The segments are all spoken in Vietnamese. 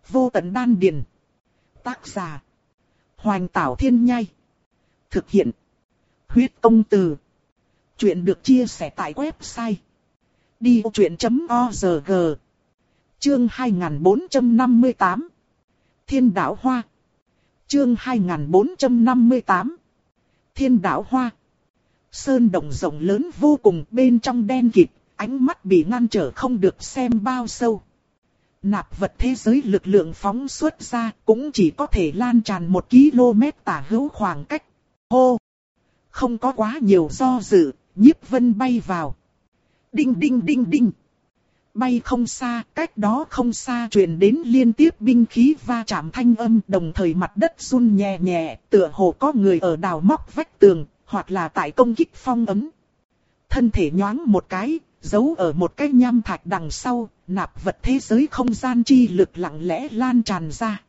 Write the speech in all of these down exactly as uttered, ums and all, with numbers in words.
Vô tận đan điền. Tác giả. Hoành Tảo Thiên Nhai. Thực hiện. Huyết Công Từ. Chuyện được chia sẻ tại website đi vô chuyện chấm org. Chương hai nghìn bốn trăm năm mươi tám. Thiên Đạo Hoa. Chương hai nghìn bốn trăm năm mươi tám. Thiên Đạo Hoa. Sơn động rộng lớn vô cùng, bên trong đen kịt, ánh mắt bị ngăn trở không được xem bao sâu. Nạp vật thế giới lực lượng phóng xuất ra cũng chỉ có thể lan tràn một ki lô mét tả hữu khoảng cách. Hô! Không có quá nhiều do dự, Nhiếp Vân bay vào. Đinh đinh đinh đinh. Bay không xa, cách đó không xa truyền đến liên tiếp binh khí va chạm thanh âm, đồng thời mặt đất run nhẹ nhẹ, tựa hồ có người ở đào móc vách tường, hoặc là tại công kích phong ấm. Thân thể nhoáng một cái, giấu ở một cái nham thạch đằng sau, nạp vật thế giới không gian chi lực lặng lẽ lan tràn ra.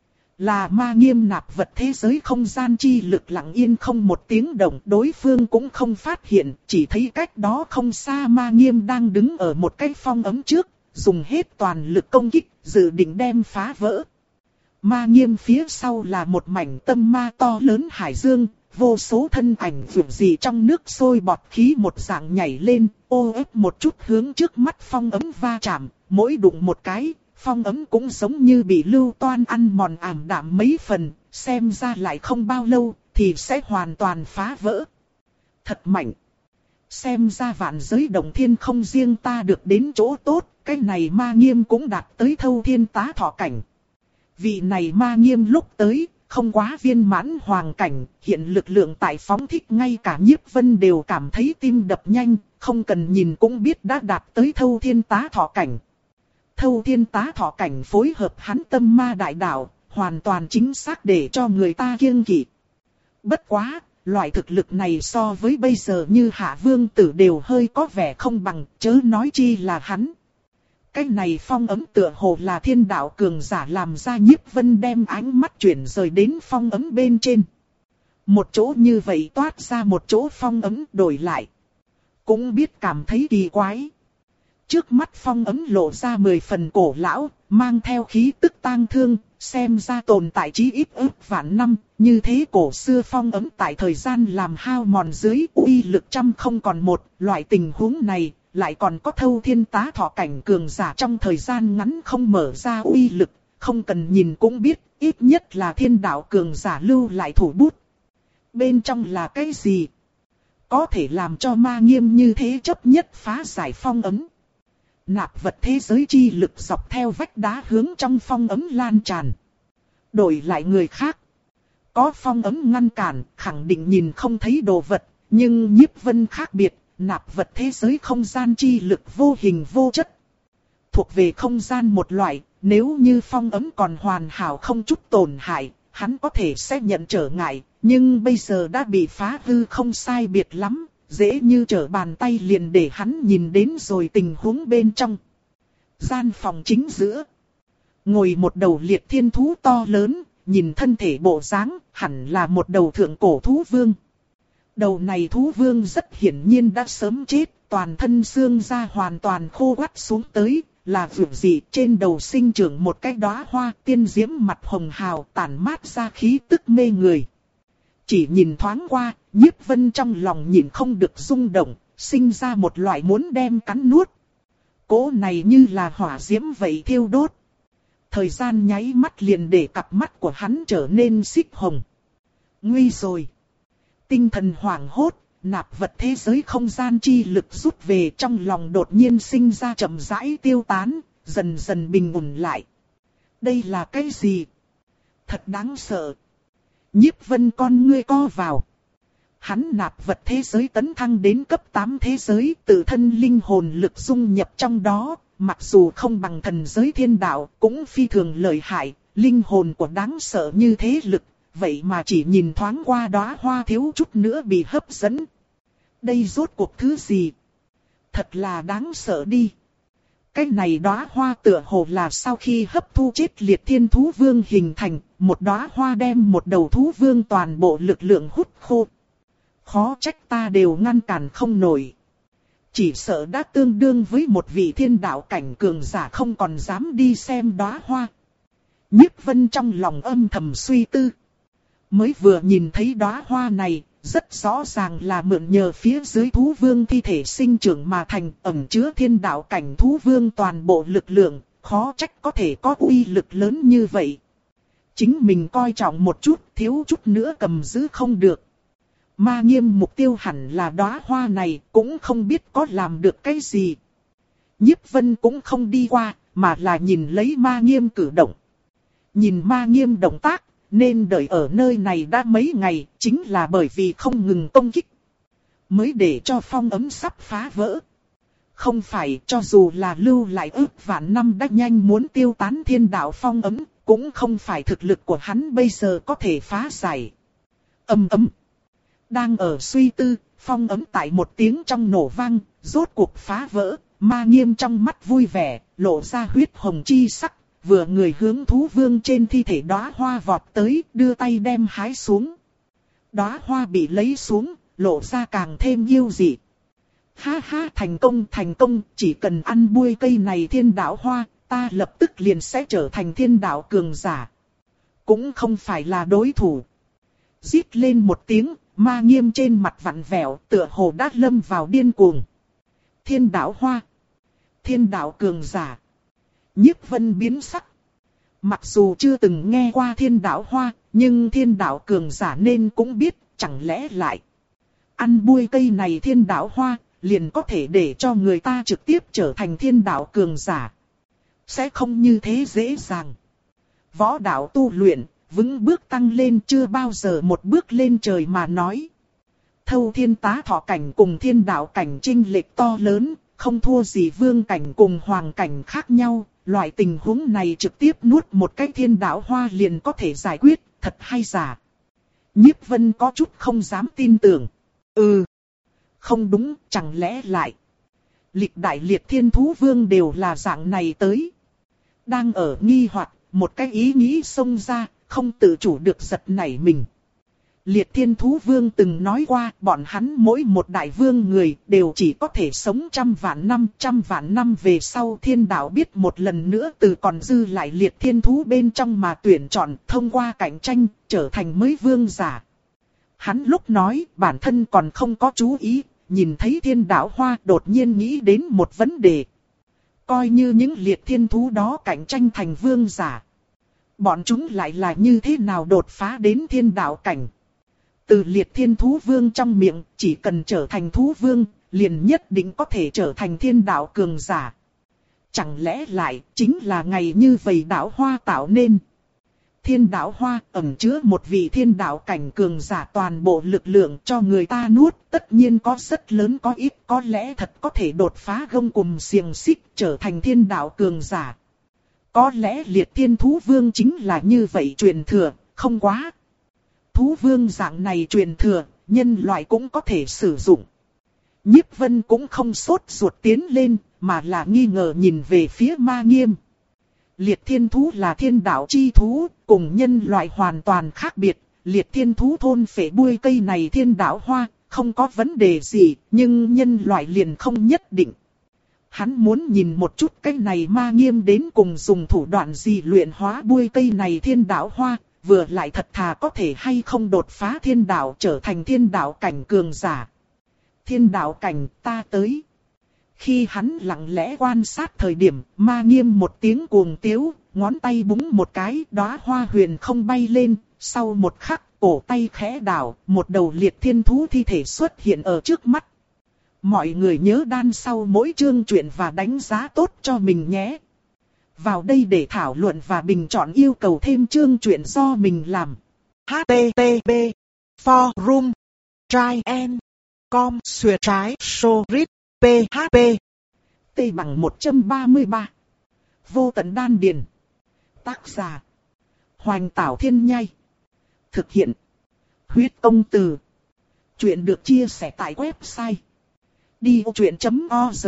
Là Ma Nghiêm nạp vật thế giới không gian chi lực lặng yên không một tiếng động, đối phương cũng không phát hiện, chỉ thấy cách đó không xa Ma Nghiêm đang đứng ở một cái phong ấm trước, dùng hết toàn lực công kích, dự định đem phá vỡ. Ma Nghiêm phía sau là một mảnh tâm ma to lớn hải dương, vô số thân ảnh vượt dị trong nước sôi bọt khí một dạng nhảy lên, ô ép một chút hướng trước mắt phong ấm va chạm, mỗi đụng một cái. Phong ấm cũng giống như bị lưu toan ăn mòn ảm đạm mấy phần, xem ra lại không bao lâu thì sẽ hoàn toàn phá vỡ. Thật mạnh. Xem ra vạn giới động thiên không riêng ta được đến chỗ tốt, cái này Ma Nghiêm cũng đạt tới thâu thiên tá thọ cảnh. Vị này Ma Nghiêm lúc tới, không quá viên mãn hoàng cảnh, hiện lực lượng tại phóng thích ngay cả Nhiếp Vân đều cảm thấy tim đập nhanh, không cần nhìn cũng biết đã đạt tới thâu thiên tá thọ cảnh. Thâu thiên tá thọ cảnh phối hợp hắn tâm ma đại đạo, hoàn toàn chính xác để cho người ta kiêng kỵ. Bất quá, loại thực lực này so với bây giờ như Hạ Vương Tử đều hơi có vẻ không bằng, chớ nói chi là hắn. Cái này phong ấm tựa hồ là thiên đạo cường giả làm ra, Nhiếp Vân đem ánh mắt chuyển rời đến phong ấm bên trên. Một chỗ như vậy toát ra một chỗ phong ấm đổi lại. Cũng biết cảm thấy kỳ quái. Trước mắt phong ấm lộ ra mười phần cổ lão, mang theo khí tức tang thương, xem ra tồn tại chí ít ước vạn năm, như thế cổ xưa phong ấm tại thời gian làm hao mòn dưới uy lực trăm không còn một, loại tình huống này, lại còn có thâu thiên tá thọ cảnh cường giả trong thời gian ngắn không mở ra uy lực, không cần nhìn cũng biết, ít nhất là thiên đạo cường giả lưu lại thủ bút. Bên trong là cái gì? Có thể làm cho Ma Nghiêm như thế chấp nhất phá giải phong ấm. Nạp vật thế giới chi lực dọc theo vách đá hướng trong phong ấm lan tràn. Đổi lại người khác. Có phong ấm ngăn cản, khẳng định nhìn không thấy đồ vật. Nhưng Nhiếp Vân khác biệt, nạp vật thế giới không gian chi lực vô hình vô chất. Thuộc về không gian một loại, nếu như phong ấm còn hoàn hảo không chút tổn hại, hắn có thể sẽ nhận trở ngại. Nhưng bây giờ đã bị phá hư không sai biệt lắm. Dễ như trở bàn tay liền để hắn nhìn đến rồi tình huống bên trong. Gian phòng chính giữa. Ngồi một đầu liệt thiên thú to lớn, nhìn thân thể bộ dáng, hẳn là một đầu thượng cổ thú vương. Đầu này thú vương rất hiển nhiên đã sớm chết, toàn thân xương da hoàn toàn khô quắt xuống tới, là vượt dị trên đầu sinh trưởng một cái đóa hoa tiên diễm mặt hồng hào tản mát ra khí tức mê người. Chỉ nhìn thoáng qua, Nhiếp Vân trong lòng nhìn không được rung động, sinh ra một loại muốn đem cắn nuốt. Cỗ này như là hỏa diễm vậy thiêu đốt. Thời gian nháy mắt liền để cặp mắt của hắn trở nên xích hồng. Nguy rồi. Tinh thần hoảng hốt, nạp vật thế giới không gian chi lực rút về, trong lòng đột nhiên sinh ra chậm rãi tiêu tán, dần dần bình ổn lại. Đây là cái gì? Thật đáng sợ. Nhiếp Vân con ngươi co vào. Hắn nạp vật thế giới tấn thăng đến cấp tám thế giới, tự thân linh hồn lực dung nhập trong đó, mặc dù không bằng thần giới thiên đạo, cũng phi thường lợi hại, linh hồn của đáng sợ như thế lực, vậy mà chỉ nhìn thoáng qua đóa hoa thiếu chút nữa bị hấp dẫn. Đây rốt cuộc thứ gì? Thật là đáng sợ đi. Cái này đóa hoa tựa hồ là sau khi hấp thu chết liệt thiên thú vương hình thành, một đóa hoa đem một đầu thú vương toàn bộ lực lượng hút khô. Khó trách ta đều ngăn cản không nổi. Chỉ sợ đã tương đương với một vị thiên đạo cảnh cường giả không còn dám đi xem đóa hoa. Nhiếp Vân trong lòng âm thầm suy tư. Mới vừa nhìn thấy đóa hoa này, rất rõ ràng là mượn nhờ phía dưới thú vương thi thể sinh trưởng mà thành, ẩn chứa thiên đạo cảnh thú vương toàn bộ lực lượng, khó trách có thể có uy lực lớn như vậy. Chính mình coi trọng một chút, thiếu chút nữa cầm giữ không được. Ma Nghiêm mục tiêu hẳn là đóa hoa này, cũng không biết có làm được cái gì. Nhiếp Vân cũng không đi qua, mà là nhìn lấy Ma Nghiêm cử động. Nhìn Ma Nghiêm động tác, nên đợi ở nơi này đã mấy ngày, chính là bởi vì không ngừng công kích. Mới để cho phong ấm sắp phá vỡ. Không phải cho dù là lưu lại ước vạn năm đã nhanh muốn tiêu tán thiên đạo phong ấm, cũng không phải thực lực của hắn bây giờ có thể phá giải. Âm ấm. Đang ở suy tư, phong ấm tại một tiếng trong nổ vang, rốt cuộc phá vỡ, Ma Nghiêm trong mắt vui vẻ, lộ ra huyết hồng chi sắc, vừa người hướng thú vương trên thi thể đóa hoa vọt tới, đưa tay đem hái xuống. Đóa hoa bị lấy xuống, lộ ra càng thêm yêu dị. Ha ha, thành công thành công, chỉ cần ăn buôi cây này thiên đạo hoa, ta lập tức liền sẽ trở thành thiên đạo cường giả. Cũng không phải là đối thủ. Rít lên một tiếng, Ma Nghiêm trên mặt vặn vẹo, tựa hồ đã lâm vào điên cuồng. Thiên đạo hoa. Thiên đạo cường giả. Nhiếp Vân biến sắc. Mặc dù chưa từng nghe qua thiên đạo hoa, nhưng thiên đạo cường giả nên cũng biết, chẳng lẽ lại ăn buôi cây này thiên đạo hoa, liền có thể để cho người ta trực tiếp trở thành thiên đạo cường giả. Sẽ không như thế dễ dàng. Võ đạo tu luyện, vững bước tăng lên chưa bao giờ một bước lên trời mà nói. Thâu thiên tá thọ cảnh cùng thiên đạo cảnh chênh lệch to lớn, không thua gì vương cảnh cùng hoàng cảnh khác nhau. Loại tình huống này trực tiếp nuốt một cái thiên đạo hoa liền có thể giải quyết, thật hay giả. Nhiếp Vân có chút không dám tin tưởng. Ừ. Không đúng, chẳng lẽ lại lịch đại liệt thiên thú vương đều là dạng này tới. Đang ở nghi hoặc, một cái ý nghĩ xông ra, không tự chủ được giật nảy mình. Liệt thiên thú vương từng nói qua, bọn hắn mỗi một đại vương người đều chỉ có thể sống trăm vạn năm, trăm vạn năm về sau thiên đạo biết một lần nữa từ còn dư lại liệt thiên thú bên trong mà tuyển chọn thông qua cạnh tranh, trở thành mới vương giả. Hắn lúc nói, bản thân còn không có chú ý, nhìn thấy thiên đạo hoa đột nhiên nghĩ đến một vấn đề. Coi như những liệt thiên thú đó cạnh tranh thành vương giả. Bọn chúng lại là như thế nào đột phá đến thiên đạo cảnh. Từ liệt thiên thú vương trong miệng, chỉ cần trở thành thú vương, liền nhất định có thể trở thành thiên đạo cường giả. Chẳng lẽ lại, chính là ngày như vậy đạo hoa tạo nên. Thiên đạo hoa ẩn chứa một vị thiên đạo cảnh cường giả toàn bộ lực lượng cho người ta nuốt, tất nhiên có rất lớn có ít, có lẽ thật có thể đột phá gông cùm xiềng xích trở thành thiên đạo cường giả. Có lẽ liệt thiên thú vương chính là như vậy truyền thừa, không quá. Thú vương dạng này truyền thừa, nhân loại cũng có thể sử dụng. Nhiếp Vân cũng không sốt ruột tiến lên, mà là nghi ngờ nhìn về phía Ma Nghiêm. Liệt thiên thú là thiên đạo chi thú, cùng nhân loại hoàn toàn khác biệt. Liệt thiên thú thôn phệ buôi cây này thiên đạo hoa, không có vấn đề gì, nhưng nhân loại liền không nhất định. Hắn muốn nhìn một chút cái này Ma Nghiêm đến cùng dùng thủ đoạn gì luyện hóa buôi cây này thiên đạo hoa, vừa lại thật thà có thể hay không đột phá thiên đạo trở thành thiên đạo cảnh cường giả. Thiên đạo cảnh ta tới. Khi hắn lặng lẽ quan sát thời điểm, Ma Nghiêm một tiếng cuồng tiếu, ngón tay búng một cái, đóa hoa huyền không bay lên, sau một khắc, cổ tay khẽ đảo, một đầu liệt thiên thú thi thể xuất hiện ở trước mắt. Mọi người nhớ đan sau mỗi chương truyện và đánh giá tốt cho mình nhé. Vào đây để thảo luận và bình chọn yêu cầu thêm chương truyện do mình làm. H T T P Forum Try and Com Xuyệt trái Sorit P H P T bằng một trăm ba mươi ba. Vô tận đan điền. Tác giả Hoành Tảo Thiên Nhai. Thực hiện Huyết Công Từ. Chuyện được chia sẻ tại website đi vô chuyện chấm org.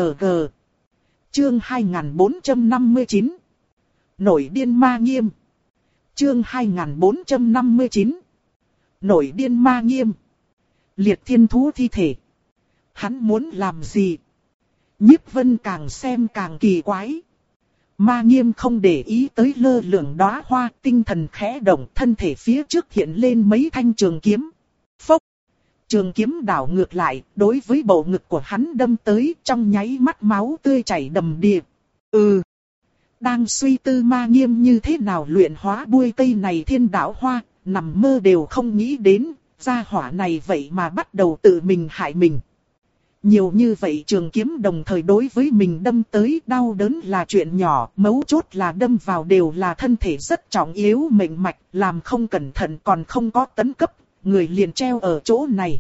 Chương hai nghìn bốn trăm năm mươi chín. Nổi điên Ma Nghiêm. Chương hai nghìn bốn trăm năm mươi chín. Nổi điên Ma Nghiêm. Liệt thiên thú thi thể. Hắn muốn làm gì? Nhiếp Vân càng xem càng kỳ quái. Ma Nghiêm không để ý tới lơ lửng đóa hoa, tinh thần khẽ động, thân thể phía trước hiện lên mấy thanh trường kiếm. Phốc! Trường kiếm đảo ngược lại, đối với bầu ngực của hắn đâm tới, trong nháy mắt máu tươi chảy đầm đìa. Ừ! Đang suy tư Ma Nghiêm như thế nào luyện hóa bui cây này thiên đạo hoa, nằm mơ đều không nghĩ đến, gia hỏa này vậy mà bắt đầu tự mình hại mình. Nhiều như vậy trường kiếm đồng thời đối với mình đâm tới, đau đớn là chuyện nhỏ, mấu chốt là đâm vào đều là thân thể rất trọng yếu mệnh mạch, làm không cẩn thận còn không có tấn cấp, người liền treo ở chỗ này.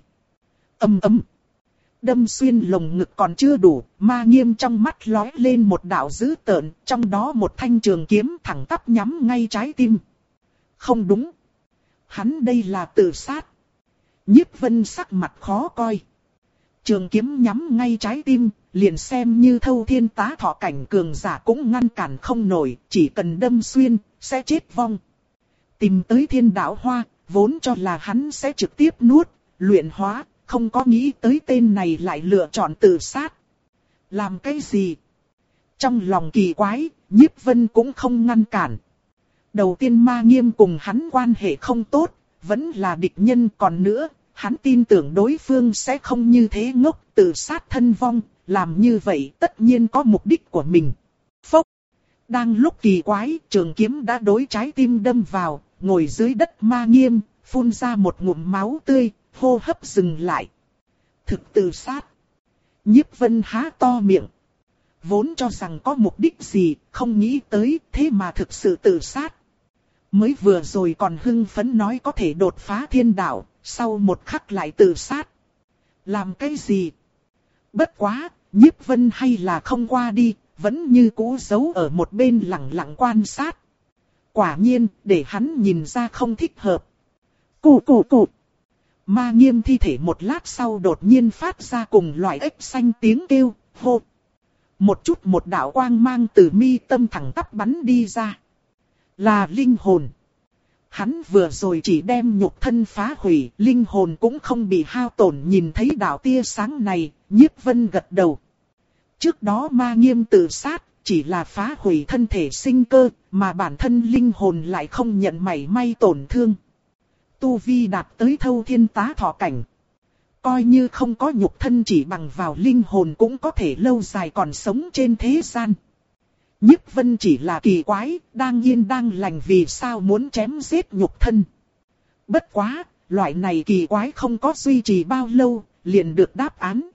Âm ầm. Đâm xuyên lồng ngực còn chưa đủ, Ma Nghiêm trong mắt lóe lên một đạo dữ tợn, trong đó một thanh trường kiếm thẳng tắp nhắm ngay trái tim. Không đúng. Hắn đây là tự sát. Nhiếp Vân sắc mặt khó coi. Trường kiếm nhắm ngay trái tim, liền xem như thâu thiên tá thọ cảnh cường giả cũng ngăn cản không nổi, chỉ cần đâm xuyên, sẽ chết vong. Tìm tới thiên đạo hoa, vốn cho là hắn sẽ trực tiếp nuốt, luyện hóa, không có nghĩ tới tên này lại lựa chọn tự sát. Làm cái gì? Trong lòng kỳ quái, Nhiếp Vân cũng không ngăn cản. Đầu tiên Ma Nghiêm cùng hắn quan hệ không tốt, vẫn là địch nhân, còn nữa, hắn tin tưởng đối phương sẽ không như thế ngốc, tự sát thân vong, làm như vậy tất nhiên có mục đích của mình. Phốc! Đang lúc kỳ quái, trường kiếm đã đối trái tim đâm vào, ngồi dưới đất Ma Nghiêm, phun ra một ngụm máu tươi, hô hấp dừng lại. Thực tự sát. Nhiếp Vân há to miệng. Vốn cho rằng có mục đích gì, không nghĩ tới, thế mà thực sự tự sát. Mới vừa rồi còn hưng phấn nói có thể đột phá thiên đạo, sau một khắc lại tự sát. Làm cái gì? Bất quá, Nhiếp Vân hay là không qua đi, vẫn như cũ giấu ở một bên lặng lặng quan sát. Quả nhiên, để hắn nhìn ra không thích hợp. Cù cù cù. Ma Nghiêm thi thể một lát sau đột nhiên phát ra cùng loại ếch xanh tiếng kêu, hô. Một chút một đạo quang mang từ mi tâm thẳng tắp bắn đi ra. Là linh hồn. Hắn vừa rồi chỉ đem nhục thân phá hủy, linh hồn cũng không bị hao tổn, nhìn thấy đạo tia sáng này, Nhiếp Vân gật đầu. Trước đó Ma Nghiêm tự sát, chỉ là phá hủy thân thể sinh cơ, mà bản thân linh hồn lại không nhận mảy may tổn thương. Tu vi đạt tới thâu thiên tá thọ cảnh. Coi như không có nhục thân, chỉ bằng vào linh hồn cũng có thể lâu dài còn sống trên thế gian. Nhiếp Vân chỉ là kỳ quái, đang yên đang lành vì sao muốn chém giết nhục thân. Bất quá, loại này kỳ quái không có duy trì bao lâu, liền được đáp án.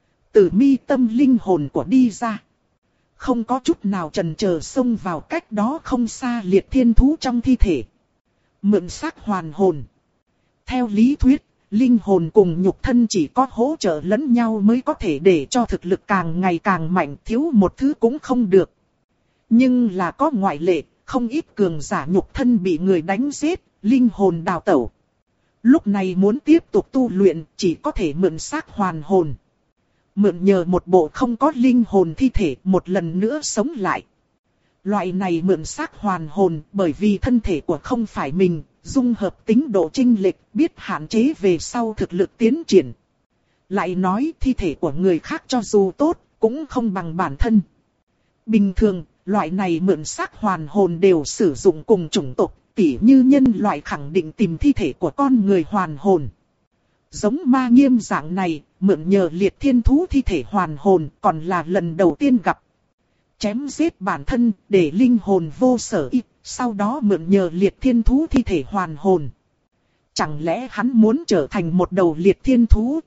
Từ mi tâm linh hồn của đi ra. Không có chút nào chần chờ xông vào cách đó không xa liệt thiên thú trong thi thể. Mượn xác hoàn hồn. Theo lý thuyết, linh hồn cùng nhục thân chỉ có hỗ trợ lẫn nhau mới có thể để cho thực lực càng ngày càng mạnh, thiếu một thứ cũng không được. Nhưng là có ngoại lệ, không ít cường giả nhục thân bị người đánh giết, linh hồn đào tẩu. Lúc này muốn tiếp tục tu luyện, chỉ có thể mượn xác hoàn hồn. Mượn nhờ một bộ không có linh hồn thi thể một lần nữa sống lại. Loại này mượn xác hoàn hồn bởi vì thân thể của không phải mình, dung hợp tính độ chênh lệch, biết hạn chế về sau thực lực tiến triển. Lại nói thi thể của người khác cho dù tốt, cũng không bằng bản thân. Bình thường, loại này mượn xác hoàn hồn đều sử dụng cùng chủng tộc, tỉ như nhân loại khẳng định tìm thi thể của con người hoàn hồn. Giống Ma Nghiêm dạng này, mượn nhờ liệt thiên thú thi thể hoàn hồn còn là lần đầu tiên gặp. Chém giết bản thân để linh hồn vô sở y, sau đó mượn nhờ liệt thiên thú thi thể hoàn hồn. Chẳng lẽ hắn muốn trở thành một đầu liệt thiên thú?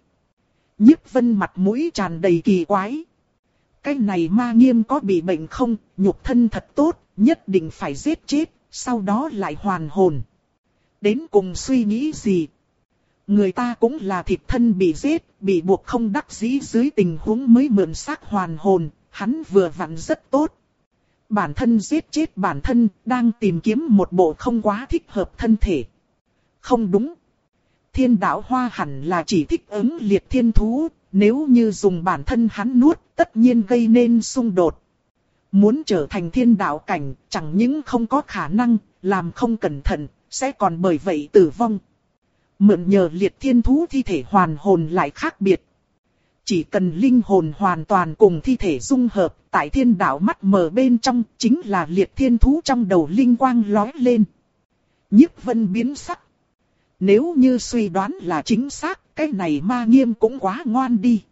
Nhiếp Vân mặt mũi tràn đầy kỳ quái. Cái này Ma Nghiêm có bị bệnh không? Nhục thân thật tốt, nhất định phải giết chết, sau đó lại hoàn hồn. Đến cùng suy nghĩ gì? Người ta cũng là thịt thân bị giết, bị buộc không đắc dĩ dưới tình huống mới mượn xác hoàn hồn, hắn vừa vặn rất tốt. Bản thân giết chết bản thân, đang tìm kiếm một bộ không quá thích hợp thân thể. Không đúng. Thiên đạo hoa hẳn là chỉ thích ứng liệt thiên thú, nếu như dùng bản thân hắn nuốt, tất nhiên gây nên xung đột. Muốn trở thành thiên đạo cảnh, chẳng những không có khả năng, làm không cẩn thận, sẽ còn bởi vậy tử vong. Mượn nhờ liệt thiên thú thi thể hoàn hồn lại khác biệt. chỉ cần linh hồn hoàn toàn cùng thi thể dung hợp, tại thiên đạo mắt mờ bên trong, chính là liệt thiên thú trong đầu linh quang lóe lên. Nhiếp Vân biến sắc. Nếu như suy đoán là chính xác, cái này Ma Nghiêm cũng quá ngoan đi.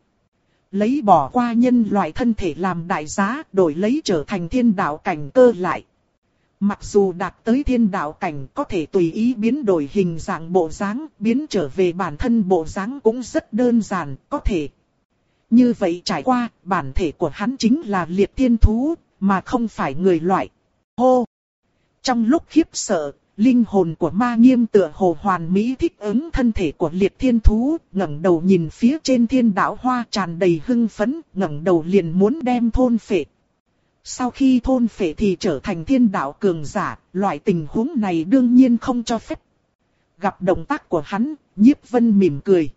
Lấy bỏ qua nhân loại thân thể làm đại giá, đổi lấy trở thành thiên đạo cảnh cơ lại. Mặc dù đạt tới thiên đạo cảnh có thể tùy ý biến đổi hình dạng bộ dáng, biến trở về bản thân bộ dáng cũng rất đơn giản, có thể. Như vậy trải qua, bản thể của hắn chính là liệt thiên thú, mà không phải người loại. Hô! Trong lúc khiếp sợ, linh hồn của Ma Nghiêm tựa hồ hoàn mỹ thích ứng thân thể của liệt thiên thú, ngẩng đầu nhìn phía trên thiên đạo hoa tràn đầy hưng phấn, ngẩng đầu liền muốn đem thôn phệ. Sau khi thôn phệ thì trở thành thiên đạo cường giả, loại tình huống này đương nhiên không cho phép. Gặp động tác của hắn, Nhiếp Vân mỉm cười.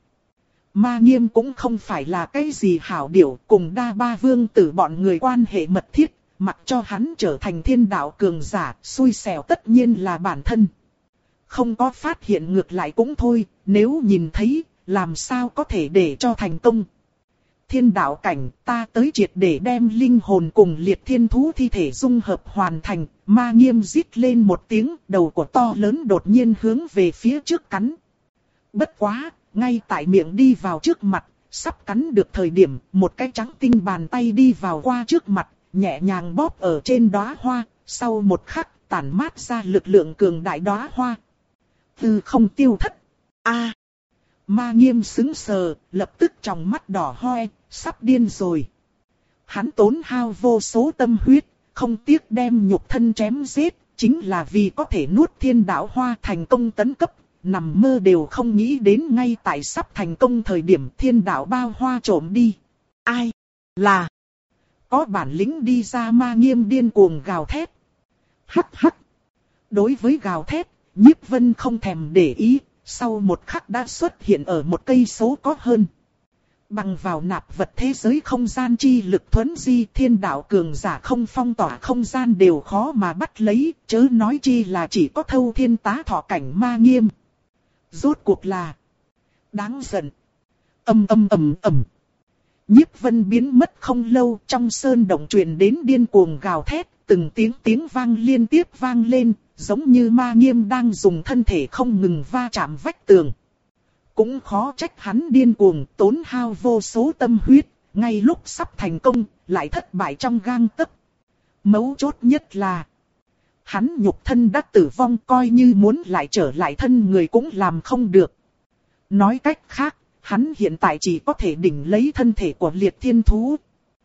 Ma Nghiêm cũng không phải là cái gì hảo điểu, cùng Đa Ba Vương tử bọn người quan hệ mật thiết, mặc cho hắn trở thành thiên đạo cường giả, xui xẻo tất nhiên là bản thân. Không có phát hiện ngược lại cũng thôi, nếu nhìn thấy, làm sao có thể để cho thành công. Thiên đạo cảnh, ta tới triệt để đem linh hồn cùng liệt thiên thú thi thể dung hợp hoàn thành. Ma Nghiêm rít lên một tiếng, đầu của to lớn đột nhiên hướng về phía trước cắn. Bất quá, ngay tại miệng đi vào trước mặt, sắp cắn được thời điểm, một cái trắng tinh bàn tay đi vào qua trước mặt, nhẹ nhàng bóp ở trên đóa hoa, sau một khắc tản mát ra lực lượng cường đại đóa hoa. Từ không tiêu thất. A! Ma Nghiêm sững sờ, lập tức trong mắt đỏ hoe, sắp điên rồi. Hắn tốn hao vô số tâm huyết, không tiếc đem nhục thân chém giết, chính là vì có thể nuốt thiên đạo hoa thành công tấn cấp. Nằm mơ đều không nghĩ đến ngay tại sắp thành công thời điểm thiên đạo bao hoa trộm đi. Ai? Là? Có bản lĩnh đi ra. Ma Nghiêm điên cuồng gào thét. Hắc hắc. Đối với gào thét, Nhiếp Vân không thèm để ý, sau một khắc đã xuất hiện ở một cây số có hơn. Bằng vào nạp vật thế giới không gian chi lực thuấn di, thiên đạo cường giả không phong tỏa không gian đều khó mà bắt lấy, chớ nói chi là chỉ có thâu thiên tá thọ cảnh Ma Nghiêm. Rốt cuộc là đáng giận. Ầm ầm ầm ầm. Nhiếp Vân biến mất không lâu, trong sơn động truyền đến điên cuồng gào thét, từng tiếng tiếng vang liên tiếp vang lên, giống như Ma Nghiêm đang dùng thân thể không ngừng va chạm vách tường. Cũng khó trách hắn điên cuồng, tốn hao vô số tâm huyết, ngay lúc sắp thành công, lại thất bại trong gang tấc. Mấu chốt nhất là hắn nhục thân đã tử vong, coi như muốn lại trở lại thân người cũng làm không được. Nói cách khác, hắn hiện tại chỉ có thể đỉnh lấy thân thể của liệt thiên thú.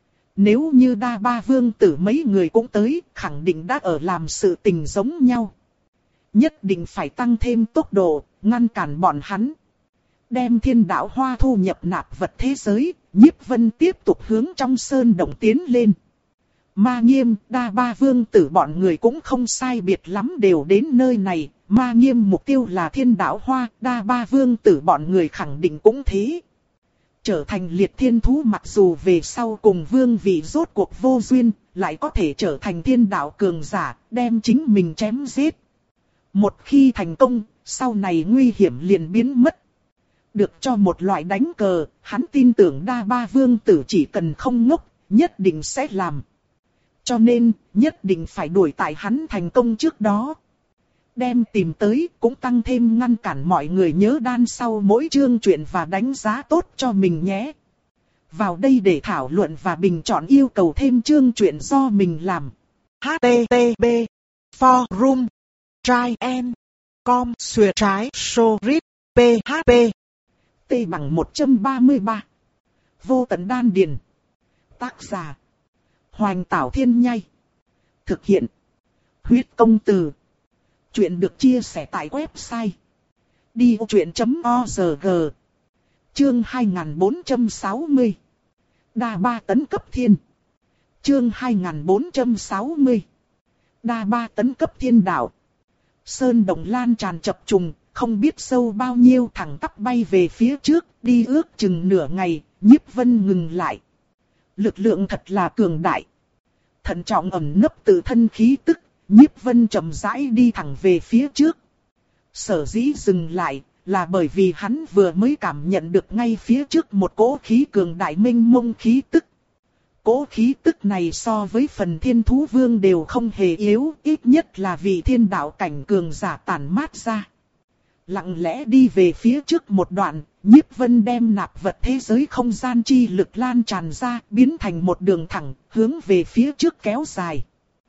Nếu như Đa Ba Vương tử mấy người cũng tới, khẳng định đã ở làm sự tình giống nhau. Nhất định phải tăng thêm tốc độ, ngăn cản bọn hắn. Đem thiên đạo hoa thu nhập nạp vật thế giới, Nhiếp Vân tiếp tục hướng trong sơn động tiến lên. Ma Nghiêm, Đa Ba Vương tử bọn người cũng không sai biệt lắm đều đến nơi này. Ma Nghiêm mục tiêu là thiên đạo hoa, Đa Ba Vương tử bọn người khẳng định cũng thế. Trở thành liệt thiên thú mặc dù về sau cùng vương vị rốt cuộc vô duyên, lại có thể trở thành thiên đạo cường giả, đem chính mình chém giết. Một khi thành công, sau này nguy hiểm liền biến mất. Được cho một loại đánh cờ, hắn tin tưởng Đa Ba Vương tử chỉ cần không ngốc, nhất định sẽ làm. Cho nên, nhất định phải đuổi tại hắn thành công trước đó. Đem tìm tới, cũng tăng thêm ngăn cản mọi người nhớ đan sau mỗi chương truyện và đánh giá tốt cho mình nhé. Vào đây để thảo luận và bình chọn yêu cầu thêm chương truyện do mình làm. H T T P Forum Try and Com Xuyệt trái Sorit P H P T bằng một trăm ba mươi ba. Vô tận đan điền. Tác giả Hoành Tảo Thiên Nhai. Thực hiện Huyết Công Từ. Chuyện được chia sẻ tại website đi ô chuyện chấm org. Chương hai nghìn bốn trăm sáu mươi. Đa Ba tấn cấp thiên. Chương hai nghìn bốn trăm sáu mươi. Đa Ba tấn cấp thiên đạo. Sơn động lan tràn chập trùng, không biết sâu bao nhiêu, thẳng tắp bay về phía trước, đi ước chừng nửa ngày, Nhiếp Vân ngừng lại. Lực lượng thật là cường đại. Thận trọng ẩn nấp tự thân khí tức, Nhiếp Vân chậm rãi đi thẳng về phía trước. Sở dĩ dừng lại, là bởi vì hắn vừa mới cảm nhận được ngay phía trước một cỗ khí cường đại minh mông khí tức. Cỗ khí tức này so với phần thiên thú vương đều không hề yếu, ít nhất là vì thiên đạo cảnh cường giả tản mát ra. Lặng lẽ đi về phía trước một đoạn, Nhiếp Vân đem nạp vật thế giới không gian chi lực lan tràn ra, biến thành một đường thẳng, hướng về phía trước kéo dài.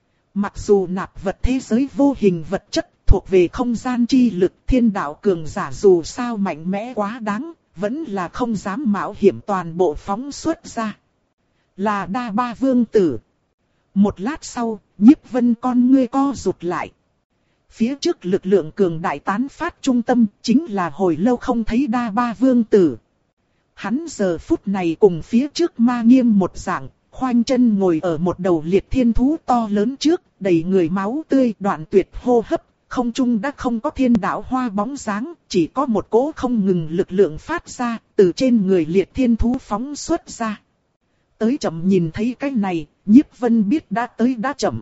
Mặc dù nạp vật thế giới vô hình vật chất thuộc về không gian chi lực, thiên đạo cường giả dù sao mạnh mẽ quá đáng, vẫn là không dám mạo hiểm toàn bộ phóng xuất ra. Là Đa Ba Vương Tử. Một lát sau, Nhiếp Vân con ngươi co rụt lại. Phía trước lực lượng cường đại tán phát trung tâm, chính là hồi lâu không thấy Đa Ba Vương Tử. Hắn giờ phút này cùng phía trước Ma Nghiêm một dạng, khoanh chân ngồi ở một đầu liệt thiên thú to lớn trước, đầy người máu tươi, đoạn tuyệt hô hấp, không trung đã không có thiên đạo hoa bóng dáng, chỉ có một cỗ không ngừng lực lượng phát ra, từ trên người liệt thiên thú phóng xuất ra. Tới chậm nhìn thấy cái này, Nhiếp Vân biết đã tới đã chậm.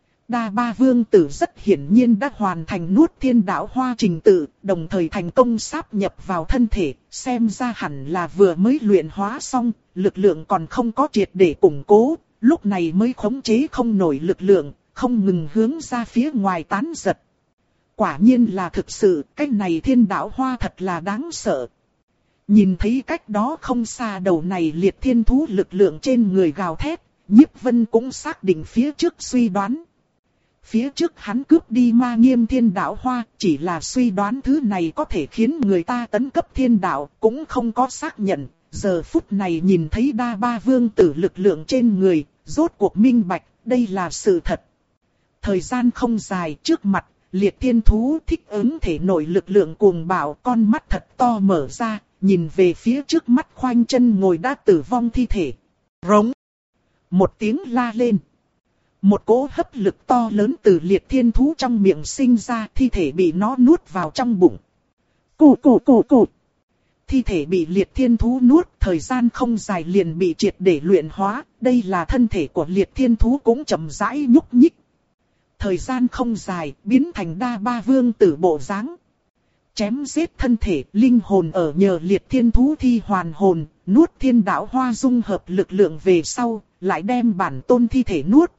Đa Ba Vương Tử rất hiển nhiên đã hoàn thành nuốt thiên đạo hoa trình tự, đồng thời thành công sáp nhập vào thân thể, xem ra hẳn là vừa mới luyện hóa xong, lực lượng còn không có triệt để củng cố, lúc này mới khống chế không nổi lực lượng, không ngừng hướng ra phía ngoài tán giật. Quả nhiên là thực sự, cái này thiên đạo hoa thật là đáng sợ. Nhìn thấy cách đó không xa đầu này liệt thiên thú lực lượng trên người gào thét, Nhiếp Vân cũng xác định phía trước suy đoán. Phía trước hắn cướp đi Ma Nghiêm thiên đạo hoa, chỉ là suy đoán thứ này có thể khiến người ta tấn cấp thiên đạo, cũng không có xác nhận. Giờ phút này nhìn thấy Đa Ba Vương Tử lực lượng trên người, rốt cuộc minh bạch, đây là sự thật. Thời gian không dài, trước mặt, liệt thiên thú thích ứng thể nội lực lượng cuồng bạo, con mắt thật to mở ra, nhìn về phía trước mắt khoanh chân ngồi đã tử vong thi thể. Rống. Một tiếng la lên. Một cỗ hấp lực to lớn từ liệt thiên thú trong miệng sinh ra, thi thể bị nó nuốt vào trong bụng. Cù cù cù cù. Thi thể bị liệt thiên thú nuốt, thời gian không dài liền bị triệt để luyện hóa, đây là thân thể của liệt thiên thú cũng chậm rãi nhúc nhích. Thời gian không dài, biến thành Đa Ba Vương Tử bộ dáng. Chém giết thân thể, linh hồn ở nhờ liệt thiên thú thi hoàn hồn, nuốt thiên đạo hoa dung hợp lực lượng về sau, lại đem bản tôn thi thể nuốt.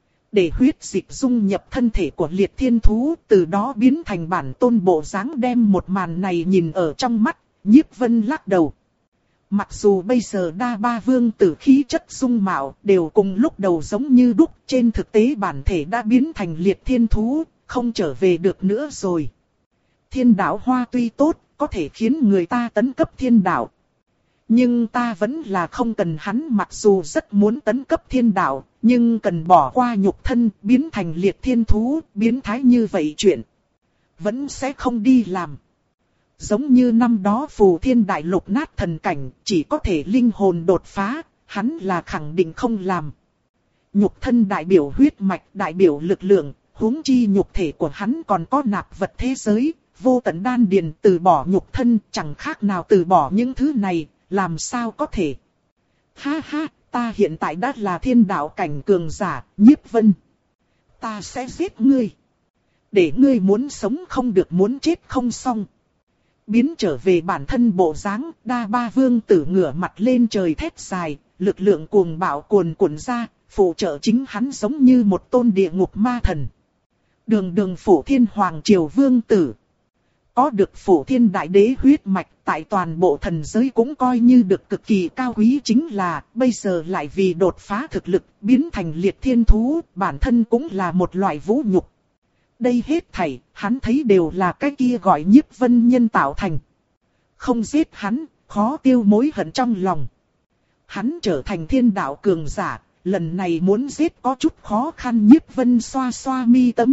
Để huyết dịch dung nhập thân thể của liệt thiên thú, từ đó biến thành bản tôn bộ dáng, đem một màn này nhìn ở trong mắt, Nhiếp Vân lắc đầu. Mặc dù bây giờ Đa Ba Vương Tử khí chất dung mạo đều cùng lúc đầu giống như đúc, trên thực tế bản thể đã biến thành liệt thiên thú, không trở về được nữa rồi. Thiên đạo hoa tuy tốt, có thể khiến người ta tấn cấp thiên đạo. Nhưng ta vẫn là không cần hắn, mặc dù rất muốn tấn cấp thiên đạo, nhưng cần bỏ qua nhục thân, biến thành liệt thiên thú, biến thái như vậy chuyện. Vẫn sẽ không đi làm. Giống như năm đó Phù Thiên Đại Lục nát thần cảnh, chỉ có thể linh hồn đột phá, hắn là khẳng định không làm. Nhục thân đại biểu huyết mạch, đại biểu lực lượng, huống chi nhục thể của hắn còn có nạp vật thế giới, vô tận đan điền, từ bỏ nhục thân chẳng khác nào từ bỏ những thứ này, làm sao có thể. Ha ha, ta hiện tại đã là thiên đạo cảnh cường giả, Nhiếp Vân. Ta sẽ giết ngươi. Để ngươi muốn sống không được, muốn chết không xong. Biến trở về bản thân bộ dáng, Đa Ba Vương Tử ngửa mặt lên trời thét dài, lực lượng cuồng bạo cuồn cuộn ra, phụ trợ chính hắn giống như một tôn địa ngục ma thần. Đường đường Phổ Thiên Hoàng Triều Vương Tử. Có được Phổ Thiên Đại Đế huyết mạch, tại toàn bộ thần giới cũng coi như được cực kỳ cao quý, chính là bây giờ lại vì đột phá thực lực, biến thành liệt thiên thú, bản thân cũng là một loại vũ nhục. Đây hết thảy, hắn thấy đều là cái kia gọi Nhiếp Vân nhân tạo thành. Không giết hắn, khó tiêu mối hận trong lòng. Hắn trở thành thiên đạo cường giả, lần này muốn giết có chút khó khăn. Nhiếp Vân xoa xoa mi tâm.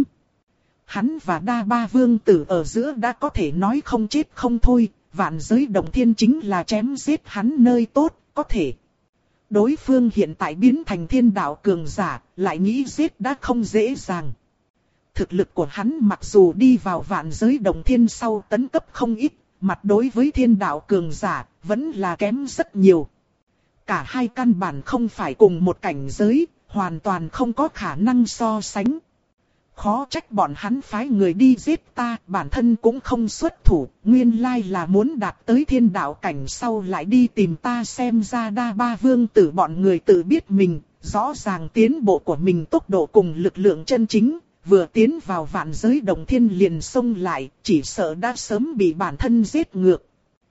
Hắn và Đa Ba Vương Tử ở giữa đã có thể nói không chết không thôi, vạn giới động thiên chính là chém giết hắn nơi tốt, có thể. Đối phương hiện tại biến thành thiên đạo cường giả, lại nghĩ giết đã không dễ dàng. Thực lực của hắn mặc dù đi vào vạn giới động thiên sau tấn cấp không ít, mặt đối với thiên đạo cường giả, vẫn là kém rất nhiều. Cả hai căn bản không phải cùng một cảnh giới, hoàn toàn không có khả năng so sánh. khó trách bọn hắn phái người đi giết ta, bản thân cũng không xuất thủ, nguyên lai là muốn đạt tới thiên đạo cảnh sau lại đi tìm ta. Xem ra Đa Ba Vương tử bọn người tự biết mình, rõ ràng tiến bộ của mình tốc độ cùng lực lượng chân chính, vừa tiến vào vạn giới động thiên liền xông lại, chỉ sợ đã sớm bị bản thân giết ngược.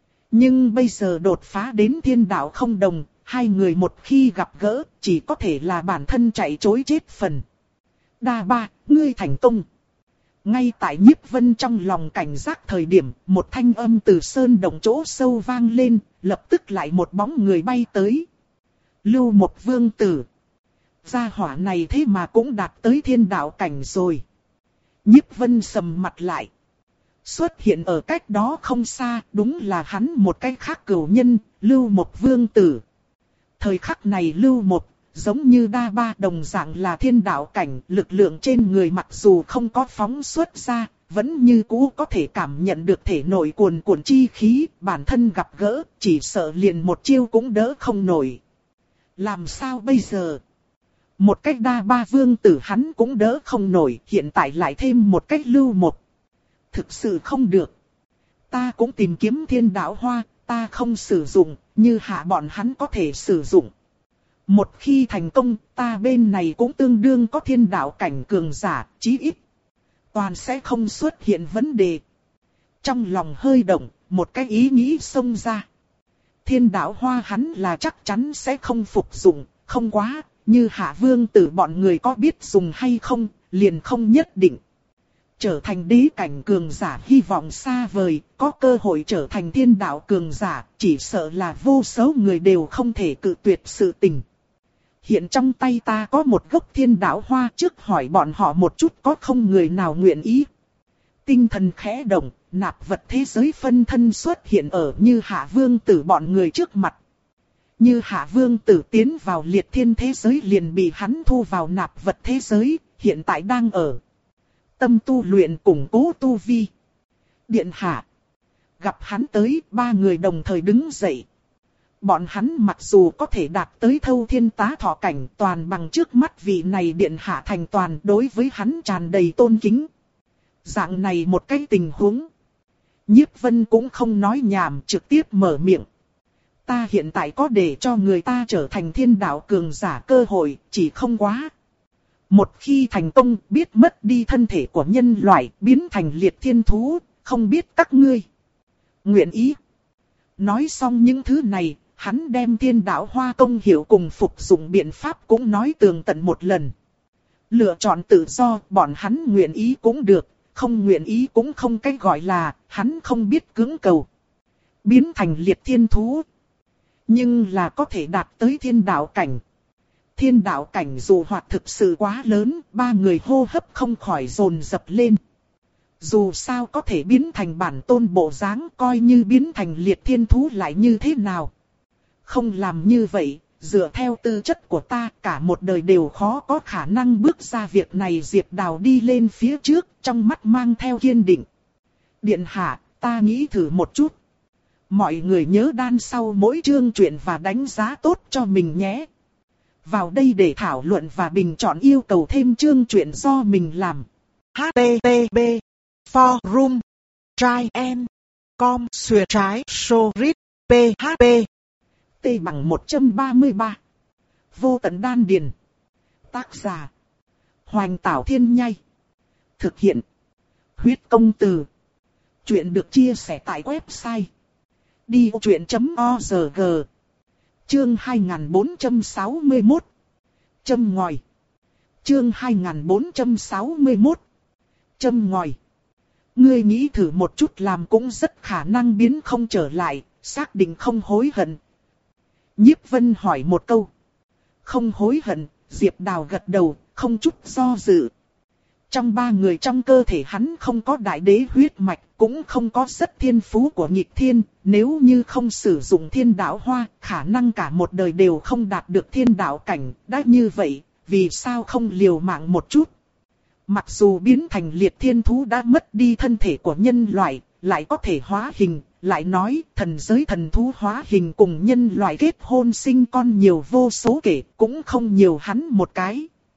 Nhưng bây giờ đột phá đến thiên đạo không đồng, hai người một khi gặp gỡ, chỉ có thể là bản thân chạy trối chết phần. Đa Ba, ngươi thành công. Ngay tại Nhiếp Vân trong lòng cảnh giác thời điểm, một thanh âm từ sơn động chỗ sâu vang lên, lập tức lại một bóng người bay tới. Lưu Một Vương tử. Gia hỏa này thế mà cũng đạt tới thiên đạo cảnh rồi. Nhiếp Vân sầm mặt lại. Xuất hiện ở cách đó không xa, đúng là hắn một cái khác cửu nhân, Lưu Một Vương tử. Thời khắc này Lưu Một, giống như Đa Ba đồng dạng là thiên đạo cảnh, lực lượng trên người mặc dù không có phóng xuất ra, vẫn như cũ có thể cảm nhận được thể nội cuồn cuộn chi khí, bản thân gặp gỡ, chỉ sợ liền một chiêu cũng đỡ không nổi. Làm sao bây giờ? Một cách Đa Ba Vương tử hắn cũng đỡ không nổi, hiện tại lại thêm một cách Lưu Một. Thực sự không được. Ta cũng tìm kiếm thiên đạo hoa, ta không sử dụng, như hạ bọn hắn có thể sử dụng. Một khi thành công, ta bên này cũng tương đương có thiên đạo cảnh cường giả, chí ít. Toàn sẽ không xuất hiện vấn đề. Trong lòng hơi động, một cái ý nghĩ xông ra. Thiên đạo hoa hắn là chắc chắn sẽ không phục dụng, không quá, như hạ vương tử bọn người có biết dùng hay không, liền không nhất định. Trở thành đế cảnh cường giả hy vọng xa vời, có cơ hội trở thành thiên đạo cường giả, chỉ sợ là vô số người đều không thể cự tuyệt sự tình. Hiện trong tay ta có một gốc thiên đạo hoa, trước hỏi bọn họ một chút có không người nào nguyện ý. Tinh thần khẽ động, nạp vật thế giới phân thân xuất hiện ở Như Hạ Vương tử bọn người trước mặt. Như Hạ Vương tử tiến vào liệt thiên thế giới liền bị hắn thu vào nạp vật thế giới, hiện tại đang ở tâm tu luyện củng cố tu vi. Điện hạ. Gặp hắn tới, ba người đồng thời đứng dậy. Bọn hắn mặc dù có thể đạt tới thâu thiên tá thọ cảnh, toàn bằng trước mắt vị này điện hạ thành toàn, đối với hắn tràn đầy tôn kính. Dạng này một cái tình huống. Nhiếp Vân cũng không nói nhảm, trực tiếp mở miệng. Ta hiện tại có để cho người ta trở thành thiên đạo cường giả cơ hội, chỉ không quá. Một khi thành công, biết mất đi thân thể của nhân loại, biến thành liệt thiên thú, không biết các ngươi nguyện ý. Nói xong những thứ này, hắn đem thiên đạo hoa công hiệu cùng phục dụng biện pháp cũng nói tường tận một lần. Lựa chọn tự do, bọn hắn nguyện ý cũng được, không nguyện ý cũng không cái gọi là, hắn không biết cưỡng cầu. Biến thành liệt thiên thú. Nhưng là có thể đạt tới thiên đạo cảnh. Thiên đạo cảnh dù hoạt thực sự quá lớn, ba người hô hấp không khỏi dồn dập lên. Dù sao có thể biến thành bản tôn bộ dáng, coi như biến thành liệt thiên thú lại như thế nào. Không làm như vậy, dựa theo tư chất của ta, cả một đời đều khó có khả năng bước ra việc này. Diệp Đào đi lên phía trước, trong mắt mang theo kiên định. Điện hạ, ta nghĩ thử một chút. Mọi người nhớ đan sau mỗi chương truyện và đánh giá tốt cho mình nhé. Vào đây để thảo luận và bình chọn yêu cầu thêm chương truyện do mình làm. H T T P Forum Try and Com Xuyệt trái Sorit P H P T bằng một trăm ba mươi ba. Vô tận đan điền. Tác giả Hoành Tảo Thiên Nhai. Thực hiện Huyết Công Từ. Chuyện được chia sẻ tại website đi ô truyện chấm org. Chương hai nghìn bốn trăm sáu mươi mốt. Châm ngòi. Chương hai nghìn bốn trăm sáu mươi mốt. Châm ngòi. Ngươi nghĩ thử một chút làm cũng rất khả năng biến không trở lại, xác định không hối hận. Nhiếp Vân hỏi một câu. Không hối hận, Diệp Đào gật đầu, không chút do dự. Trong ba người trong cơ thể hắn không có đại đế huyết mạch, cũng không có rất thiên phú của nghịch thiên. Nếu như không sử dụng thiên đạo hoa, khả năng cả một đời đều không đạt được thiên đạo cảnh. Đã như vậy, vì sao không liều mạng một chút? Mặc dù biến thành liệt thiên thú đã mất đi thân thể của nhân loại, lại có thể hóa hình. Lại nói, thần giới thần thú hóa hình cùng nhân loại kết hôn sinh con nhiều vô số kể, cũng không nhiều hắn một cái.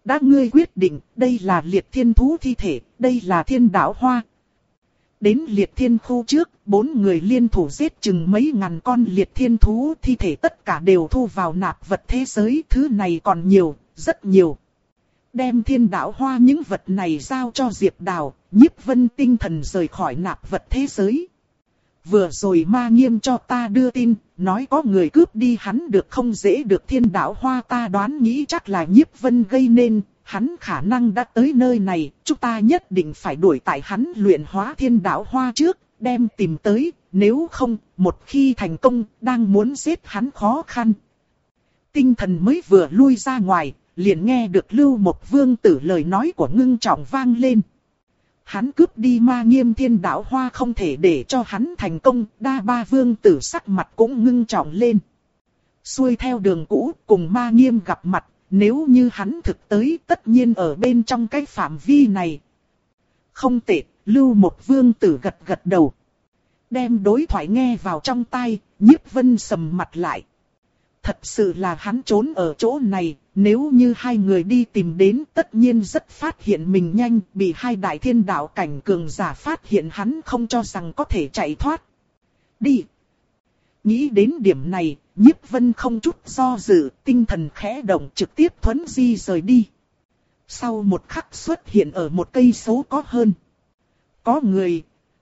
đã ngươi quyết định, đây là liệt thiên thú thi thể, đây là thiên đạo hoa. Đến liệt thiên khu trước, bốn người liên thủ giết chừng mấy ngàn con liệt thiên thú thi thể tất cả đều thu vào nạp vật thế giới. Thứ này còn nhiều, rất nhiều. Đem thiên đạo hoa những vật này giao cho Diệp Đào, Nhiếp Vân tinh thần rời khỏi nạp vật thế giới. Vừa rồi Ma Nghiêm cho ta đưa tin, nói có người cướp đi hắn được không dễ được thiên đạo hoa, ta đoán nghĩ chắc là Nhiếp Vân gây nên, hắn khả năng đã tới nơi này, chúng ta nhất định phải đuổi tại hắn luyện hóa thiên đạo hoa trước, đem tìm tới, nếu không, một khi thành công, đang muốn giết hắn khó khăn. Tinh thần mới vừa lui ra ngoài, liền nghe được Lưu Một Vương tử lời nói của ngưng trọng vang lên. Hắn cướp đi Ma Nghiêm thiên đạo hoa không thể để cho hắn thành công, Đa Ba Vương tử sắc mặt cũng ngưng trọng lên. Xuôi theo đường cũ cùng Ma Nghiêm gặp mặt, nếu như hắn thực tới tất nhiên ở bên trong cái phạm vi này. Không tệ, Lưu Một Vương tử gật gật đầu. Đem đối thoại nghe vào trong tai, Nhiếp Vân sầm mặt lại. Thật sự là hắn trốn ở chỗ này, nếu như hai người đi tìm đến tất nhiên rất phát hiện mình nhanh, bị hai đại thiên đạo cảnh cường giả phát hiện hắn không cho rằng có thể chạy thoát. Đi! Nghĩ đến điểm này, Nhiếp Vân không chút do dự, tinh thần khẽ động trực tiếp thuấn di rời đi. Sau một khắc xuất hiện ở một cây số có hơn. Có người!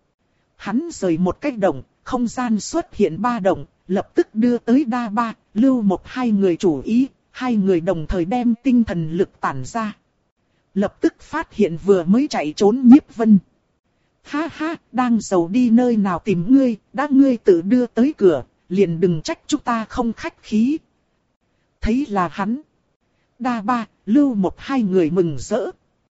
Hắn rời một cái động, không gian xuất hiện ba động, lập tức đưa tới Đa Ba, Lưu Một hai người chủ ý, hai người đồng thời đem tinh thần lực tản ra. Lập tức phát hiện vừa mới chạy trốn Nhiếp Vân. Ha ha, đang giàu đi nơi nào tìm ngươi, đã ngươi tự đưa tới cửa, liền đừng trách chúng ta không khách khí. Thấy là hắn. Đa Ba, Lưu Một hai người mừng rỡ.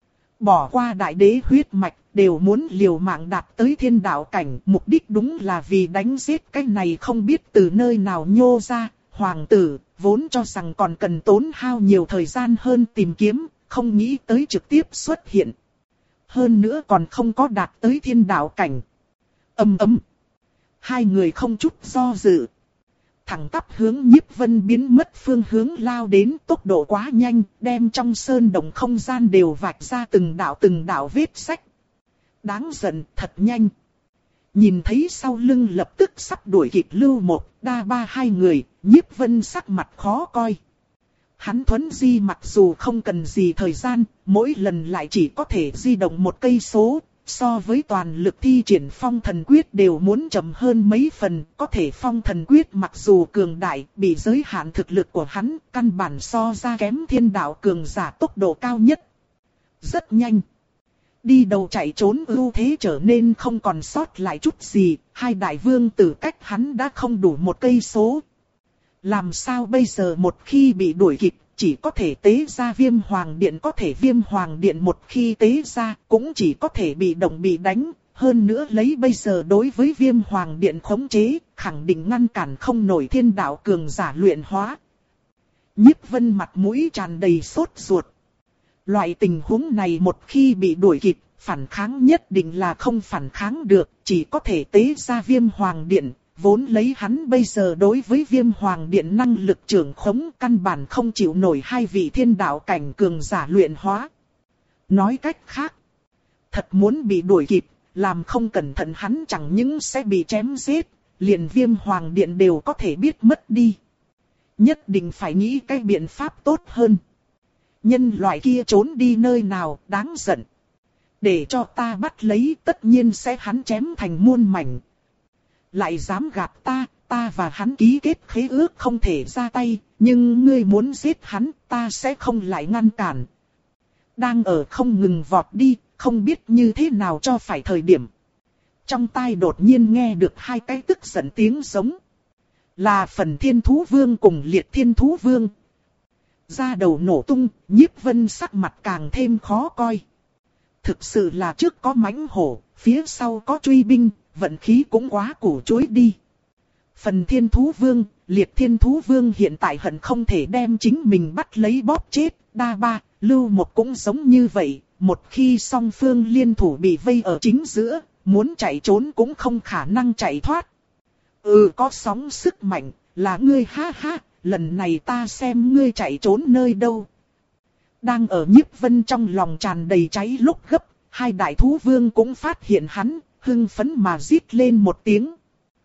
Bỏ qua đại đế huyết mạch, đều muốn liều mạng đạt tới thiên đạo cảnh. Mục đích đúng là vì đánh giết cái này không biết từ nơi nào nhô ra. Hoàng tử, vốn cho rằng còn cần tốn hao nhiều thời gian hơn tìm kiếm, không nghĩ tới trực tiếp xuất hiện. Hơn nữa còn không có đạt tới thiên đạo cảnh. Ầm ầm. Hai người không chút do dự. Thẳng tắp hướng Nhiếp Vân biến mất phương hướng lao đến, tốc độ quá nhanh, đem trong sơn động không gian đều vạch ra từng đạo từng đạo vết sách. Đáng giận, thật nhanh. Nhìn thấy sau lưng lập tức sắp đuổi kịp Lưu Một, Đa Ba hai người, Nhiếp Vân sắc mặt khó coi. Hắn thuấn di mặc dù không cần gì thời gian, mỗi lần lại chỉ có thể di động một cây số, so với toàn lực thi triển phong thần quyết đều muốn chậm hơn mấy phần. Có thể phong thần quyết mặc dù cường đại, bị giới hạn thực lực của hắn, căn bản so ra kém thiên đạo cường giả tốc độ cao nhất. Rất nhanh. Đi đầu chạy trốn ưu thế trở nên không còn sót lại chút gì, hai đại vương tử cách hắn đã không đủ một cây số. Làm sao bây giờ một khi bị đuổi kịp, chỉ có thể tế ra viêm hoàng điện, có thể viêm hoàng điện một khi tế ra, cũng chỉ có thể bị động bị đánh, hơn nữa lấy bây giờ đối với viêm hoàng điện khống chế, khẳng định ngăn cản không nổi thiên đạo cường giả luyện hóa. Nhiếp Vân mặt mũi tràn đầy sốt ruột. Loại tình huống này một khi bị đuổi kịp, phản kháng nhất định là không phản kháng được, chỉ có thể tế ra viêm hoàng điện. Vốn lấy hắn bây giờ đối với viêm hoàng điện năng lực trưởng khống, căn bản không chịu nổi hai vị thiên đạo cảnh cường giả luyện hóa. Nói cách khác, thật muốn bị đuổi kịp, làm không cẩn thận hắn chẳng những sẽ bị chém giết, liền viêm hoàng điện đều có thể biết mất đi. Nhất định phải nghĩ cái biện pháp tốt hơn. Nhân loại kia trốn đi nơi nào, đáng giận. Để cho ta bắt lấy, tất nhiên sẽ hắn chém thành muôn mảnh. Lại dám gạt ta, ta và hắn ký kết khế ước không thể ra tay, nhưng ngươi muốn giết hắn, ta sẽ không lại ngăn cản. Đang ở không ngừng vọt đi, không biết như thế nào cho phải thời điểm. Trong tai đột nhiên nghe được hai cái tức giận tiếng giống. Là Phần Thiên Thú Vương cùng Liệt Thiên Thú Vương. Da đầu nổ tung, Nhiếp Vân sắc mặt càng thêm khó coi. Thực sự là trước có mãnh hổ, phía sau có truy binh, vận khí cũng quá củ chuối đi. Phần Thiên Thú Vương, Liệt Thiên Thú Vương hiện tại hận không thể đem chính mình bắt lấy bóp chết. Đa Ba, Lưu Một cũng giống như vậy, một khi song phương liên thủ bị vây ở chính giữa, muốn chạy trốn cũng không khả năng chạy thoát. Ừ, có sóng sức mạnh, là ngươi, ha ha, lần này ta xem ngươi chạy trốn nơi đâu. Đang ở Nhiếp Vân trong lòng tràn đầy cháy lúc gấp, hai đại thú vương cũng phát hiện hắn, hưng phấn mà rít lên một tiếng.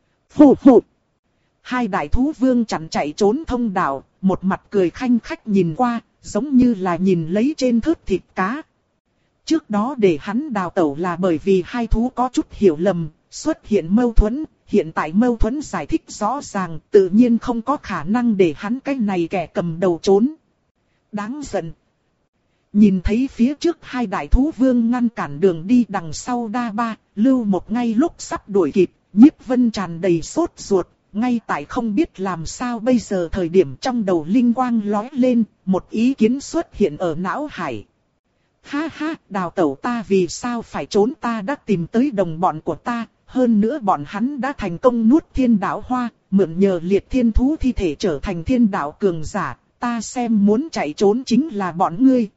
Hù hù! Hai đại thú vương chặn chạy trốn thông đạo, một mặt cười khanh khách nhìn qua, giống như là nhìn lấy trên thớt thịt cá. Trước đó để hắn đào tẩu là bởi vì hai thú có chút hiểu lầm, xuất hiện mâu thuẫn, hiện tại mâu thuẫn giải thích rõ ràng, tự nhiên không có khả năng để hắn cái này kẻ cầm đầu trốn. Đáng giận. Nhìn thấy phía trước hai đại thú vương ngăn cản đường đi đằng sau đa ba, Lưu Một ngay lúc sắp đuổi kịp, Nhiếp Vân tràn đầy sốt ruột, ngay tại không biết làm sao bây giờ thời điểm trong đầu linh quang lóe lên, một ý kiến xuất hiện ở não hải. Ha ha, đào tẩu ta vì sao phải trốn, ta đã tìm tới đồng bọn của ta, hơn nữa bọn hắn đã thành công nuốt thiên đạo hoa, mượn nhờ liệt thiên thú thi thể trở thành thiên đạo cường giả, ta xem muốn chạy trốn chính là bọn ngươi.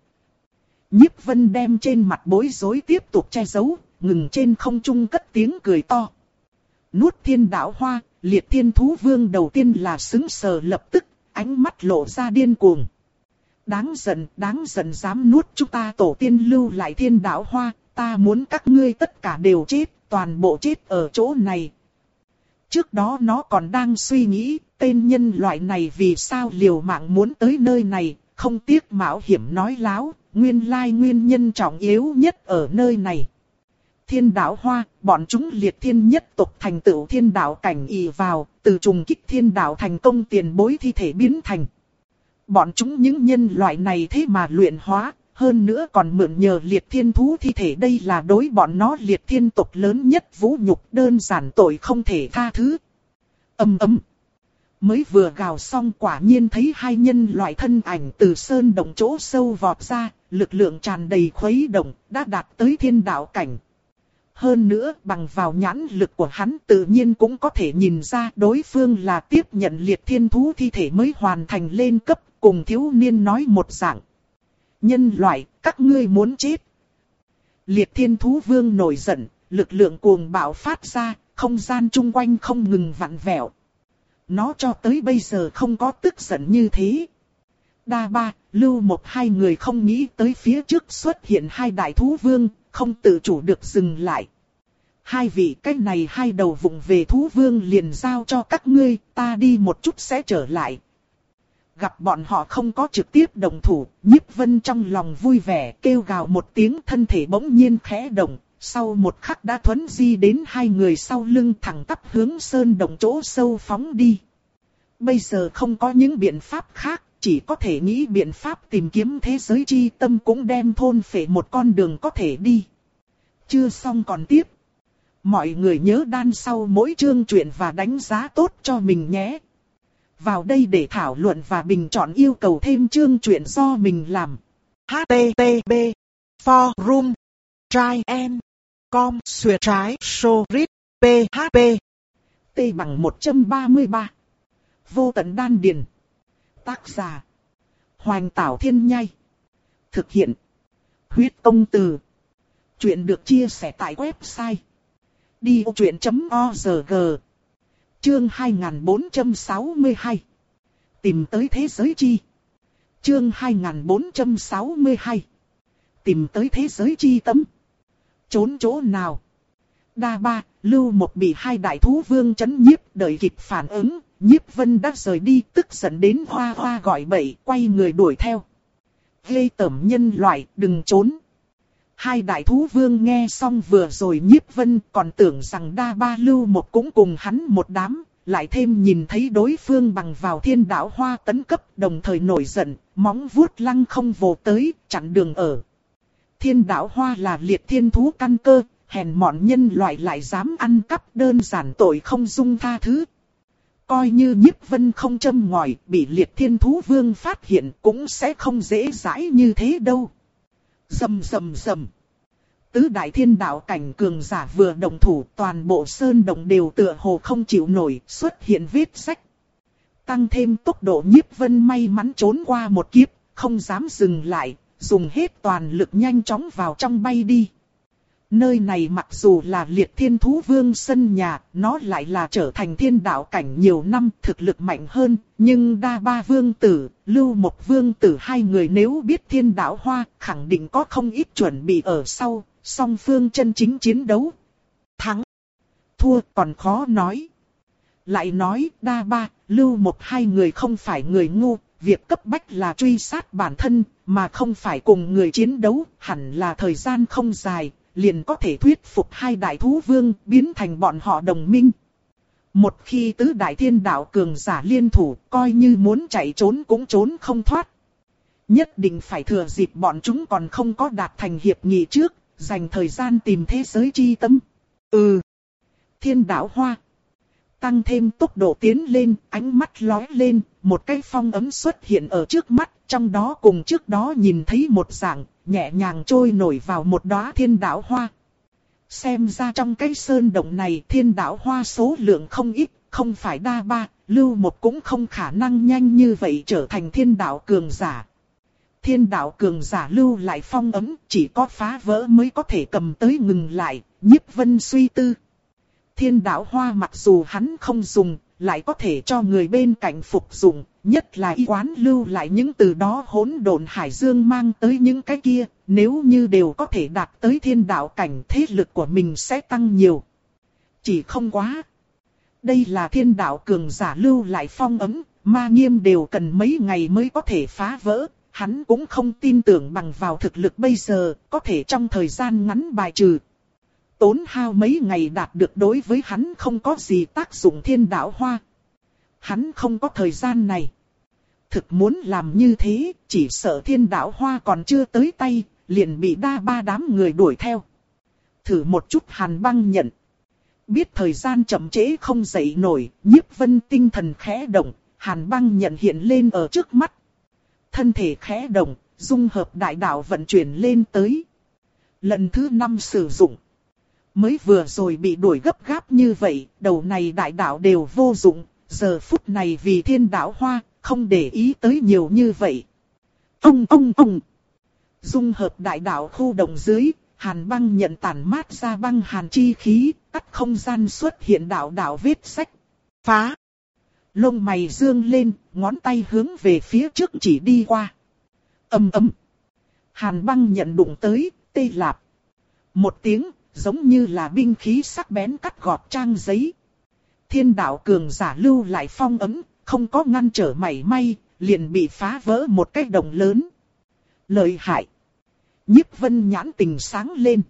Nhiếp Vân đem trên mặt bối rối tiếp tục che giấu, ngừng trên không trung cất tiếng cười to. Nuốt thiên đạo hoa, liệt thiên thú vương đầu tiên là sững sờ lập tức, ánh mắt lộ ra điên cuồng. Đáng giận, đáng giận dám nuốt chúng ta tổ tiên lưu lại thiên đạo hoa, ta muốn các ngươi tất cả đều chết, toàn bộ chết ở chỗ này. Trước đó nó còn đang suy nghĩ, tên nhân loại này vì sao liều mạng muốn tới nơi này, không tiếc mạo hiểm nói láo, nguyên lai nguyên nhân trọng yếu nhất ở nơi này. Thiên đạo hoa, bọn chúng liệt thiên nhất tộc thành tựu thiên đạo cảnh ỷ vào, từ trùng kích thiên đạo thành công tiền bối thi thể biến thành. Bọn chúng những nhân loại này thế mà luyện hóa, hơn nữa còn mượn nhờ liệt thiên thú thi thể, đây là đối bọn nó liệt thiên tộc lớn nhất vũ nhục, đơn giản tội không thể tha thứ. Ầm ầm. Mới vừa gào xong quả nhiên thấy hai nhân loại thân ảnh từ sơn động chỗ sâu vọt ra, lực lượng tràn đầy khuấy động, đã đạt tới thiên đạo cảnh. Hơn nữa bằng vào nhãn lực của hắn tự nhiên cũng có thể nhìn ra đối phương là tiếp nhận liệt thiên thú thi thể mới hoàn thành lên cấp, cùng thiếu niên nói một dạng. Nhân loại, các ngươi muốn chết. Liệt thiên thú vương nổi giận, lực lượng cuồng bạo phát ra, không gian chung quanh không ngừng vặn vẹo. Nó cho tới bây giờ không có tức giận như thế. Đa ba, Lưu Một hai người không nghĩ tới phía trước xuất hiện hai đại thú vương, không tự chủ được dừng lại. Hai vị cách này hai đầu vụng về thú vương liền giao cho các ngươi, ta đi một chút sẽ trở lại. Gặp bọn họ không có trực tiếp động thủ, Nhiếp Vân trong lòng vui vẻ kêu gào một tiếng, thân thể bỗng nhiên khẽ động, sau một khắc đã thuấn di đến hai người sau lưng, thẳng tắp hướng sơn động chỗ sâu phóng đi. Bây giờ không có những biện pháp khác, chỉ có thể nghĩ biện pháp tìm kiếm thế giới chi tâm, cũng đem thôn phệ một con đường có thể đi. Chưa xong còn tiếp. Mọi người nhớ đan sau mỗi chương truyện và đánh giá tốt cho mình nhé. Vào đây để thảo luận và bình chọn yêu cầu thêm chương truyện do mình làm. hát tê tê pê forum try and com xuyệt trái sorit php T bằng một trăm ba mươi ba. Vô tận đan điền. Tác giả Hoành Tảo Thiên Nhai. Thực hiện Huyết Công Từ. Chuyện được chia sẻ tại website đi ô truyện chấm org. Chương hai nghìn bốn trăm sáu mươi hai. Tìm tới thế giới chi. Chương hai nghìn bốn trăm sáu mươi hai. Tìm tới thế giới chi tâm. Trốn chỗ nào? Đa ba, Lưu Một bị hai đại thú vương chấn nhiếp, đợi kịp phản ứng, Nhiếp Vân đã rời đi, tức giận đến hoa hoa gọi bậy, quay người đuổi theo. Ghê tởm nhân loại, đừng trốn. Hai đại thú vương nghe xong vừa rồi Nhiếp Vân còn tưởng rằng đa ba Lưu Một cũng cùng hắn một đám, lại thêm nhìn thấy đối phương bằng vào thiên đạo hoa tấn cấp, đồng thời nổi giận, móng vuốt lăng không vồ tới, chặn đường ở. Thiên đạo hoa là liệt thiên thú căn cơ, hèn mọn nhân loại lại dám ăn cắp, đơn giản tội không dung tha thứ. Coi như Nhiếp Vân không châm ngòi, bị liệt thiên thú vương phát hiện cũng sẽ không dễ dãi như thế đâu. Rầm rầm rầm. Tứ đại thiên đạo cảnh cường giả vừa động thủ, toàn bộ sơn động đều tựa hồ không chịu nổi, xuất hiện vết rách. Tăng thêm tốc độ, Nhiếp Vân may mắn trốn qua một kiếp, không dám dừng lại, dùng hết toàn lực nhanh chóng vào trong bay đi. Nơi này mặc dù là liệt thiên thú vương sân nhà, nó lại là trở thành thiên đạo cảnh nhiều năm, thực lực mạnh hơn, nhưng đa ba vương tử, lưu một vương tử hai người nếu biết thiên đạo hoa, khẳng định có không ít chuẩn bị ở sau, song phương chân chính chiến đấu. Thắng, thua còn khó nói. Lại nói đa ba, lưu một hai người không phải người ngu, việc cấp bách là truy sát bản thân, mà không phải cùng người chiến đấu, hẳn là thời gian không dài, liền có thể thuyết phục hai đại thú vương biến thành bọn họ đồng minh. Một khi tứ đại thiên đạo cường giả liên thủ, coi như muốn chạy trốn cũng trốn không thoát. Nhất định phải thừa dịp bọn chúng còn không có đạt thành hiệp nghị trước, dành thời gian tìm thế giới chi tâm. Ừ, thiên đạo hoa. Tăng thêm tốc độ tiến lên, ánh mắt lóe lên, một cái phong ấm xuất hiện ở trước mắt, trong đó cùng trước đó nhìn thấy một dạng, nhẹ nhàng trôi nổi vào một đóa thiên đạo hoa. Xem ra trong cái sơn động này thiên đạo hoa số lượng không ít, không phải đa ba, lưu một cũng không khả năng nhanh như vậy trở thành thiên đạo cường giả. Thiên đạo cường giả lưu lại phong ấm, chỉ có phá vỡ mới có thể cầm tới ngừng lại, Nhiếp Vân suy tư. Thiên đạo hoa mặc dù hắn không dùng, lại có thể cho người bên cạnh phục dụng, nhất là y quán lưu lại những từ đó hỗn độn hải dương mang tới những cái kia, nếu như đều có thể đạt tới thiên đạo cảnh thế lực của mình sẽ tăng nhiều. Chỉ không quá. Đây là thiên đạo cường giả lưu lại phong ấm, ma nghiêm đều cần mấy ngày mới có thể phá vỡ, hắn cũng không tin tưởng bằng vào thực lực bây giờ, có thể trong thời gian ngắn bài trừ. Tốn hao mấy ngày đạt được đối với hắn không có gì tác dụng thiên đạo hoa. Hắn không có thời gian này. Thực muốn làm như thế, chỉ sợ thiên đạo hoa còn chưa tới tay, liền bị đa ba đám người đuổi theo. Thử một chút Hàn Băng nhận. Biết thời gian chậm trễ không dậy nổi, Nhiếp Vân tinh thần khẽ động, Hàn Băng nhận hiện lên ở trước mắt. Thân thể khẽ động, dung hợp đại đạo vận chuyển lên tới. Lần thứ năm sử dụng. Mới vừa rồi bị đuổi gấp gáp như vậy, đầu này đại đạo đều vô dụng, giờ phút này vì thiên đạo hoa, không để ý tới nhiều như vậy. Ông ông ông. Dung hợp đại đạo khu động dưới, Hàn Băng nhận tản mát ra băng hàn chi khí, cắt không gian xuất hiện đạo đạo vết sách. Phá. Lông mày dương lên, ngón tay hướng về phía trước chỉ đi qua. Ầm ầm. Hàn Băng nhận đụng tới, tê lạp. Một tiếng, giống như là binh khí sắc bén cắt gọt trang giấy. Thiên đạo cường giả lưu lại phong ấm, không có ngăn trở mảy may, liền bị phá vỡ một cái động lớn. Lợi hại. Nhiếp Vân nhãn tình sáng lên.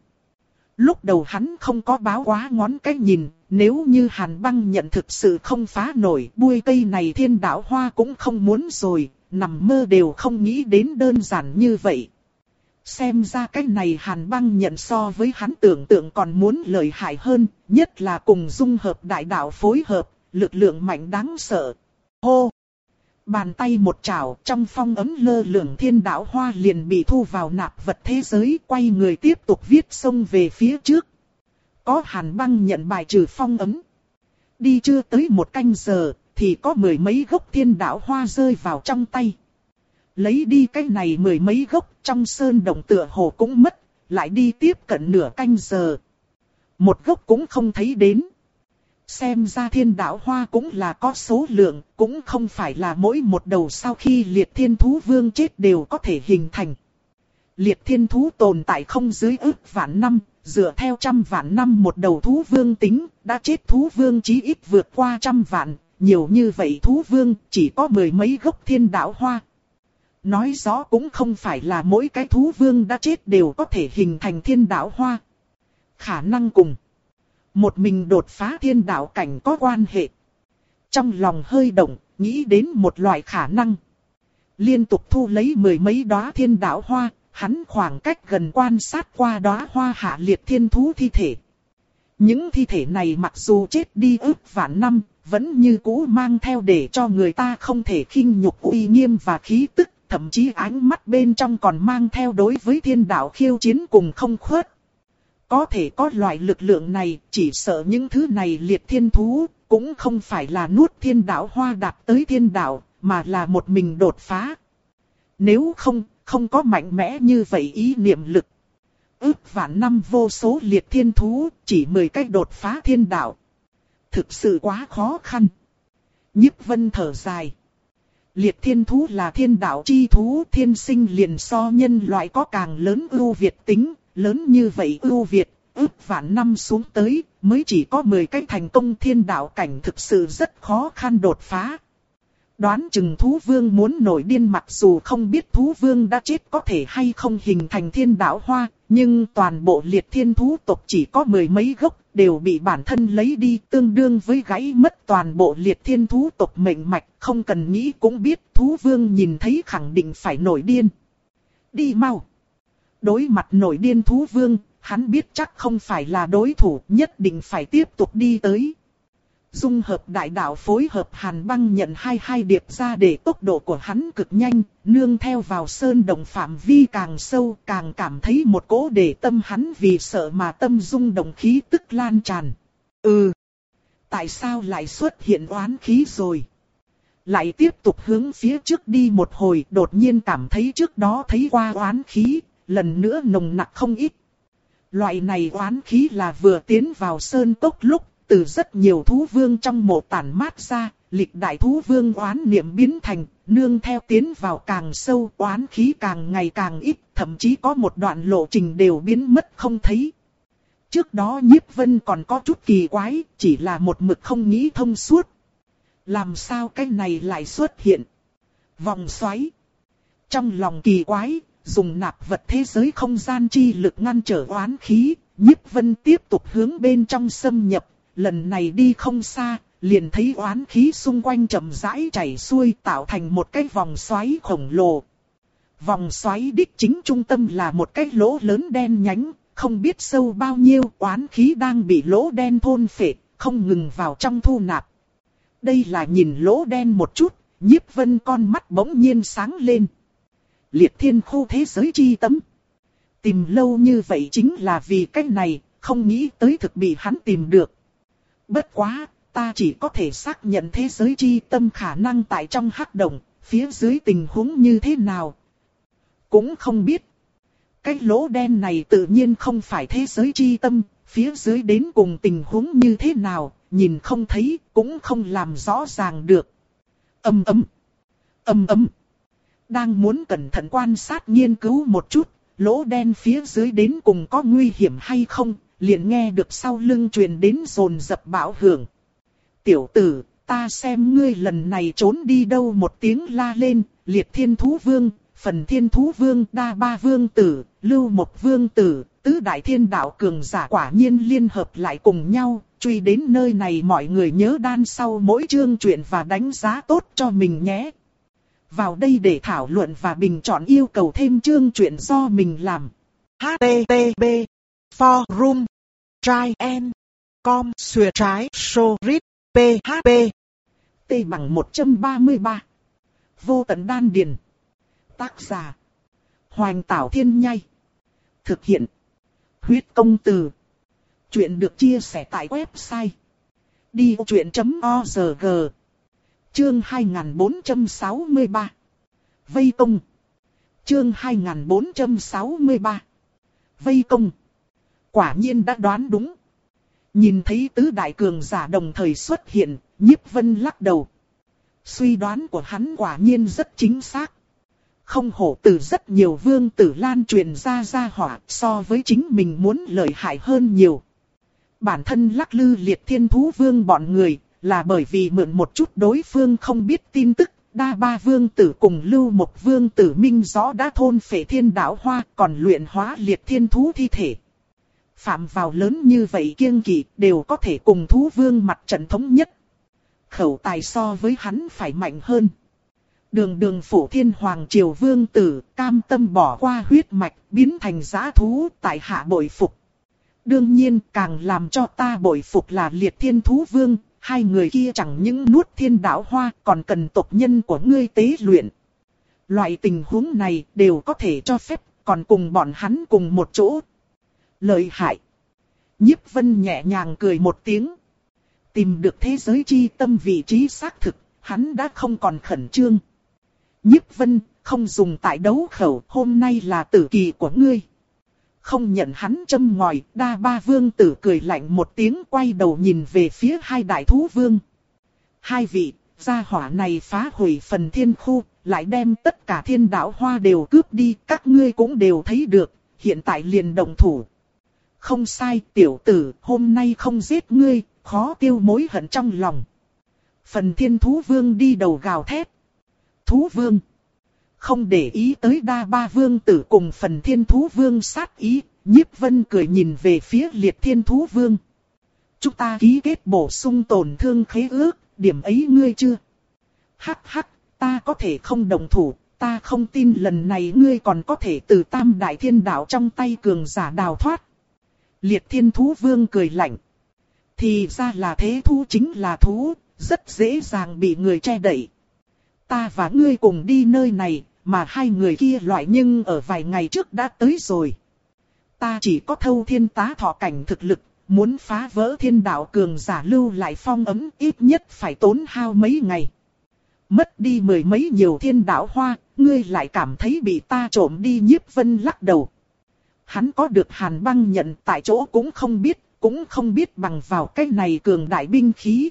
Lúc đầu hắn không có báo quá ngón cái nhìn, nếu như Hàn Băng nhận thực sự không phá nổi, bui cây này thiên đạo hoa cũng không muốn rồi, nằm mơ đều không nghĩ đến đơn giản như vậy. Xem ra cái này Hàn Băng nhận so với hắn tưởng tượng còn muốn lợi hại hơn, nhất là cùng dung hợp đại đạo phối hợp, lực lượng mạnh đáng sợ. Hô! Bàn tay một chảo, trong phong ấm lơ lửng thiên đạo hoa liền bị thu vào nạp vật thế giới, quay người tiếp tục viết xông về phía trước. Có Hàn Băng nhận bài trừ phong ấm. Đi chưa tới một canh giờ, thì có mười mấy gốc thiên đạo hoa rơi vào trong tay. Lấy đi cái này mười mấy gốc, trong sơn động tựa hồ cũng mất, lại đi tiếp cận nửa canh giờ. Một gốc cũng không thấy đến. Xem ra thiên đạo hoa cũng là có số lượng, cũng không phải là mỗi một đầu sau khi liệt thiên thú vương chết đều có thể hình thành. Liệt thiên thú tồn tại không dưới ức vạn năm, dựa theo trăm vạn năm một đầu thú vương tính, đã chết thú vương chí ít vượt qua trăm vạn, nhiều như vậy thú vương chỉ có mười mấy gốc thiên đạo hoa. Nói rõ cũng không phải là mỗi cái thú vương đã chết đều có thể hình thành thiên đạo hoa. Khả năng cùng một mình đột phá thiên đạo cảnh có quan hệ. Trong lòng hơi động, nghĩ đến một loại khả năng. Liên tục thu lấy mười mấy đóa thiên đạo hoa, hắn khoảng cách gần quan sát qua đóa hoa hạ liệt thiên thú thi thể. Những thi thể này mặc dù chết đi ức vạn năm, vẫn như cũ mang theo để cho người ta không thể khinh nhục uy nghiêm và khí tức, thậm chí ánh mắt bên trong còn mang theo đối với thiên đạo khiêu chiến cùng không khuất. Có thể có loại lực lượng này, chỉ sợ những thứ này liệt thiên thú, cũng không phải là nuốt thiên đạo hoa đạt tới thiên đạo, mà là một mình đột phá. Nếu không, không có mạnh mẽ như vậy ý niệm lực. ước vạn năm vô số liệt thiên thú, chỉ mười cách đột phá thiên đạo. Thực sự quá khó khăn. Nhiếp Vân thở dài. Liệt thiên thú là thiên đạo chi thú, thiên sinh liền so nhân loại có càng lớn ưu việt tính, lớn như vậy ưu việt, ước vạn năm xuống tới, mới chỉ có mười cách thành công thiên đạo cảnh, thực sự rất khó khăn đột phá. Đoán chừng thú vương muốn nổi điên, mặc dù không biết thú vương đã chết có thể hay không hình thành thiên đạo hoa, nhưng toàn bộ liệt thiên thú tộc chỉ có mười mấy gốc, đều bị bản thân lấy đi, tương đương với gãy mất toàn bộ liệt thiên thú tộc mệnh mạch, không cần nghĩ cũng biết thú vương nhìn thấy khẳng định phải nổi điên. Đi mau! Đối mặt nổi điên thú vương, hắn biết chắc không phải là đối thủ, nhất định phải tiếp tục đi tới. Dung hợp đại đạo phối hợp hàn băng nhận hai hai điệp ra để tốc độ của hắn cực nhanh, nương theo vào sơn động phạm vi càng sâu, càng cảm thấy một cỗ để tâm hắn vì sợ mà tâm rung động khí tức lan tràn. Ừ, tại sao lại xuất hiện oán khí rồi? Lại tiếp tục hướng phía trước đi một hồi, đột nhiên cảm thấy trước đó thấy qua oán khí, lần nữa nồng nặc không ít. Loại này oán khí là vừa tiến vào sơn cốc lúc, từ rất nhiều thú vương trong mộ tản mát ra, lịch đại thú vương oán niệm biến thành, nương theo tiến vào càng sâu, oán khí càng ngày càng ít, thậm chí có một đoạn lộ trình đều biến mất không thấy. Trước đó Nhiếp Vân còn có chút kỳ quái, chỉ là một mực không nghĩ thông suốt. Làm sao cái này lại xuất hiện? Vòng xoáy. Trong lòng kỳ quái, dùng nạp vật thế giới không gian chi lực ngăn trở oán khí, Nhiếp Vân tiếp tục hướng bên trong xâm nhập. Lần này đi không xa, liền thấy oán khí xung quanh chậm rãi chảy xuôi tạo thành một cái vòng xoáy khổng lồ. Vòng xoáy đích chính trung tâm là một cái lỗ lớn đen nhánh, không biết sâu bao nhiêu, oán khí đang bị lỗ đen thôn phệ, không ngừng vào trong thu nạp. Đây là nhìn lỗ đen một chút, Nhiếp Vân con mắt bỗng nhiên sáng lên. Liệt thiên khu thế giới chi tâm. Tìm lâu như vậy chính là vì cái này, không nghĩ tới thực bị hắn tìm được. Bất quá, ta chỉ có thể xác nhận thế giới chi tâm khả năng tại trong hắc động, phía dưới tình huống như thế nào. Cũng không biết. Cái lỗ đen này tự nhiên không phải thế giới chi tâm, phía dưới đến cùng tình huống như thế nào, nhìn không thấy, cũng không làm rõ ràng được. Âm ấm. Âm ấm. Đang muốn cẩn thận quan sát nghiên cứu một chút, lỗ đen phía dưới đến cùng có nguy hiểm hay không, liền nghe được sau lưng truyền đến rồn dập bão hưởng. Tiểu tử, ta xem ngươi lần này trốn đi đâu, một tiếng la lên, liệt thiên thú vương, phần thiên thú vương, đa ba vương tử, lưu một vương tử, tứ đại thiên đạo cường giả quả nhiên liên hợp lại cùng nhau, truy đến nơi này. Mọi người nhớ đan sau mỗi chương truyện và đánh giá tốt cho mình nhé. Vào đây để thảo luận và bình chọn yêu cầu thêm chương truyện do mình làm. hát tê tê pê Forum Try and Com Xuyệt trái Show Read pê hát pê T bằng một trăm ba mươi ba. Vô tận đan điền. Tác giả Hoành Tảo Thiên Nhai. Thực hiện Huyết Công Từ. Chuyện được chia sẻ tại website đi ô chuyện chấm o rờ giê. Chương hai nghìn bốn trăm sáu mươi ba. Vây công. Chương hai nghìn bốn trăm sáu mươi ba. Vây công. Quả nhiên đã đoán đúng. Nhìn thấy tứ đại cường giả đồng thời xuất hiện, Nhiếp Vân lắc đầu. Suy đoán của hắn quả nhiên rất chính xác. Không hổ từ rất nhiều vương tử lan truyền ra ra hỏa, so với chính mình muốn lợi hại hơn nhiều. Bản thân lắc lư liệt thiên thú vương bọn người, là bởi vì mượn một chút đối phương không biết tin tức, đa ba vương tử cùng lưu một vương tử minh rõ đã thôn phệ thiên đạo hoa, còn luyện hóa liệt thiên thú thi thể. Phạm vào lớn như vậy kiêng kỵ, đều có thể cùng thú vương mặt trận thống nhất. Khẩu tài so với hắn phải mạnh hơn. Đường đường phủ thiên hoàng triều vương tử, cam tâm bỏ qua huyết mạch, biến thành dã thú, tại hạ bội phục. Đương nhiên càng làm cho ta bội phục là liệt thiên thú vương, hai người kia chẳng những nuốt thiên đạo hoa, còn cần tộc nhân của ngươi tế luyện. Loại tình huống này đều có thể cho phép, còn cùng bọn hắn cùng một chỗ. Lợi hại. Nhiếp Vân nhẹ nhàng cười một tiếng. Tìm được thế giới chi tâm vị trí xác thực, hắn đã không còn khẩn trương. Nhiếp Vân, không dùng tại đấu khẩu, hôm nay là tử kỳ của ngươi. Không nhận hắn châm ngòi, Đa Ba Vương tử cười lạnh một tiếng, quay đầu nhìn về phía hai đại thú vương. Hai vị, gia hỏa này phá hủy phần thiên khu, lại đem tất cả thiên đạo hoa đều cướp đi, các ngươi cũng đều thấy được, hiện tại liền động thủ. Không sai, tiểu tử, hôm nay không giết ngươi, khó tiêu mối hận trong lòng. Phần thiên thú vương đi đầu gào thét. Thú vương. Không để ý tới Đa Ba Vương tử cùng phần thiên thú vương sát ý, Nhiếp Vân cười nhìn về phía liệt thiên thú vương. Chúng ta ký kết bổ sung tổn thương khế ước, điểm ấy ngươi chưa? Hắc hắc, ta có thể không đồng thủ, ta không tin lần này ngươi còn có thể từ tam đại thiên đạo trong tay cường giả đào thoát. Liệt thiên thú vương cười lạnh. Thì ra là thế, thú chính là thú, rất dễ dàng bị người che đậy. Ta và ngươi cùng đi nơi này, mà hai người kia loại nhưng ở vài ngày trước đã tới rồi. Ta chỉ có thâu thiên tá thọ cảnh thực lực, muốn phá vỡ thiên đạo cường giả lưu lại phong ấm ít nhất phải tốn hao mấy ngày. Mất đi mười mấy nhiều thiên đạo hoa, ngươi lại cảm thấy bị ta trộm đi. Nhiếp Vân lắc đầu. Hắn có được hàn băng nhận tại chỗ cũng không biết, cũng không biết bằng vào cái này cường đại binh khí.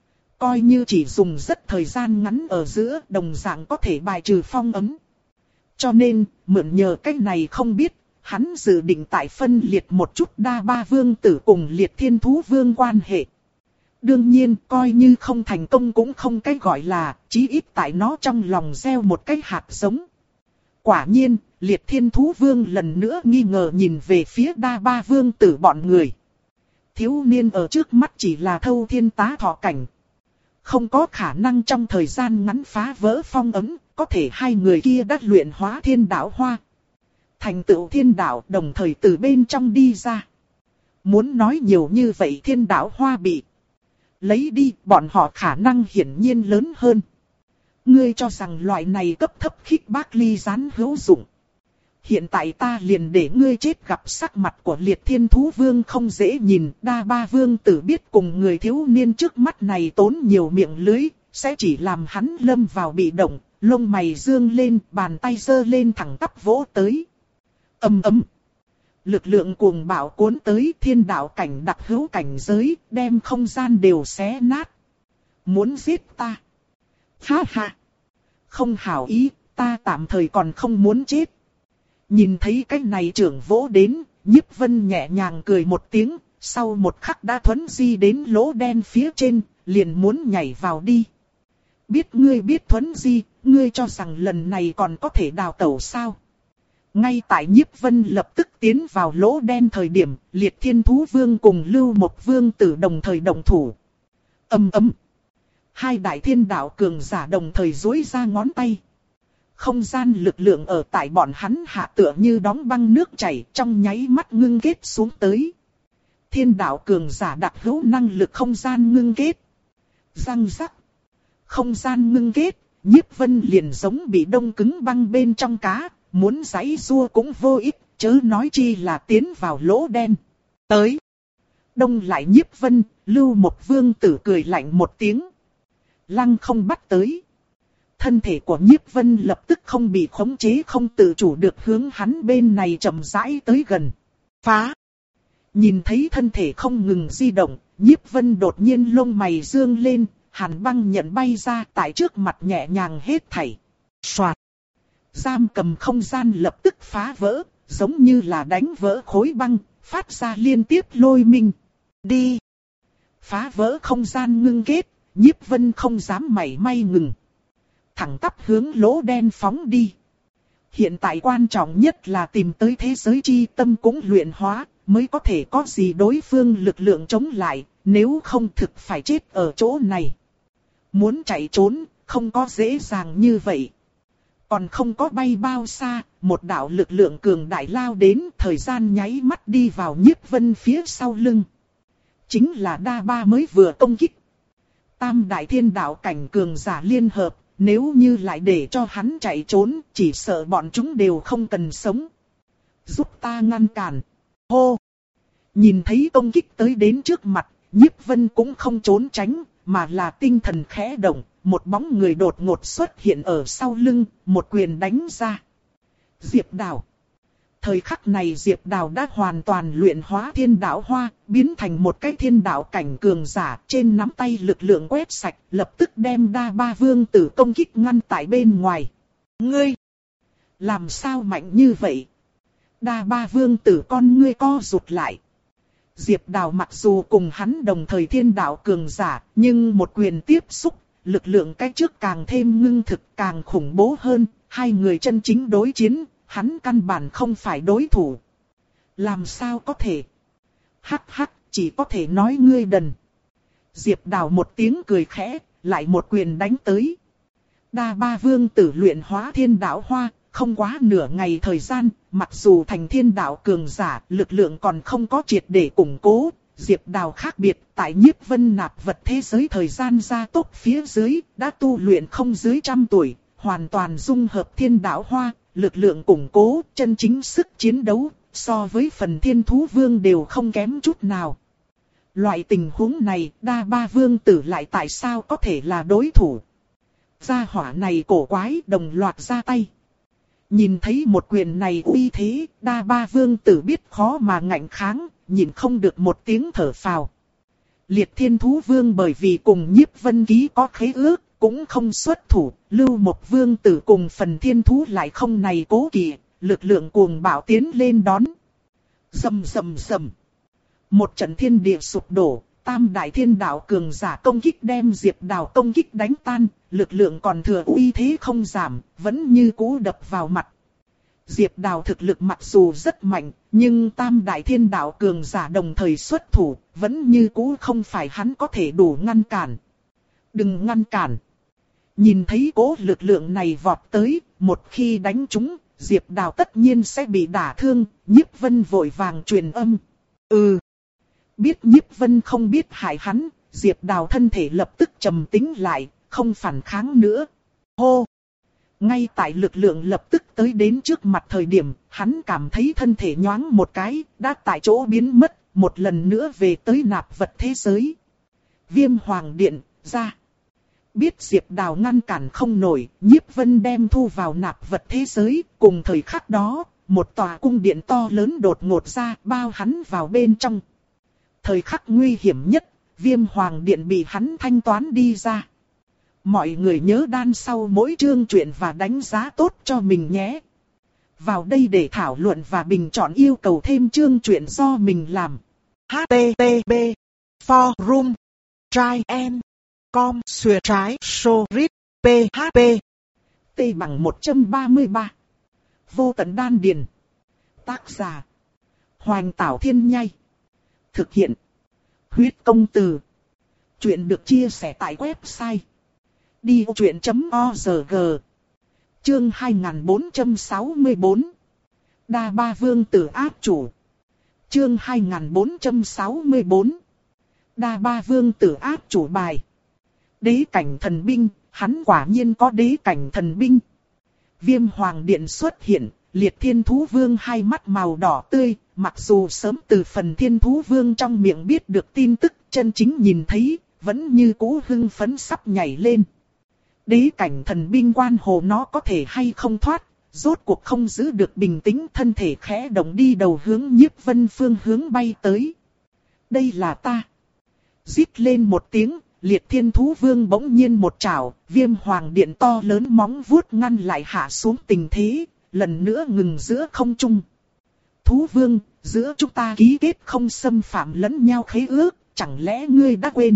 Coi như chỉ dùng rất thời gian ngắn ở giữa, đồng dạng có thể bài trừ phong ấm. Cho nên, mượn nhờ cái này không biết, hắn dự định tại phân liệt một chút Đa Ba Vương tử cùng liệt thiên thú vương quan hệ. Đương nhiên, coi như không thành công cũng không cái gọi là, chí ít tại nó trong lòng gieo một cái hạt giống. Quả nhiên, liệt thiên thú vương lần nữa nghi ngờ nhìn về phía Đa Ba Vương tử bọn người. Thiếu niên ở trước mắt chỉ là thâu thiên tá thọ cảnh. Không có khả năng trong thời gian ngắn phá vỡ phong ấm, có thể hai người kia đã luyện hóa thiên đạo hoa. Thành tựu thiên đạo đồng thời từ bên trong đi ra. Muốn nói nhiều như vậy thiên đạo hoa bị lấy đi, bọn họ khả năng hiển nhiên lớn hơn. Ngươi cho rằng loại này cấp thấp khích bác ly gián hữu dụng. Hiện tại ta liền để ngươi chết. Gặp sắc mặt của liệt thiên thú vương không dễ nhìn, Đa Ba Vương tử biết cùng người thiếu niên trước mắt này tốn nhiều miệng lưới, sẽ chỉ làm hắn lâm vào bị động, lông mày dương lên, bàn tay giơ lên thẳng tắp vỗ tới. Ầm ầm. Lực lượng cuồng bạo cuốn tới, thiên đạo cảnh đặc hữu cảnh giới, đem không gian đều xé nát. Muốn giết ta? Ha ha. Không hảo ý, ta tạm thời còn không muốn chết. Nhìn thấy cái này trưởng vỗ đến, Nhiếp Vân nhẹ nhàng cười một tiếng, sau một khắc đã thuấn di đến lỗ đen phía trên, liền muốn nhảy vào đi. Biết ngươi biết thuấn di, ngươi cho rằng lần này còn có thể đào tẩu sao? Ngay tại Nhiếp Vân lập tức tiến vào lỗ đen thời điểm, liệt thiên thú vương cùng lưu một vương tử đồng thời động thủ. Ầm ầm. Hai đại thiên đạo cường giả đồng thời duỗi ra ngón tay. Không gian lực lượng ở tại bọn hắn hạ tựa như đóng băng nước chảy, trong nháy mắt ngưng kết xuống tới. Thiên đạo cường giả đặc hữu năng lực không gian ngưng kết. Răng rắc. Không gian ngưng kết, Nhiếp Vân liền giống bị đông cứng băng bên trong cá, muốn giãy giụa cũng vô ích, chớ nói chi là tiến vào lỗ đen. Tới. Đông lại Nhiếp Vân, lưu một vương tử cười lạnh một tiếng. Lăng không bắt tới. Thân thể của Nhiếp Vân lập tức không bị khống chế, không tự chủ được hướng hắn bên này chậm rãi tới gần. Phá! Nhìn thấy thân thể không ngừng di động, Nhiếp Vân đột nhiên lông mày dương lên, hàn băng nhận bay ra tại trước mặt nhẹ nhàng hết thảy. Soạt! Giam cầm không gian lập tức phá vỡ, giống như là đánh vỡ khối băng, phát ra liên tiếp lôi minh. Đi! Phá vỡ không gian ngưng kết, Nhiếp Vân không dám mảy may ngừng. Thẳng tắp hướng lỗ đen phóng đi. Hiện tại quan trọng nhất là tìm tới thế giới chi tâm cũng luyện hóa, mới có thể có gì đối phương lực lượng chống lại, nếu không thực phải chết ở chỗ này. Muốn chạy trốn, không có dễ dàng như vậy. Còn không có bay bao xa, một đạo lực lượng cường đại lao đến, thời gian nháy mắt đi vào Nhiếp Vân phía sau lưng. Chính là Đa Ba mới vừa công kích. Tam đại thiên đạo cảnh cường giả liên hợp. Nếu như lại để cho hắn chạy trốn, chỉ sợ bọn chúng đều không cần sống. Giúp ta ngăn cản. Hô! Nhìn thấy công kích tới đến trước mặt, Nhiếp Vân cũng không trốn tránh, mà là tinh thần khẽ động, một bóng người đột ngột xuất hiện ở sau lưng, một quyền đánh ra. Diệp Đào. Thời khắc này Diệp Đào đã hoàn toàn luyện hóa thiên đạo hoa, biến thành một cái thiên đạo cảnh cường giả, trên nắm tay lực lượng quét sạch, lập tức đem Đa Ba Vương Tử công kích ngăn tại bên ngoài. Ngươi! Làm sao mạnh như vậy? Đa Ba Vương Tử con ngươi co rụt lại. Diệp Đào mặc dù cùng hắn đồng thời thiên đạo cường giả, nhưng một quyền tiếp xúc, lực lượng cái trước càng thêm ngưng thực, càng khủng bố hơn, hai người chân chính đối chiến, hắn căn bản không phải đối thủ. Làm sao có thể? Hắc hắc, chỉ có thể nói ngươi đần. Diệp Đào một tiếng cười khẽ, lại một quyền đánh tới. Đa Ba Vương Tử luyện hóa thiên đạo hoa, không quá nửa ngày thời gian, mặc dù thành thiên đạo cường giả, lực lượng còn không có triệt để củng cố. Diệp Đào khác biệt, tại Nhiếp Vân nạp vật thế giới thời gian gia tốc phía dưới, đã tu luyện không dưới trăm tuổi, hoàn toàn dung hợp thiên đạo hoa, lực lượng củng cố, chân chính sức chiến đấu, so với phần thiên thú vương đều không kém chút nào. Loại tình huống này, Đa Ba Vương Tử lại tại sao có thể là đối thủ? Gia hỏa này cổ quái đồng loạt ra tay. Nhìn thấy một quyền này uy thế, Đa Ba Vương Tử biết khó mà ngạnh kháng, nhìn không được một tiếng thở phào. Liệt Thiên Thú Vương bởi vì cùng Nhiếp Vân ký có khế ước, cũng không xuất thủ, Lưu Một Vương Tử cùng phần thiên thú lại không này cố kỵ, lực lượng cuồng bạo tiến lên đón. Rầm rầm rầm. Một trận thiên địa sụp đổ, tam đại thiên đạo cường giả công kích đem Diệp Đào công kích đánh tan, lực lượng còn thừa uy thế không giảm, vẫn như cũ đập vào mặt. Diệp Đào thực lực mặc dù rất mạnh, nhưng tam đại thiên đạo cường giả đồng thời xuất thủ, vẫn như cũ không phải hắn có thể đủ ngăn cản. Đừng ngăn cản. Nhìn thấy cố lực lượng này vọt tới, một khi đánh trúng, Diệp Đào tất nhiên sẽ bị đả thương, Nhiếp Vân vội vàng truyền âm. Ừ. Biết Nhiếp Vân không biết hại hắn, Diệp Đào thân thể lập tức trầm tĩnh lại, không phản kháng nữa. Hô! Ngay tại lực lượng lập tức tới đến trước mặt thời điểm, hắn cảm thấy thân thể nhoáng một cái, đã tại chỗ biến mất, một lần nữa về tới nạp vật thế giới. Viêm Hoàng Điện, ra. Biết Diệp Đào ngăn cản không nổi, Nhiếp Vân đem thu vào nạp vật thế giới, cùng thời khắc đó, một tòa cung điện to lớn đột ngột ra, bao hắn vào bên trong. Thời khắc nguy hiểm nhất, Viêm Hoàng Điện bị hắn thanh toán đi ra. Mọi người nhớ đan sau mỗi chương truyện và đánh giá tốt cho mình nhé. Vào đây để thảo luận và bình chọn yêu cầu thêm chương truyện do mình làm. H T T P Forum Try and Com Xuyệt trái So Rip P H P T bằng một trăm ba mươi ba. Vô tận đan điền. Tác giả Hoành Tảo Thiên Nhai. Thực hiện Huyết Công Từ. Chuyện được chia sẻ tại website đi vô chuyện chấm org. Chương hai nghìn bốn trăm sáu mươi tư. Đa Ba Vương Tử áp chủ. Chương hai nghìn bốn trăm sáu mươi tư. Đa Ba Vương Tử áp chủ bài. Đế cảnh thần binh, hắn quả nhiên có đế cảnh thần binh. Viêm Hoàng Điện xuất hiện, Liệt Thiên Thú Vương hai mắt màu đỏ tươi, mặc dù sớm từ phần Thiên Thú Vương trong miệng biết được tin tức, chân chính nhìn thấy, vẫn như cũ hưng phấn sắp nhảy lên. Đế cảnh thần binh quan hồ nó có thể hay không thoát, rốt cuộc không giữ được bình tĩnh, thân thể khẽ động đi đầu hướng Nhiếp Vân phương hướng bay tới. Đây là ta. Rít lên một tiếng, Liệt Thiên Thú Vương bỗng nhiên một chảo, Viêm Hoàng Điện to lớn móng vuốt ngăn lại hạ xuống tình thế, lần nữa ngừng giữa không trung. Thú Vương, giữa chúng ta ký kết không xâm phạm lẫn nhau khế ước, chẳng lẽ ngươi đã quên?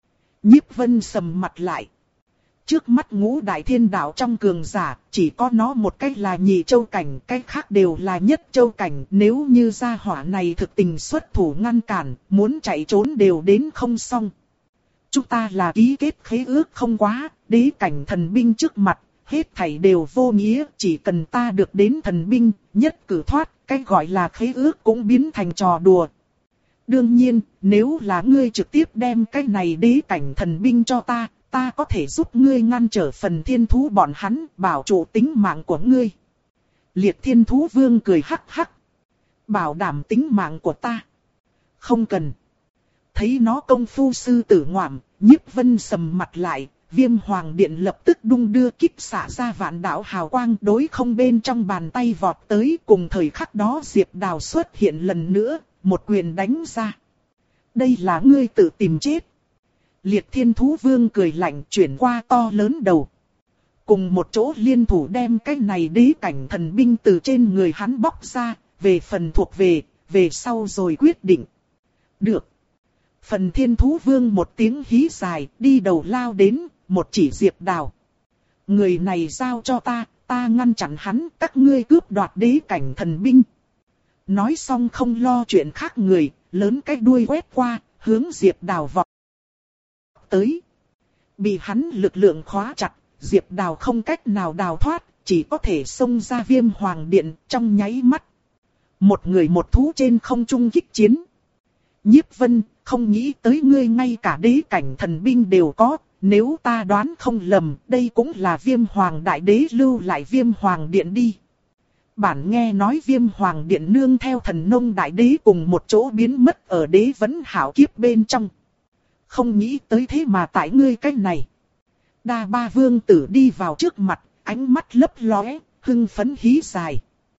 Nhiếp Vân sầm mặt lại. Trước mắt ngũ đại thiên đạo trong cường giả, chỉ có nó một cách là nhị châu cảnh, cách khác đều là nhất châu cảnh. Nếu như gia hỏa này thực tình xuất thủ ngăn cản, muốn chạy trốn đều đến không xong. Chúng ta là ký kết khế ước không quá, đế cảnh thần binh trước mặt, hết thảy đều vô nghĩa, chỉ cần ta được đến thần binh, nhất cử thoát, cái gọi là khế ước cũng biến thành trò đùa. Đương nhiên, nếu là ngươi trực tiếp đem cái này đế cảnh thần binh cho ta, ta có thể giúp ngươi ngăn trở phần thiên thú bọn hắn, bảo trụ tính mạng của ngươi. Liệt Thiên Thú Vương cười hắc hắc. Bảo đảm tính mạng của ta. Không cần. Thấy nó công phu sư tử ngoạm, Nhiếp Vân sầm mặt lại, Viêm Hoàng Điện lập tức đung đưa kích xạ ra vạn đạo hào quang đối không bên trong bàn tay vọt tới. Cùng thời khắc đó Diệp Đào xuất hiện lần nữa, một quyền đánh ra. Đây là ngươi tự tìm chết. Liệt Thiên Thú Vương cười lạnh chuyển qua to lớn đầu. Cùng một chỗ liên thủ đem cái này đế cảnh thần binh từ trên người hắn bóc ra, về phần thuộc về, về sau rồi quyết định. Được. Phần Thiên Thú Vương một tiếng hí dài, đi đầu lao đến, một chỉ Diệp Đào. Người này giao cho ta, ta ngăn chặn hắn, các ngươi cướp đoạt đế cảnh thần binh. Nói xong không lo chuyện khác người, lớn cái đuôi quét qua, hướng Diệp Đào vọt tới. Bị hắn lực lượng khóa chặt, Diệp Đào không cách nào đào thoát, chỉ có thể xông ra Viêm Hoàng Điện trong nháy mắt. Một người một thú trên không trung kích chiến. Nhiếp Vân, không nghĩ tới ngươi ngay cả đế cảnh thần binh đều có, nếu ta đoán không lầm, đây cũng là Viêm Hoàng Đại Đế lưu lại Viêm Hoàng Điện đi. Bản nghe nói Viêm Hoàng Điện nương theo Thần Nông Đại Đế cùng một chỗ biến mất ở đế vấn hảo kiếp bên trong. Không nghĩ tới thế mà tại ngươi cách này. Đa Ba Vương tử đi vào trước mặt, ánh mắt lấp lóe, hưng phấn hí dài.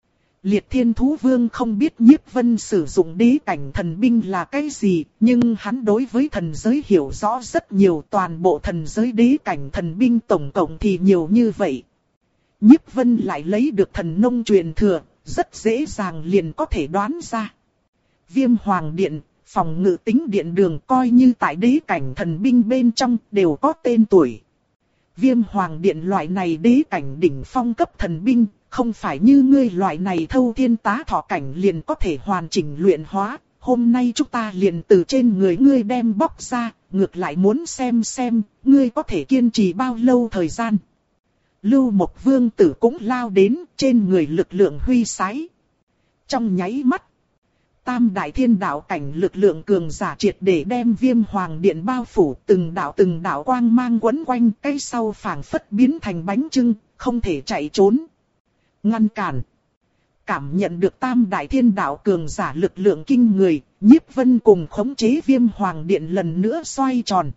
Liệt Thiên Thú Vương không biết Nhiếp Vân sử dụng đế cảnh thần binh là cái gì, nhưng hắn đối với thần giới hiểu rõ rất nhiều, toàn bộ thần giới đế cảnh thần binh tổng cộng thì nhiều như vậy. Nhiếp Vân lại lấy được thần nông truyền thừa, rất dễ dàng liền có thể đoán ra. Viêm Hoàng Điện, phòng ngự tính điện đường coi như tại đế cảnh thần binh bên trong đều có tên tuổi. Viêm Hoàng Điện loại này đế cảnh đỉnh phong cấp thần binh, không phải như ngươi loại này thâu thiên tá thọ cảnh liền có thể hoàn chỉnh luyện hóa. Hôm nay chúng ta liền từ trên người ngươi đem bóc ra, ngược lại muốn xem xem, ngươi có thể kiên trì bao lâu thời gian. Lưu Mộc Vương tử cũng lao đến, trên người lực lượng huy sái. Trong nháy mắt, Tam Đại Thiên Đạo cảnh lực lượng cường giả triệt để đem Viêm Hoàng Điện bao phủ, từng đạo từng đạo quang mang quấn quanh, cái sau phảng phất biến thành bánh chưng, không thể chạy trốn. Ngăn cản. Cảm nhận được Tam Đại Thiên Đạo cường giả lực lượng kinh người, Nhiếp Vân cùng khống chế Viêm Hoàng Điện lần nữa xoay tròn.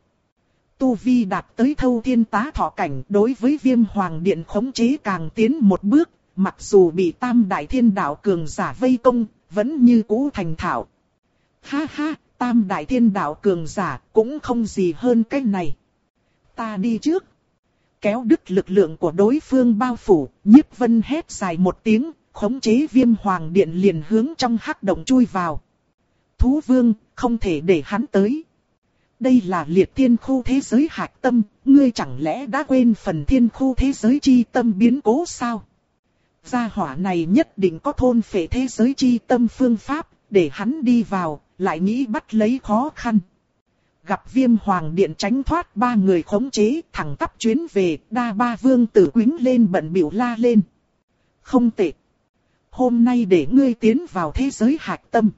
Tu vi đạt tới thâu thiên tá thọ cảnh, đối với Viêm Hoàng Điện khống chế càng tiến một bước, mặc dù bị Tam Đại Thiên Đạo cường giả vây công, vẫn như cũ thành thạo. Ha ha, Tam Đại Thiên Đạo cường giả cũng không gì hơn cái này. Ta đi trước. Kéo đứt lực lượng của đối phương bao phủ, Nhiếp Vân hét dài một tiếng, khống chế Viêm Hoàng Điện liền hướng trong hắc động chui vào. Thú Vương, không thể để hắn tới. Đây là liệt thiên khu thế giới hạch tâm, ngươi chẳng lẽ đã quên phần thiên khu thế giới chi tâm biến cố sao? Gia hỏa này nhất định có thôn phệ thế giới chi tâm phương pháp, để hắn đi vào, lại nghĩ bắt lấy khó khăn. Gặp Viêm Hoàng Điện tránh thoát ba người khống chế, thẳng tắp chuyến về, Đa Ba Vương tử quính lên bận bịu la lên. Không tệ. Hôm nay để ngươi tiến vào thế giới hạch tâm.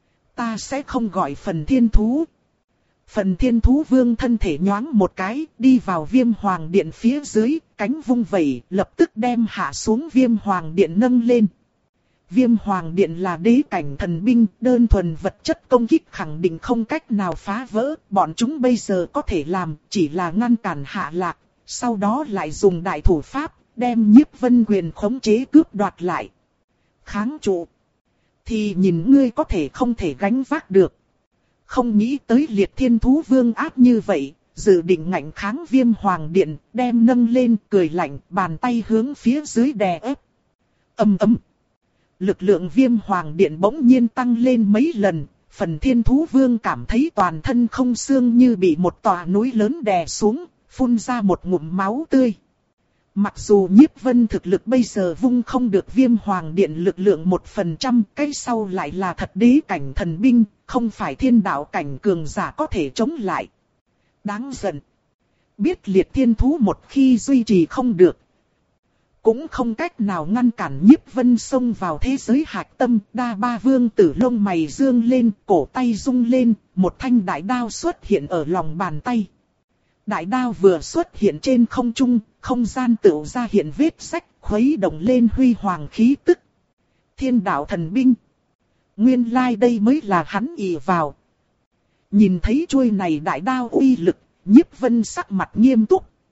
Ta sẽ không gọi phần thiên thú. Phần thiên thú vương thân thể nhoáng một cái, đi vào Viêm Hoàng Điện phía dưới, cánh vung vẩy, lập tức đem hạ xuống Viêm Hoàng Điện nâng lên. Viêm Hoàng Điện là đế cảnh thần binh, đơn thuần vật chất công kích khẳng định không cách nào phá vỡ, bọn chúng bây giờ có thể làm, chỉ là ngăn cản hạ lạc, sau đó lại dùng đại thủ pháp, đem Nhiếp Vân quyền khống chế cướp đoạt lại. Kháng trụ. Thì nhìn ngươi có thể không thể gánh vác được. Không nghĩ tới liệt thiên thú vương ác như vậy, dự định ngạnh kháng Viêm Hoàng Điện, đem nâng lên cười lạnh, bàn tay hướng phía dưới đè ép. Ầm ầm. Lực lượng Viêm Hoàng Điện bỗng nhiên tăng lên mấy lần, phần thiên thú vương cảm thấy toàn thân không xương như bị một tòa núi lớn đè xuống, phun ra một ngụm máu tươi. Mặc dù Nhiếp Vân thực lực bây giờ vung không được Viêm Hoàng Điện lực lượng một phần trăm, cái sau lại là thật đế cảnh thần binh, không phải thiên đạo cảnh cường giả có thể chống lại. Đáng giận. Biết liệt thiên thú một khi duy trì không được, cũng không cách nào ngăn cản Nhiếp Vân xông vào thế giới hạch tâm. Đa Ba Vương tử lông mày dương lên, cổ tay rung lên, một thanh đại đao xuất hiện ở lòng bàn tay. Đại đao vừa xuất hiện trên không trung, không gian tựu ra hiện vết rách, khuấy động lên huy hoàng khí tức. Thiên đạo thần binh. Nguyên lai like đây mới là hắn ỷ vào. Nhìn thấy chuôi này đại đao uy lực, Nhiếp Vân sắc mặt nghiêm túc.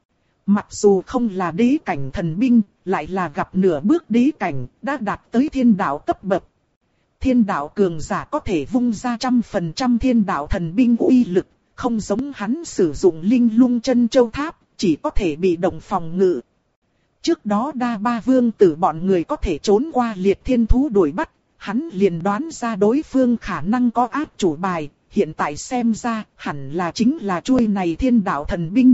Mặc dù không là đế cảnh thần binh, lại là gặp nửa bước đế cảnh, đã đạt tới thiên đạo cấp bậc. Thiên đạo cường giả có thể vung ra trăm phần trăm thiên đạo thần binh uy lực, không giống hắn sử dụng linh lung chân châu tháp, chỉ có thể bị động phòng ngự. Trước đó đa ba vương tử bọn người có thể trốn qua liệt thiên thú đuổi bắt, hắn liền đoán ra đối phương khả năng có áp chủ bài, hiện tại xem ra hẳn là chính là chuôi này thiên đạo thần binh.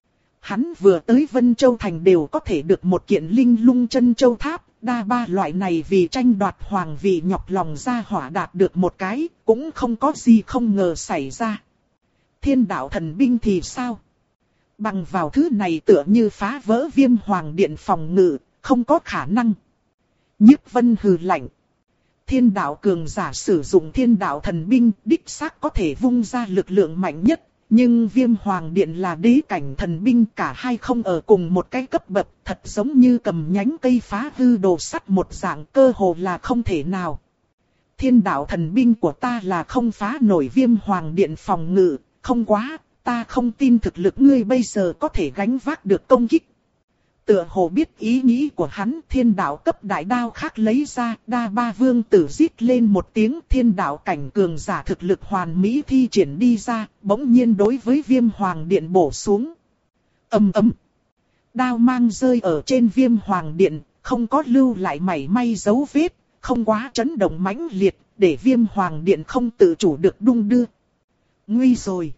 Hắn vừa tới Vân Châu Thành đều có thể được một kiện linh lung chân châu tháp, đa ba loại này vì tranh đoạt hoàng vị nhọc lòng ra hỏa đạt được một cái, cũng không có gì không ngờ xảy ra. Thiên đạo thần binh thì sao? Bằng vào thứ này tựa như phá vỡ Viêm Hoàng Điện phòng ngự, không có khả năng. Nhiếp Vân hừ lạnh. Thiên đạo cường giả sử dụng thiên đạo thần binh đích xác có thể vung ra lực lượng mạnh nhất. Nhưng Viêm Hoàng Điện là đế cảnh thần binh, cả hai không ở cùng một cái cấp bậc, thật giống như cầm nhánh cây phá hư đồ sắt một dạng, cơ hồ là không thể nào. Thiên đạo thần binh của ta là không phá nổi Viêm Hoàng Điện phòng ngự, không quá, ta không tin thực lực ngươi bây giờ có thể gánh vác được công kích. Tựa hồ biết ý nghĩ của hắn, thiên đạo cấp đại đao khác lấy ra, đa ba vương tử rít lên một tiếng, thiên đạo cảnh cường giả thực lực hoàn mỹ thi triển đi ra, bỗng nhiên đối với Viêm Hoàng Điện bổ xuống. Ầm ầm, đao mang rơi ở trên Viêm Hoàng Điện, không có lưu lại mảy may dấu vết, không quá chấn động mãnh liệt, để Viêm Hoàng Điện không tự chủ được đung đưa. Nguy rồi!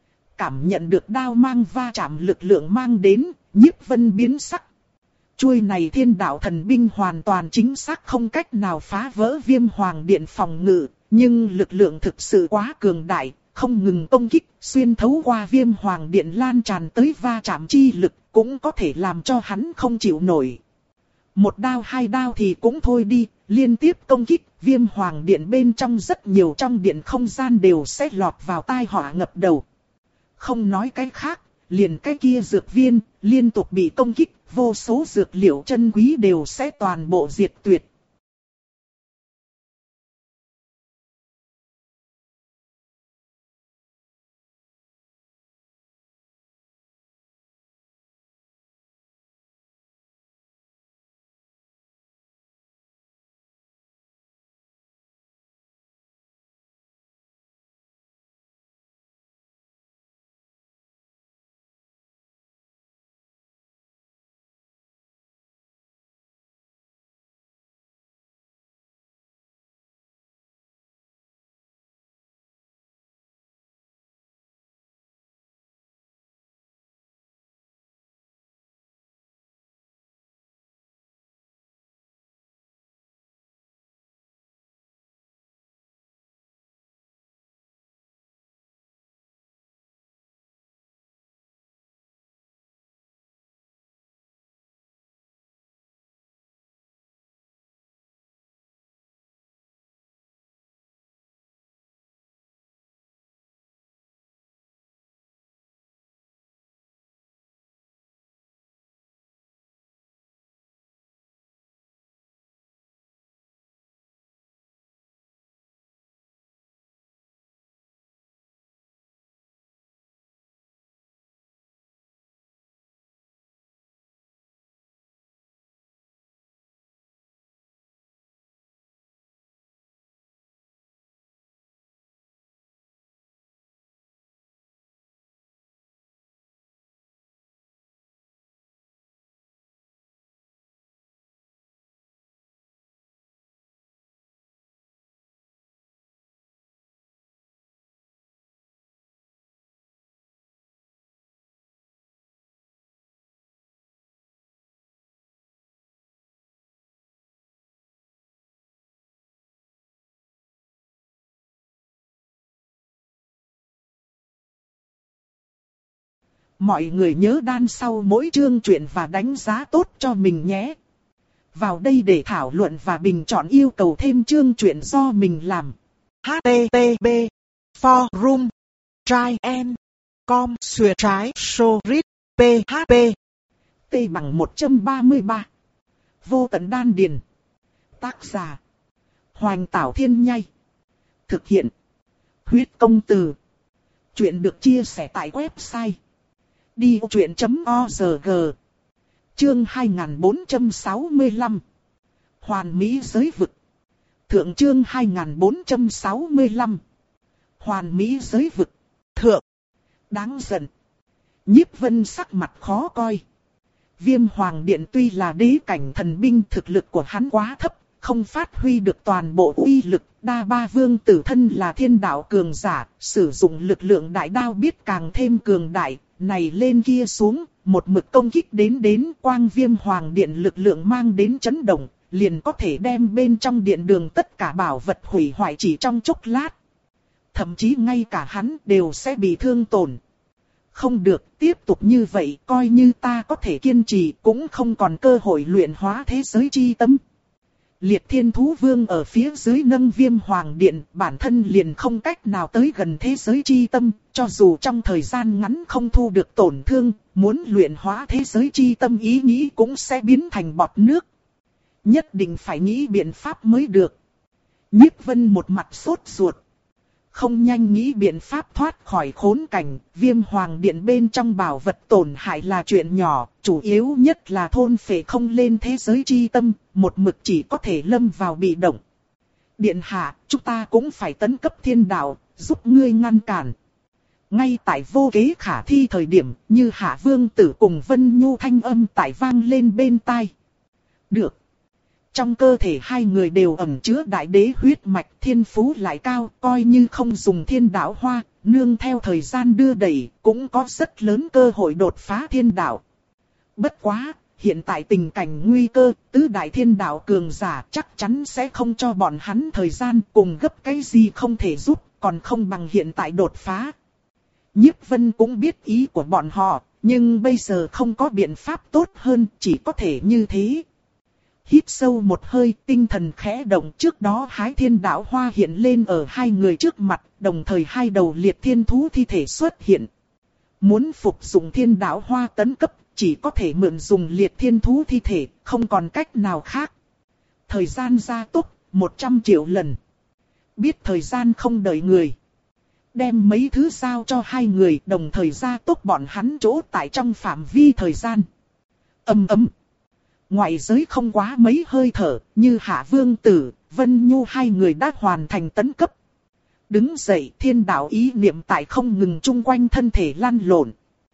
Cảm nhận được đao mang va chạm lực lượng mang đến, Nhiếp Vân biến sắc. Chuôi này thiên đạo thần binh hoàn toàn chính xác không cách nào phá vỡ Viêm Hoàng Điện phòng ngự, nhưng lực lượng thực sự quá cường đại, không ngừng công kích, xuyên thấu qua Viêm Hoàng Điện lan tràn tới va chạm chi lực, cũng có thể làm cho hắn không chịu nổi. Một đao hai đao thì cũng thôi đi, liên tiếp công kích, Viêm Hoàng Điện bên trong rất nhiều trong điện không gian đều sẽ lọt vào tai họa ngập đầu. Không nói cái khác, liền cái kia dược viên, liên tục bị công kích, vô số dược liệu chân quý đều sẽ toàn bộ diệt tuyệt. Mọi người nhớ đan sau mỗi chương truyện và đánh giá tốt cho mình nhé. Vào đây để thảo luận và bình chọn yêu cầu thêm chương truyện do mình làm. H T T P Forum Traian Com Xuyệt Trái Sorit P H P T bằng một trăm ba mươi ba. Vô tận đan điền. Tác giả Hoành Tảo Thiên Nhai. Thực hiện Huyết Công Từ. Chuyện được chia sẻ tại website đi vô chuyện chấm org. Chương hai nghìn bốn trăm sáu mươi lăm. Hoàn mỹ giới vực. Thượng chương hai nghìn bốn trăm sáu mươi lăm. Hoàn mỹ giới vực. Thượng. Đáng giận. Nhiếp Vân sắc mặt khó coi. Viêm Hoàng Điện tuy là đế cảnh thần binh, thực lực của hắn quá thấp, không phát huy được toàn bộ uy lực. Đa Ba Vương tử thân là thiên đạo cường giả, sử dụng lực lượng đại đao biết càng thêm cường đại. Này lên kia xuống, một mực công kích đến đến quang Viêm Hoàng Điện lực lượng mang đến chấn động, liền có thể đem bên trong điện đường tất cả bảo vật hủy hoại chỉ trong chốc lát. Thậm chí ngay cả hắn đều sẽ bị thương tổn. Không được, tiếp tục như vậy, coi như ta có thể kiên trì cũng không còn cơ hội luyện hóa thế giới chi tâm. Liệt Thiên Thú Vương ở phía dưới nâng Viêm Hoàng Điện, bản thân liền không cách nào tới gần thế giới chi tâm, cho dù trong thời gian ngắn không thu được tổn thương, muốn luyện hóa thế giới chi tâm ý nghĩ cũng sẽ biến thành bọt nước. Nhất định phải nghĩ biện pháp mới được. Nhiếp Vân một mặt sốt ruột. Không nhanh nghĩ biện pháp thoát khỏi khốn cảnh, Viêm Hoàng Điện bên trong bảo vật tổn hại là chuyện nhỏ, chủ yếu nhất là thôn phệ không lên thế giới chi tâm, một mực chỉ có thể lâm vào bị động. Điện hạ, chúng ta cũng phải tấn cấp thiên đạo, giúp ngươi ngăn cản. Ngay tại vô kế khả thi thời điểm, như Hạ Vương tử cùng Vân Nhu thanh âm tại vang lên bên tai. Được. Trong cơ thể hai người đều ẩn chứa đại đế huyết mạch, thiên phú lại cao, coi như không dùng thiên đạo hoa, nương theo thời gian đưa đẩy, cũng có rất lớn cơ hội đột phá thiên đạo. Bất quá, hiện tại tình cảnh nguy cơ, tứ đại thiên đạo cường giả chắc chắn sẽ không cho bọn hắn thời gian, cùng gấp cái gì không thể giúp, còn không bằng hiện tại đột phá. Nhiếp Vân cũng biết ý của bọn họ, nhưng bây giờ không có biện pháp tốt hơn, chỉ có thể như thế. Hít sâu một hơi, tinh thần khẽ động, trước đó hái thiên đạo hoa hiện lên ở hai người trước mặt, đồng thời hai đầu liệt thiên thú thi thể xuất hiện. Muốn phục dụng thiên đạo hoa tấn cấp, chỉ có thể mượn dùng liệt thiên thú thi thể, không còn cách nào khác. Thời gian gia tốc, một trăm triệu lần. Biết thời gian không đợi người. Đem mấy thứ giao cho hai người, đồng thời gia tốc bọn hắn chỗ tại trong phạm vi thời gian. Ầm ầm. Ngoại giới không quá mấy hơi thở, như Hạ Vương tử, Vân Nhu hai người đã hoàn thành tấn cấp. Đứng dậy, thiên đạo ý niệm tại không ngừng chung quanh thân thể lăn lộn.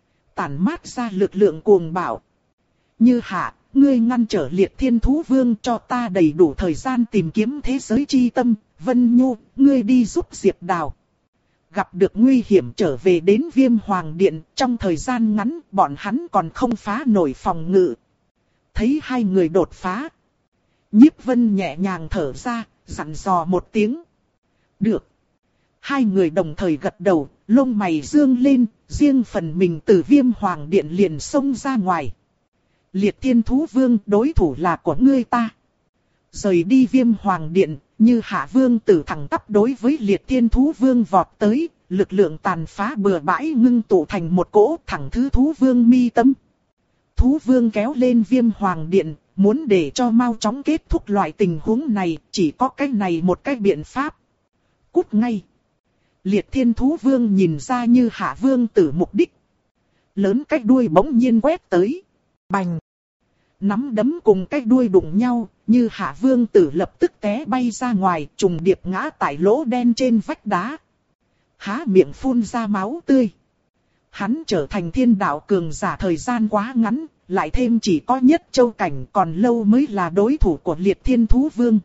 Tản mát ra lực lượng cuồng bạo. Như Hạ, ngươi ngăn trở Liệt Thiên Thú Vương cho ta đầy đủ thời gian tìm kiếm thế giới chi tâm. Vân Nhu, ngươi đi giúp Diệp Đào. Gặp được nguy hiểm trở về đến Viêm Hoàng Điện, trong thời gian ngắn bọn hắn còn không phá nổi phòng ngự. Thấy hai người đột phá. Nhiếp Vân nhẹ nhàng thở ra, dặn dò một tiếng. Được. Hai người đồng thời gật đầu, lông mày dương lên, riêng phần mình từ Viêm Hoàng Điện liền xông ra ngoài. Liệt Thiên Thú Vương, đối thủ là của ngươi ta. Rời đi Viêm Hoàng Điện, như Hạ Vương tử thẳng tắp đối với Liệt Thiên Thú Vương vọt tới, lực lượng tàn phá bừa bãi ngưng tụ thành một cỗ thẳng thứ Thú Vương mi tâm. Thú Vương kéo lên Viêm Hoàng Điện, muốn để cho mau chóng kết thúc loại tình huống này, chỉ có cách này một cách biện pháp. Cút ngay. Liệt Thiên Thú Vương nhìn ra như Hạ Vương tử mục đích. Lớn cách đuôi bỗng nhiên quét tới. Bành. Nắm đấm cùng cách đuôi đụng nhau, như Hạ Vương tử lập tức té bay ra ngoài, trùng điệp ngã tại lỗ đen trên vách đá. Há miệng phun ra máu tươi. Hắn trở thành thiên đạo cường giả thời gian quá ngắn, lại thêm chỉ có nhất châu cảnh, còn lâu mới là đối thủ của Liệt Thiên Thú Vương.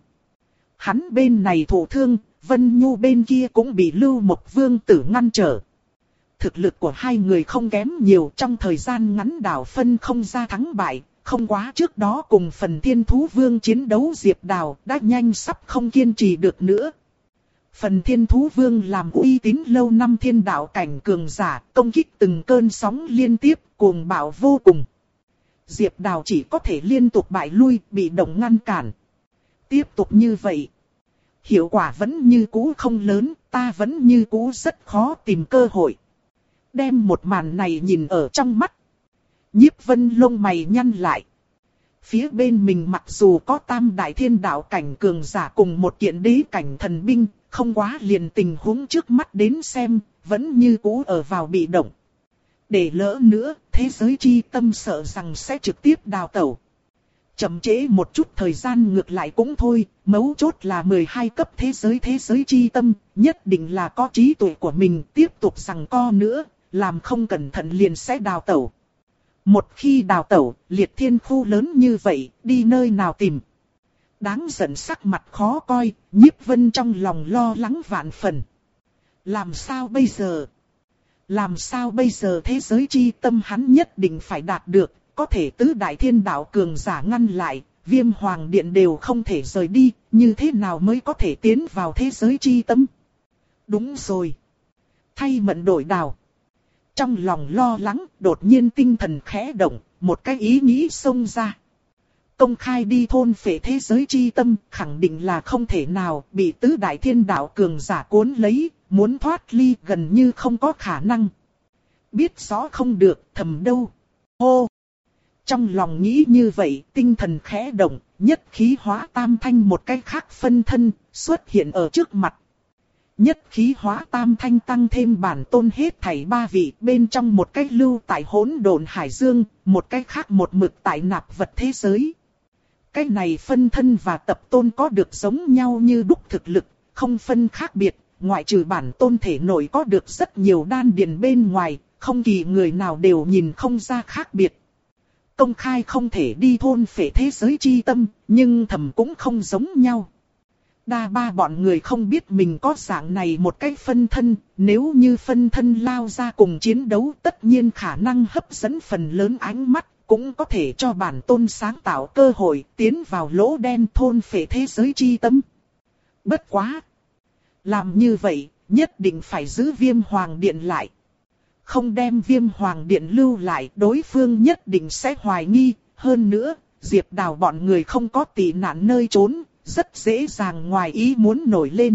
Hắn bên này thụ thương, Vân Nhu bên kia cũng bị Lưu Mộc Vương tử ngăn trở. Thực lực của hai người không kém nhiều, trong thời gian ngắn đảo phân không ra thắng bại, không quá trước đó cùng Phần Thiên Thú Vương chiến đấu Diệp Đào đã nhanh sắp không kiên trì được nữa. Phần Thiên Thú Vương làm uy tín lâu năm thiên đạo cảnh cường giả, công kích từng cơn sóng liên tiếp, cuồng bạo vô cùng. Diệp Đào chỉ có thể liên tục bại lui, bị động ngăn cản. Tiếp tục như vậy, hiệu quả vẫn như cũ không lớn, ta vẫn như cũ rất khó tìm cơ hội. Đem một màn này nhìn ở trong mắt. Nhiếp Vân lông mày nhăn lại. Phía bên mình mặc dù có tam đại thiên đạo cảnh cường giả cùng một kiện đế cảnh thần binh, không quá liền tình huống trước mắt đến xem, vẫn như cũ ở vào bị động. Để lỡ nữa, thế giới chi tâm sợ rằng sẽ trực tiếp đào tẩu. Chậm trễ một chút thời gian ngược lại cũng thôi, mấu chốt là mười hai cấp thế giới thế giới chi tâm, nhất định là có trí tuệ của mình tiếp tục giằng co nữa, làm không cẩn thận liền sẽ đào tẩu. Một khi đào tẩu, liệt thiên khu lớn như vậy, đi nơi nào tìm? Đáng giận sắc mặt khó coi, Nhiếp Vân trong lòng lo lắng vạn phần. Làm sao bây giờ? Làm sao bây giờ thế giới chi tâm hắn nhất định phải đạt được, có thể tứ đại thiên đạo cường giả ngăn lại, Viêm Hoàng Điện đều không thể rời đi, như thế nào mới có thể tiến vào thế giới chi tâm? Đúng rồi. Thay mận đổi đào. Trong lòng lo lắng, đột nhiên tinh thần khẽ động, một cái ý nghĩ xông ra. Công khai đi thôn phệ thế giới chi tâm, khẳng định là không thể nào, bị tứ đại thiên đạo cường giả cuốn lấy, muốn thoát ly gần như không có khả năng. Biết rõ không được, thầm đâu. Hô! Trong lòng nghĩ như vậy, tinh thần khẽ động, nhất khí hóa tam thanh một cái khác phân thân, xuất hiện ở trước mặt. Nhất khí hóa tam thanh tăng thêm bản tôn hết thảy ba vị, bên trong một cái lưu tại hỗn độn hải dương, một cái khác một mực tại nạp vật thế giới. Cái này phân thân và tập tôn có được giống nhau như đúc thực lực, không phân khác biệt, ngoại trừ bản tôn thể nội có được rất nhiều đan điền bên ngoài, không kỳ người nào đều nhìn không ra khác biệt. Công khai không thể đi thôn phệ thế giới chi tâm, nhưng thầm cũng không giống nhau. Đa ba bọn người không biết mình có dạng này một cái phân thân, nếu như phân thân lao ra cùng chiến đấu tất nhiên khả năng hấp dẫn phần lớn ánh mắt, cũng có thể cho bản tôn sáng tạo cơ hội tiến vào lỗ đen thôn phệ thế giới chi tâm. Bất quá! Làm như vậy, nhất định phải giữ Viêm Hoàng Điện lại. Không đem Viêm Hoàng Điện lưu lại, đối phương nhất định sẽ hoài nghi. Hơn nữa, Diệp Đào bọn người không có tị nạn nơi trốn, rất dễ dàng ngoài ý muốn nổi lên.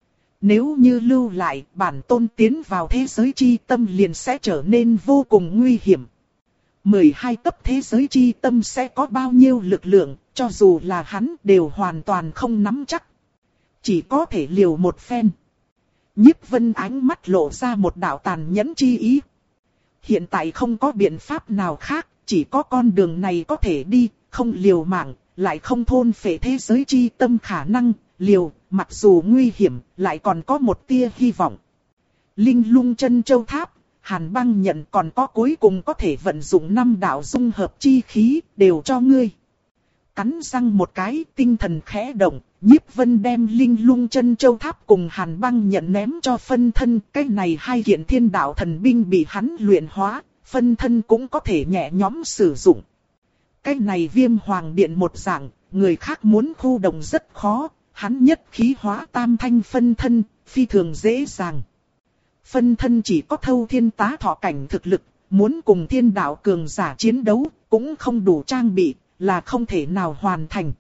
Nếu như lưu lại, bản tôn tiến vào thế giới chi tâm liền sẽ trở nên vô cùng nguy hiểm. mười hai cấp thế giới chi tâm sẽ có bao nhiêu lực lượng, cho dù là hắn đều hoàn toàn không nắm chắc. Chỉ có thể liều một phen. Nhiếp Vân ánh mắt lộ ra một đạo tàn nhẫn chi ý. Hiện tại không có biện pháp nào khác, chỉ có con đường này có thể đi, không liều mạng, lại không thôn phệ thế giới chi tâm khả năng, liều, mặc dù nguy hiểm, lại còn có một tia hy vọng. Linh Lung Chân Châu Tháp, Hàn Băng Nhận còn có cuối cùng có thể vận dụng năm đạo dung hợp chi khí, đều cho ngươi. Cắn răng một cái, tinh thần khẽ động, Nhiếp Vân đem Linh Lung Chân Châu Tháp cùng Hàn Băng Nhận ném cho phân thân, cái này hai kiện thiên đạo thần binh bị hắn luyện hóa, phân thân cũng có thể nhẹ nhõm sử dụng. Cái này Viêm Hoàng Điện một dạng, người khác muốn khu động rất khó, hắn nhất khí hóa tam thanh phân thân, phi thường dễ dàng. Phân thân chỉ có thâu thiên tá thọ cảnh thực lực, muốn cùng thiên đạo cường giả chiến đấu, cũng không đủ trang bị, là không thể nào hoàn thành.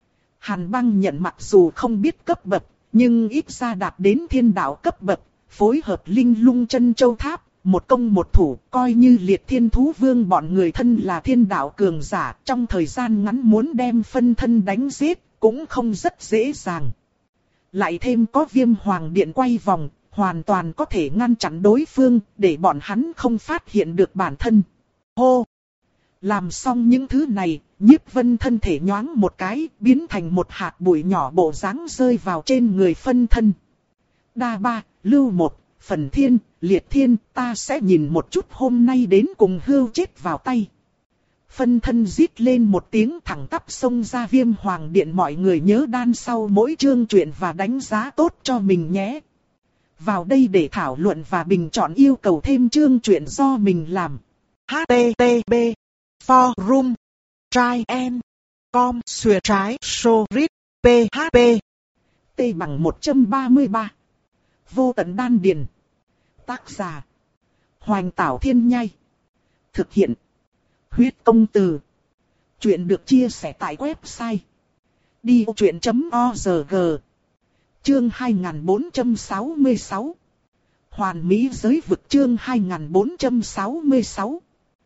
Hàn Băng Nhận mặc dù không biết cấp bậc, nhưng ít ra đạt đến thiên đạo cấp bậc, phối hợp Linh Lung Chân Châu Tháp, một công một thủ, coi như Liệt Thiên Thú Vương bọn người thân là thiên đạo cường giả, trong thời gian ngắn muốn đem phân thân đánh giết, cũng không rất dễ dàng. Lại thêm có Viêm Hoàng Điện quay vòng, hoàn toàn có thể ngăn chặn đối phương, để bọn hắn không phát hiện được bản thân. Hô! Làm xong những thứ này, Nhiếp Vân thân thể nhoáng một cái, biến thành một hạt bụi nhỏ bộ dáng rơi vào trên người phân thân. Đa ba, lưu một, phần thiên, liệt thiên, ta sẽ nhìn một chút hôm nay đến cùng hưu chết vào tay. Phân thân rít lên một tiếng thẳng tắp xông ra Viêm Hoàng Điện, mọi người nhớ đan sau mỗi chương truyện và đánh giá tốt cho mình nhé. Vào đây để thảo luận và bình chọn yêu cầu thêm chương truyện do mình làm. H T T P Forum Try and Com Xuyệt trái Sorit P H P T bằng một trăm ba mươi ba. Vô tận đan điền. Tác giả Hoành Tảo Thiên Nhai. Thực hiện Huyết Công Từ. Chuyện được chia sẻ tại website đi ô chuyện chấm org. Chương hai nghìn bốn trăm sáu mươi sáu. Hoàn Mỹ giới vực. Chương hai nghìn bốn trăm sáu mươi sáu.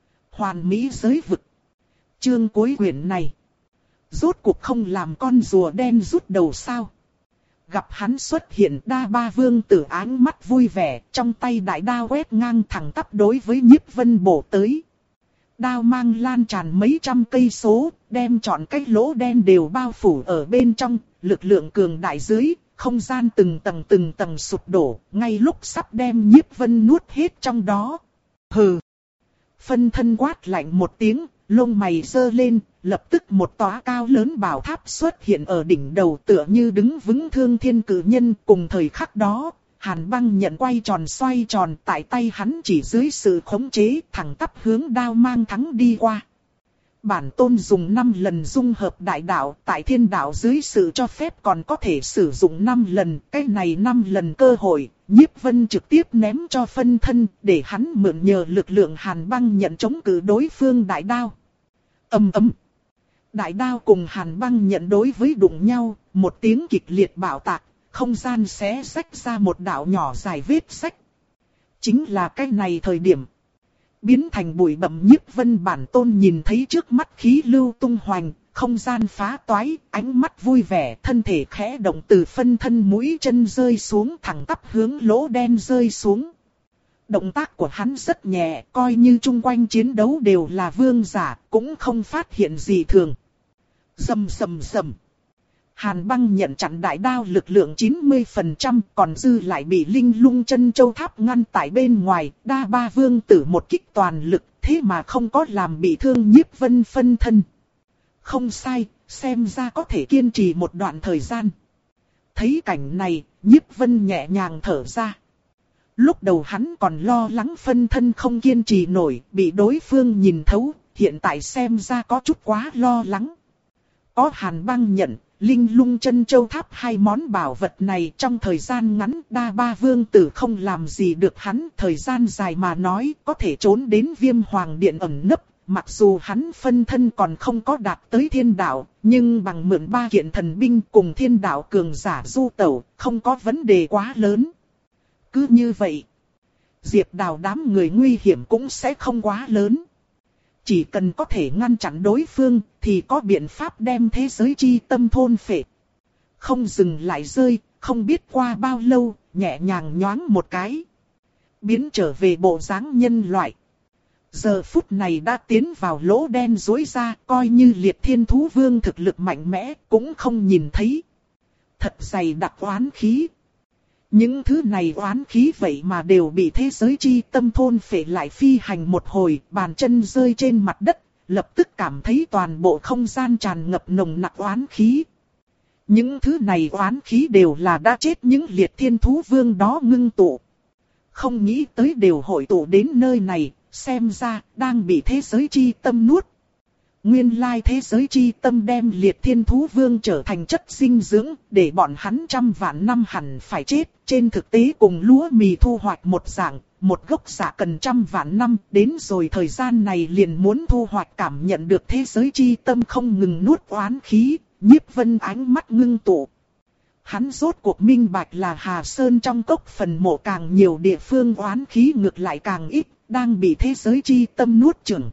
Hoàn Mỹ giới vực. Chương cuối quyển này. Rốt cuộc không làm con rùa đen rút đầu sao? Gặp hắn xuất hiện, Đa Ba Vương tử áng mắt vui vẻ, trong tay đại đao quét ngang thẳng tắp đối với Nhiếp Vân bổ tới. Đao mang lan tràn mấy trăm cây số, đem trọn cái lỗ đen đều bao phủ ở bên trong, lực lượng cường đại dưới, không gian từng tầng từng tầng sụp đổ, ngay lúc sắp đem Nhiếp Vân nuốt hết trong đó. Hừ! Phân thân quát lạnh một tiếng, lông mày giơ lên, lập tức một tòa cao lớn bảo tháp xuất hiện ở đỉnh đầu tựa như đứng vững thương thiên cử nhân. Cùng thời khắc đó, Hàn Băng nhận quay tròn xoay tròn tại tay hắn chỉ dưới sự khống chế thẳng tắp hướng đao mang thắng đi qua. Bản tôn dùng năm lần dung hợp đại đạo, tại thiên đạo dưới sự cho phép còn có thể sử dụng năm lần, cái này năm lần cơ hội, Nhiếp Vân trực tiếp ném cho phân thân, để hắn mượn nhờ lực lượng Hàn Băng nhận chống cự đối phương đại đao. Ầm ầm. Đại đao cùng Hàn Băng nhận đối với đụng nhau, một tiếng kịch liệt bạo tạc, không gian xé rách ra một đạo nhỏ dài vết rách. Chính là cái này thời điểm, biến thành bụi bặm Nhiếp Vân bản tôn nhìn thấy trước mắt khí lưu tung hoành, không gian phá toái, ánh mắt vui vẻ, thân thể khẽ động từ phân thân mũi chân rơi xuống thẳng tắp hướng lỗ đen rơi xuống. Động tác của hắn rất nhẹ, coi như chung quanh chiến đấu đều là vương giả, cũng không phát hiện gì thường. Rầm rầm rầm. Hàn Băng nhận chặn đại đao lực lượng chín mươi phần trăm, còn dư lại bị Linh Lung Chân Châu Tháp ngăn tại bên ngoài, Đa Ba Vương tử một kích toàn lực, thế mà không có làm bị thương Nhiếp Vân phân thân. Không sai, xem ra có thể kiên trì một đoạn thời gian. Thấy cảnh này, Nhiếp Vân nhẹ nhàng thở ra. Lúc đầu hắn còn lo lắng phân thân không kiên trì nổi, bị đối phương nhìn thấu, hiện tại xem ra có chút quá lo lắng. Có Hàn Băng nhận, Linh Lung Chân Châu Tháp hai món bảo vật này trong thời gian ngắn Đa Ba Vương tử không làm gì được hắn, thời gian dài mà nói có thể trốn đến Viêm Hoàng Điện ẩn nấp. Mặc dù hắn phân thân còn không có đạt tới thiên đạo, nhưng bằng mượn ba kiện thần binh cùng thiên đạo cường giả du tẩu, không có vấn đề quá lớn. Cứ như vậy, Diệp Đào đám người nguy hiểm cũng sẽ không quá lớn. Chỉ cần có thể ngăn chặn đối phương, thì có biện pháp đem thế giới chi tâm thôn phệ. Không dừng lại rơi, không biết qua bao lâu, nhẹ nhàng nhoáng một cái. Biến trở về bộ dáng nhân loại. Giờ phút này đã tiến vào lỗ đen rối ra, coi như Liệt Thiên Thú Vương thực lực mạnh mẽ, cũng không nhìn thấy. Thật dày đặc oán khí. Những thứ này oán khí vậy mà đều bị thế giới chi tâm thôn phệ lại phi hành một hồi, bàn chân rơi trên mặt đất, lập tức cảm thấy toàn bộ không gian tràn ngập nồng nặc oán khí. Những thứ này oán khí đều là đã chết những Liệt Thiên Thú Vương đó ngưng tụ. Không nghĩ tới đều hội tụ đến nơi này, xem ra đang bị thế giới chi tâm nuốt. Nguyên lai thế giới chi tâm đem Liệt Thiên Thú Vương trở thành chất dinh dưỡng, để bọn hắn trăm vạn năm hẳn phải chết. Trên thực tế cùng lúa mì thu hoạch một dạng, một gốc xạ cần trăm vạn năm, đến rồi thời gian này liền muốn thu hoạch cảm nhận được thế giới chi tâm không ngừng nuốt oán khí, Nhiếp Vân ánh mắt ngưng tụ. Hắn rốt cuộc minh bạch là Hà Sơn trong cốc phần mộ càng nhiều địa phương oán khí ngược lại càng ít, đang bị thế giới chi tâm nuốt chửng.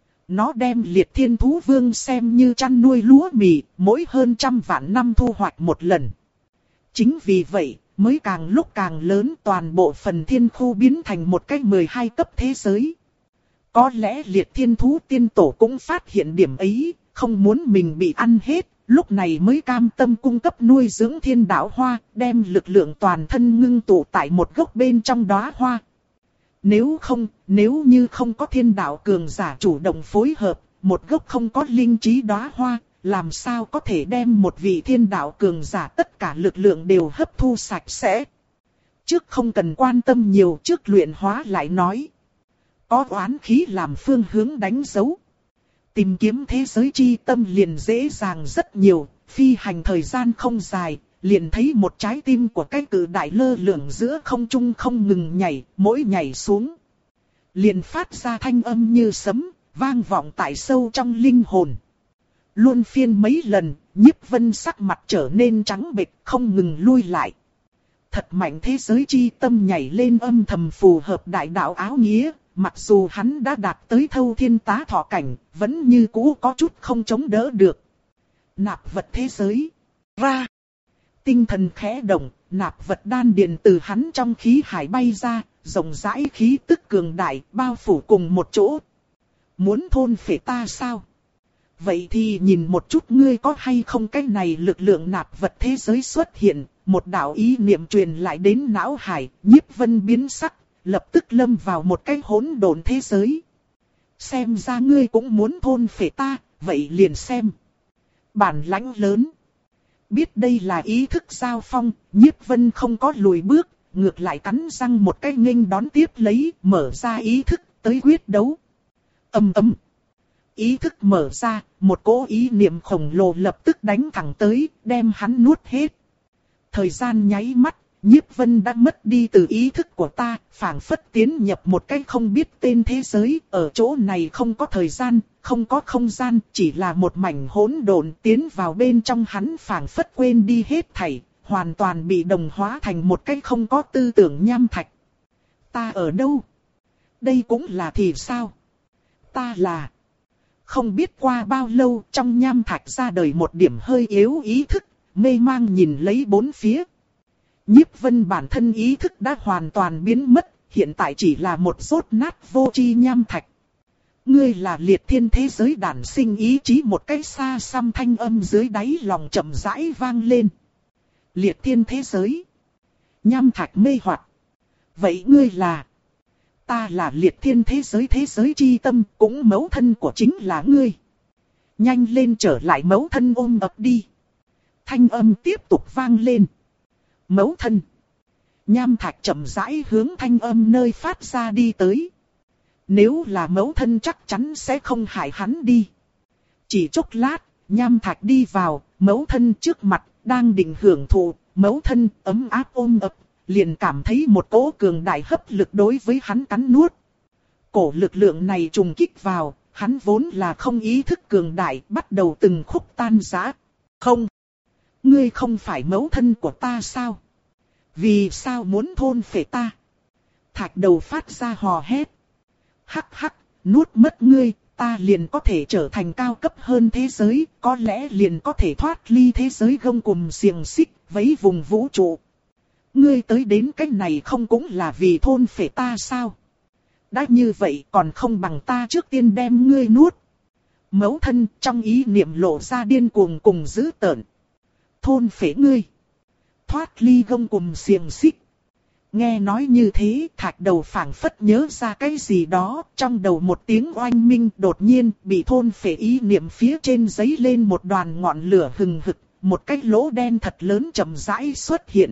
Nó đem Liệt Thiên Thú Vương xem như chăn nuôi lúa mì, mỗi hơn trăm vạn năm thu hoạch một lần. Chính vì vậy, mới càng lúc càng lớn toàn bộ phần thiên khu biến thành một cái mười hai cấp thế giới. Có lẽ Liệt Thiên Thú Tiên Tổ cũng phát hiện điểm ấy, không muốn mình bị ăn hết, lúc này mới cam tâm cung cấp nuôi dưỡng thiên đạo hoa, đem lực lượng toàn thân ngưng tụ tại một gốc bên trong đóa hoa. Nếu không, nếu như không có thiên đạo cường giả chủ động phối hợp, một gốc không có linh trí đóa hoa, làm sao có thể đem một vị thiên đạo cường giả tất cả lực lượng đều hấp thu sạch sẽ. Trước không cần quan tâm nhiều, trước luyện hóa lại nói. Có oán khí làm phương hướng đánh dấu. Tìm kiếm thế giới chi tâm liền dễ dàng rất nhiều, phi hành thời gian không dài, liền thấy một trái tim của cái cự đại lơ lửng giữa không trung không ngừng nhảy, mỗi nhảy xuống liền phát ra thanh âm như sấm, vang vọng tại sâu trong linh hồn. Luôn phiên mấy lần, Nhiếp Vân sắc mặt trở nên trắng bệch, không ngừng lui lại. Thật mạnh thế giới chi tâm nhảy lên âm thầm phù hợp đại đạo áo nghĩa, mặc dù hắn đã đạt tới thâu thiên tá thọ cảnh, vẫn như cũ có chút không chống đỡ được. Nạp vật thế giới. Ra. Tinh thần khẽ động, nạp vật đan điền từ hắn trong khí hải bay ra, rộng rãi khí tức cường đại, bao phủ cùng một chỗ. Muốn thôn phệ ta sao? Vậy thì nhìn một chút ngươi có hay không cái này lực lượng nạp vật thế giới xuất hiện, một đạo ý niệm truyền lại đến não hải, Nhiếp Vân biến sắc, lập tức lâm vào một cái hỗn độn thế giới. Xem ra ngươi cũng muốn thôn phệ ta, vậy liền xem. Bản lãnh lớn. Biết đây là ý thức giao phong, Nhiếp Vân không có lùi bước, ngược lại cắn răng một cái nghênh đón tiếp lấy, mở ra ý thức, tới quyết đấu. Ầm ầm. Ý thức mở ra, một cỗ ý niệm khổng lồ lập tức đánh thẳng tới, đem hắn nuốt hết. Thời gian nháy mắt, Nhiếp Vân đã mất đi từ ý thức của ta, phảng phất tiến nhập một cái không biết tên thế giới, ở chỗ này không có thời gian, không có không gian, chỉ là một mảnh hỗn độn, tiến vào bên trong hắn phảng phất quên đi hết thảy, hoàn toàn bị đồng hóa thành một cái không có tư tưởng nham thạch. Ta ở đâu? Đây cũng là thì sao? Ta là... Không biết qua bao lâu trong nham thạch ra đời một điểm hơi yếu ý thức, mê mang nhìn lấy bốn phía. Nhiếp Vân bản thân ý thức đã hoàn toàn biến mất, hiện tại chỉ là một rốt nát vô tri nham thạch. Ngươi là liệt thiên thế giới đản sinh ý chí, một cái xa xăm thanh âm dưới đáy lòng chậm rãi vang lên. Liệt thiên thế giới. Nham thạch mê hoặc. Vậy ngươi là... Ta là liệt thiên thế giới thế giới chi tâm, cũng mẫu thân của chính là ngươi. Nhanh lên trở lại mẫu thân ôm ập đi. Thanh âm tiếp tục vang lên. Mẫu thân. Nham thạch chậm rãi hướng thanh âm nơi phát ra đi tới. Nếu là mẫu thân chắc chắn sẽ không hại hắn đi. Chỉ chốc lát, nham thạch đi vào, mẫu thân trước mặt, đang định hưởng thụ, mẫu thân ấm áp ôm ập. Liền cảm thấy một cỗ cường đại hấp lực đối với hắn cắn nuốt. Cổ lực lượng này trùng kích vào, hắn vốn là không ý thức cường đại, bắt đầu từng khúc tan rã. Không, ngươi không phải mẫu thân của ta sao? Vì sao muốn thôn phệ ta? Thạch đầu phát ra hò hét. Hắc hắc, nuốt mất ngươi, ta liền có thể trở thành cao cấp hơn thế giới, có lẽ liền có thể thoát ly thế giới gông cùm xiềng xích, vấy vùng vũ trụ. Ngươi tới đến cách này không cũng là vì thôn phệ ta sao? Đã như vậy còn không bằng ta trước tiên đem ngươi nuốt. Mẫu thân trong ý niệm lộ ra điên cuồng cùng dữ tợn. Thôn phệ ngươi. Thoát ly gông cùm xiềng xích. Nghe nói như thế, thạch đầu phảng phất nhớ ra cái gì đó, trong đầu một tiếng oanh minh đột nhiên bị thôn phệ ý niệm phía trên giấy lên một đoàn ngọn lửa hừng hực, một cái lỗ đen thật lớn chậm rãi xuất hiện.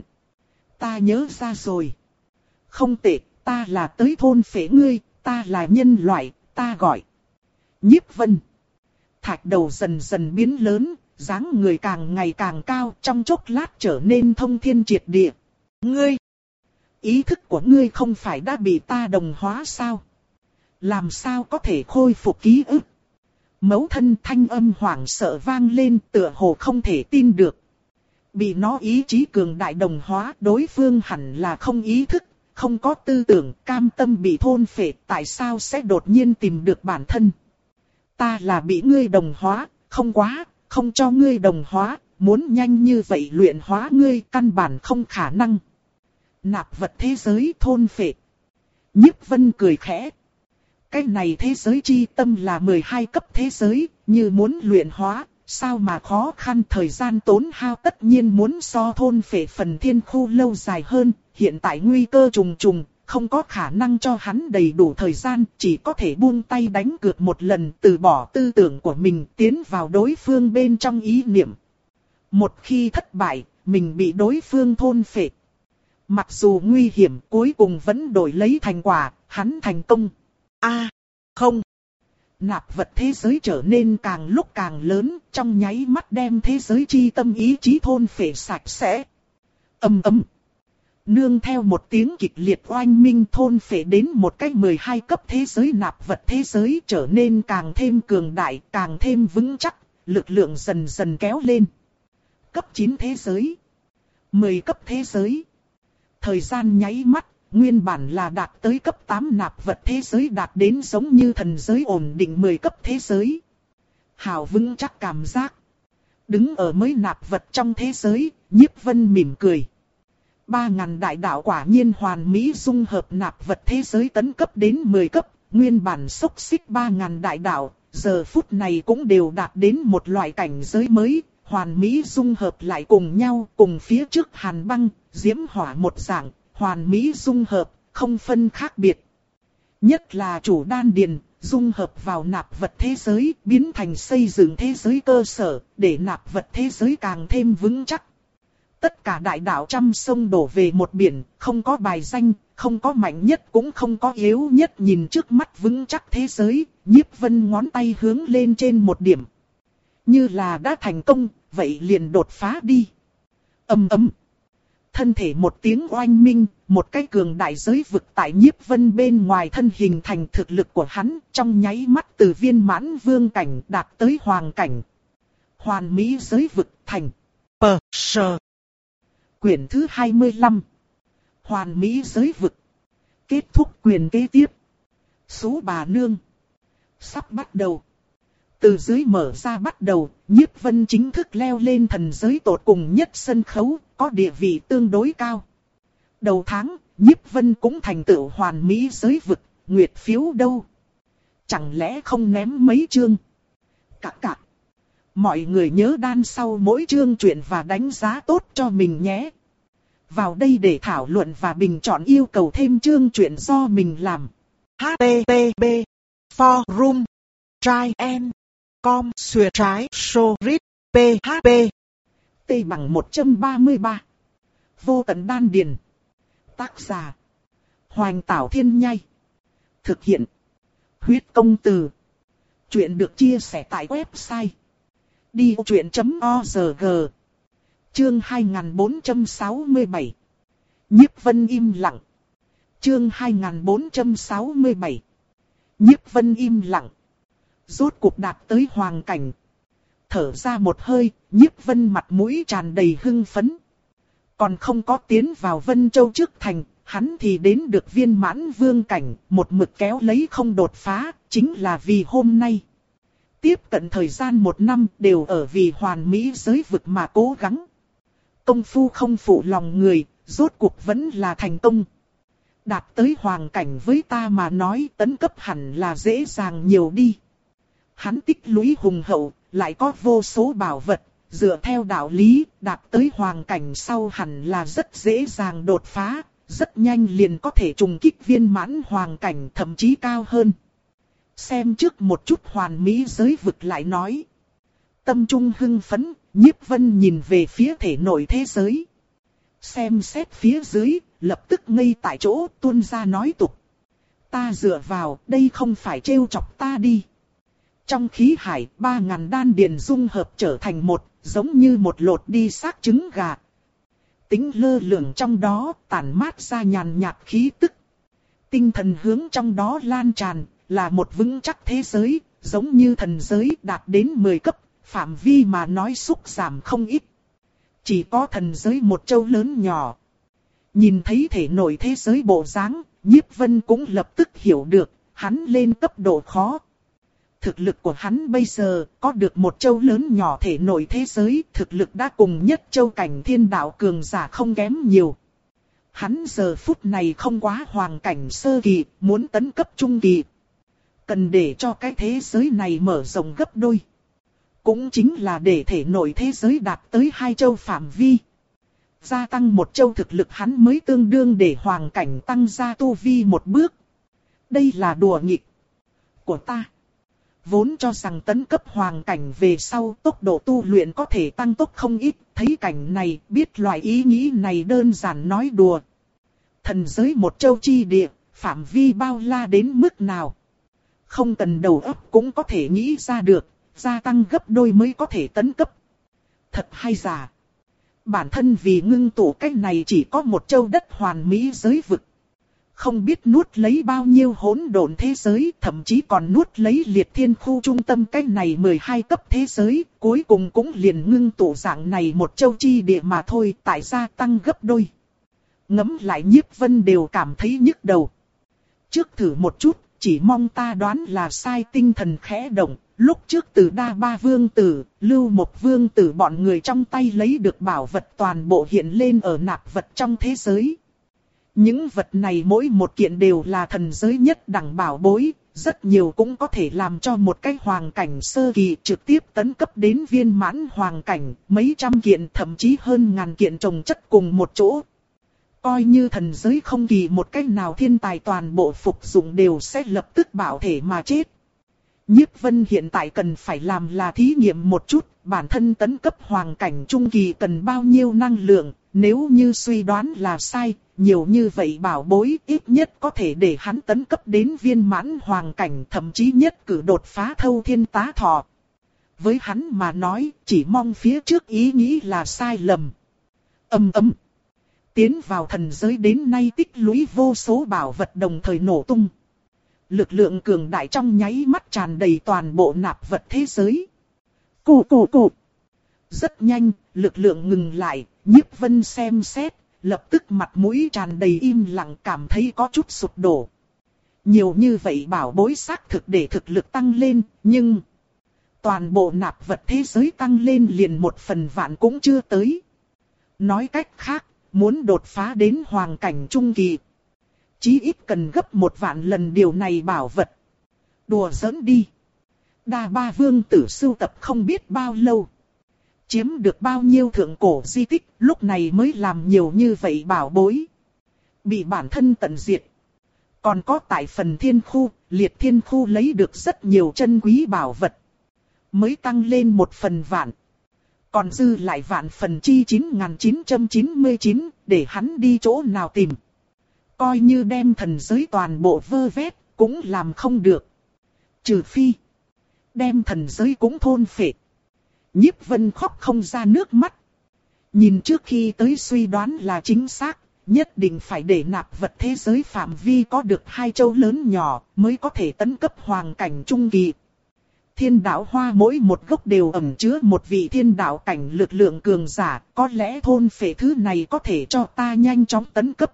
Ta nhớ ra rồi. Không tệ, ta là tới thôn phệ ngươi, ta là nhân loại, ta gọi. Nhiếp Vân. Thạch đầu dần dần biến lớn, dáng người càng ngày càng cao, trong chốc lát trở nên thông thiên triệt địa. Ngươi, ý thức của ngươi không phải đã bị ta đồng hóa sao? Làm sao có thể khôi phục ký ức? Mẫu thân thanh âm hoảng sợ vang lên, tựa hồ không thể tin được. Bị nó ý chí cường đại đồng hóa, đối phương hẳn là không ý thức, không có tư tưởng, cam tâm bị thôn phệ, tại sao sẽ đột nhiên tìm được bản thân? Ta là bị ngươi đồng hóa, không quá, không cho ngươi đồng hóa, muốn nhanh như vậy luyện hóa ngươi căn bản không khả năng. Nạp vật thế giới thôn phệ. Nhiếp Vân cười khẽ. Cái này thế giới chi tâm là mười hai cấp thế giới, như muốn luyện hóa. Sao mà khó khăn, thời gian tốn hao tất nhiên muốn so thôn phệ phần thiên khu lâu dài hơn, hiện tại nguy cơ trùng trùng, không có khả năng cho hắn đầy đủ thời gian, chỉ có thể buông tay đánh cược một lần, từ bỏ tư tưởng của mình tiến vào đối phương bên trong ý niệm. Một khi thất bại, mình bị đối phương thôn phệ. Mặc dù nguy hiểm, cuối cùng vẫn đổi lấy thành quả, hắn thành công. A, à, không. Nạp vật thế giới trở nên càng lúc càng lớn, trong nháy mắt đem thế giới chi tâm ý chí thôn phệ sạch sẽ. Ầm ầm. Nương theo một tiếng kịch liệt oanh minh, thôn phệ đến một cái mười hai cấp thế giới nạp vật thế giới trở nên càng thêm cường đại, càng thêm vững chắc, lực lượng dần dần kéo lên. Cấp chín thế giới. mười cấp thế giới. Thời gian nháy mắt. Nguyên bản là đạt tới cấp tám nạp vật thế giới đạt đến giống như thần giới ổn định mười cấp thế giới. Hào vững chắc cảm giác. Đứng ở mới nạp vật trong thế giới, Nhiếp Vân mỉm cười. Ba ngàn đại đạo quả nhiên hoàn mỹ dung hợp nạp vật thế giới tấn cấp đến mười cấp, nguyên bản xốc xích ba ngàn đại đạo, giờ phút này cũng đều đạt đến một loại cảnh giới mới, hoàn mỹ dung hợp lại cùng nhau, cùng phía trước hàn băng, diễm hỏa một dạng, hoàn mỹ dung hợp, không phân khác biệt. Nhất là chủ đan điền, dung hợp vào nạp vật thế giới, biến thành xây dựng thế giới cơ sở, để nạp vật thế giới càng thêm vững chắc. Tất cả đại đạo trăm sông đổ về một biển, không có bài danh, không có mạnh nhất cũng không có yếu nhất, nhìn trước mắt vững chắc thế giới, Nhiếp Vân ngón tay hướng lên trên một điểm. Như là đã thành công, vậy liền đột phá đi. Ầm ầm. Thân thể một tiếng oanh minh, một cái cường đại giới vực tại Nhiếp Vân bên ngoài thân hình thành, thực lực của hắn trong nháy mắt từ viên mãn vương cảnh đạt tới hoàng cảnh. Hoàn mỹ giới vực thành. Pờ sờ. Quyển thứ hai mươi lăm. Hoàn mỹ giới vực. Kết thúc quyền kế tiếp. Sú bà nương. Sắp bắt đầu. Từ dưới mở ra bắt đầu, Nhiếp Vân chính thức leo lên thần giới tột cùng nhất sân khấu, có địa vị tương đối cao. Đầu tháng, Nhiếp Vân cũng thành tựu hoàn mỹ giới vực, nguyệt phiếu đâu? Chẳng lẽ không ném mấy chương? Cạc cạc. Mọi người nhớ đan sau mỗi chương truyện và đánh giá tốt cho mình nhé. Vào đây để thảo luận và bình chọn yêu cầu thêm chương truyện do mình làm. H T T P Forum Try and Com Xuyệt trái Sorit P H P T bằng một trăm ba mươi ba. Vô tận đan điền. Tác giả Hoành Tảo Thiên Nhai. Thực hiện Huyết Công Từ. Chuyện được chia sẻ tại website đi ô chuyện chấm org. Chương hai nghìn bốn trăm sáu mươi bảy. Nhiếp Vân im lặng. Chương hai nghìn bốn trăm sáu mươi bảy. Nhiếp Vân im lặng. Rốt cuộc đạt tới hoàng cảnh. Thở ra một hơi, Nhiếp Vân mặt mũi tràn đầy hưng phấn. Còn không có tiến vào Vân Châu trước thành, hắn thì đến được viên mãn vương cảnh, một mực kéo lấy không đột phá, chính là vì hôm nay. Tiếp cận thời gian một năm đều ở vì hoàn mỹ giới vực mà cố gắng. Công phu không phụ lòng người, rốt cuộc vẫn là thành công. Đạt tới hoàng cảnh với ta mà nói tấn cấp hẳn là dễ dàng nhiều đi. Hắn tích lũy hùng hậu, lại có vô số bảo vật, dựa theo đạo lý, đạt tới hoàng cảnh sau hẳn là rất dễ dàng đột phá, rất nhanh liền có thể trùng kích viên mãn hoàng cảnh, thậm chí cao hơn. Xem trước một chút hoàn mỹ giới vực lại nói. Tâm trung hưng phấn, Nhiếp Vân nhìn về phía thể nội thế giới. Xem xét phía dưới, lập tức ngây tại chỗ tuôn ra nói tục. Ta dựa vào, đây không phải trêu chọc ta đi. Trong khí hải, ba ngàn đan điền dung hợp trở thành một, giống như một lột đi xác trứng gà. Tính lơ lửng trong đó, tản mát ra nhàn nhạt khí tức. Tinh thần hướng trong đó lan tràn, là một vững chắc thế giới, giống như thần giới đạt đến mười cấp, phạm vi mà nói xúc giảm không ít. Chỉ có thần giới một châu lớn nhỏ. Nhìn thấy thể nội thế giới bộ dáng, Nhiếp Vân cũng lập tức hiểu được, hắn lên cấp độ khó. Thực lực của hắn bây giờ có được một châu lớn nhỏ thể nội thế giới, thực lực đã cùng nhất châu cảnh thiên đạo cường giả không kém nhiều. Hắn giờ phút này không quá hoàng cảnh sơ kỳ, muốn tấn cấp trung kỳ. Cần để cho cái thế giới này mở rộng gấp đôi. Cũng chính là để thể nội thế giới đạt tới hai châu phạm vi. Gia tăng một châu thực lực hắn mới tương đương để hoàng cảnh tăng gia tu vi một bước. Đây là đùa nghịch của ta. Vốn cho rằng tấn cấp hoàng cảnh về sau tốc độ tu luyện có thể tăng tốc không ít. Thấy cảnh này biết loại ý nghĩ này đơn giản nói đùa. Thần giới một châu chi địa, phạm vi bao la đến mức nào. Không cần đầu óc cũng có thể nghĩ ra được, gia tăng gấp đôi mới có thể tấn cấp. Thật hay giả. Bản thân vì ngưng tụ cách này chỉ có một châu đất hoàn mỹ giới vực. Không biết nuốt lấy bao nhiêu hỗn độn thế giới, thậm chí còn nuốt lấy liệt thiên khu trung tâm cách này mười hai cấp thế giới, cuối cùng cũng liền ngưng tụ dạng này một châu chi địa mà thôi, tại gia tăng gấp đôi. Ngẫm lại Nhiếp Vân đều cảm thấy nhức đầu. Trước thử một chút, chỉ mong ta đoán là sai, tinh thần khẽ động. Lúc trước từ Đa Ba Vương Tử, Lưu Một Vương Tử bọn người trong tay lấy được bảo vật toàn bộ hiện lên ở nạp vật trong thế giới. Những vật này mỗi một kiện đều là thần giới nhất đẳng bảo bối, rất nhiều cũng có thể làm cho một cái hoàng cảnh sơ kỳ trực tiếp tấn cấp đến viên mãn hoàng cảnh, mấy trăm kiện thậm chí hơn ngàn kiện chồng chất cùng một chỗ. Coi như thần giới không kỳ một cách nào thiên tài toàn bộ phục dụng đều sẽ lập tức bạo thể mà chết. Nhiếp Vân hiện tại cần phải làm là thí nghiệm một chút, bản thân tấn cấp hoàng cảnh trung kỳ cần bao nhiêu năng lượng, nếu như suy đoán là sai, nhiều như vậy bảo bối ít nhất có thể để hắn tấn cấp đến viên mãn hoàng cảnh, thậm chí nhất cử đột phá thâu thiên tá thọ. Với hắn mà nói, chỉ mong phía trước ý nghĩ là sai lầm. Âm ầm. Tiến vào thần giới đến nay tích lũy vô số bảo vật đồng thời nổ tung. Lực lượng cường đại trong nháy mắt tràn đầy toàn bộ nạp vật thế giới. Cụ cụ cụ. Rất nhanh, lực lượng ngừng lại, Nhiếp Vân xem xét, lập tức mặt mũi tràn đầy im lặng, cảm thấy có chút sụp đổ. Nhiều như vậy bảo bối xác thực để thực lực tăng lên, nhưng toàn bộ nạp vật thế giới tăng lên liền một phần vạn cũng chưa tới. Nói cách khác, muốn đột phá đến hoàng cảnh trung kỳ, chí ít cần gấp một vạn lần điều này bảo vật. Đùa giỡn đi. Đa Ba Vương tử sưu tập không biết bao lâu, chiếm được bao nhiêu thượng cổ di tích, lúc này mới làm nhiều như vậy bảo bối. Bị bản thân tận diệt. Còn có tại phần thiên khu, liệt thiên khu lấy được rất nhiều chân quý bảo vật, mới tăng lên một phần vạn. Còn dư lại vạn phần chi chín nghìn chín trăm chín mươi chín, để hắn đi chỗ nào tìm. Coi như đem thần giới toàn bộ vơ vét, cũng làm không được. Trừ phi đem thần giới cũng thôn phệ. Nhiếp Vân khóc không ra nước mắt. Nhìn trước khi tới suy đoán là chính xác, nhất định phải để nạp vật thế giới phạm vi có được hai châu lớn nhỏ, mới có thể tấn cấp hoàng cảnh trung kỳ. Thiên đạo hoa mỗi một gốc đều ẩn chứa một vị thiên đạo cảnh lực lượng cường giả, có lẽ thôn phệ thứ này có thể cho ta nhanh chóng tấn cấp.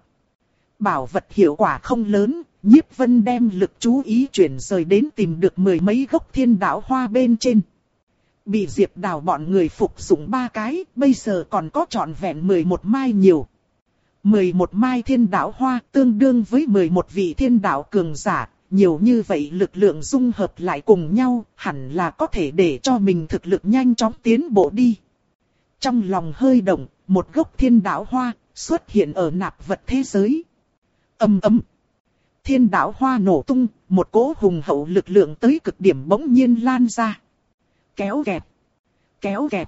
Bảo vật hiệu quả không lớn, Nhiếp Vân đem lực chú ý chuyển rời đến tìm được mười mấy gốc thiên đạo hoa bên trên. Bị Diệp Đào bọn người phục dụng ba cái, bây giờ còn có trọn vẹn mười một mai nhiều. mười một mai thiên đạo hoa tương đương với mười một vị thiên đạo cường giả, nhiều như vậy lực lượng dung hợp lại cùng nhau, hẳn là có thể để cho mình thực lực nhanh chóng tiến bộ đi. Trong lòng hơi động, một gốc thiên đạo hoa xuất hiện ở nạp vật thế giới. Ầm ầm. Thiên đạo hoa nổ tung, một cỗ hùng hậu lực lượng tới cực điểm bỗng nhiên lan ra. Kéo kẹt, kéo kẹt.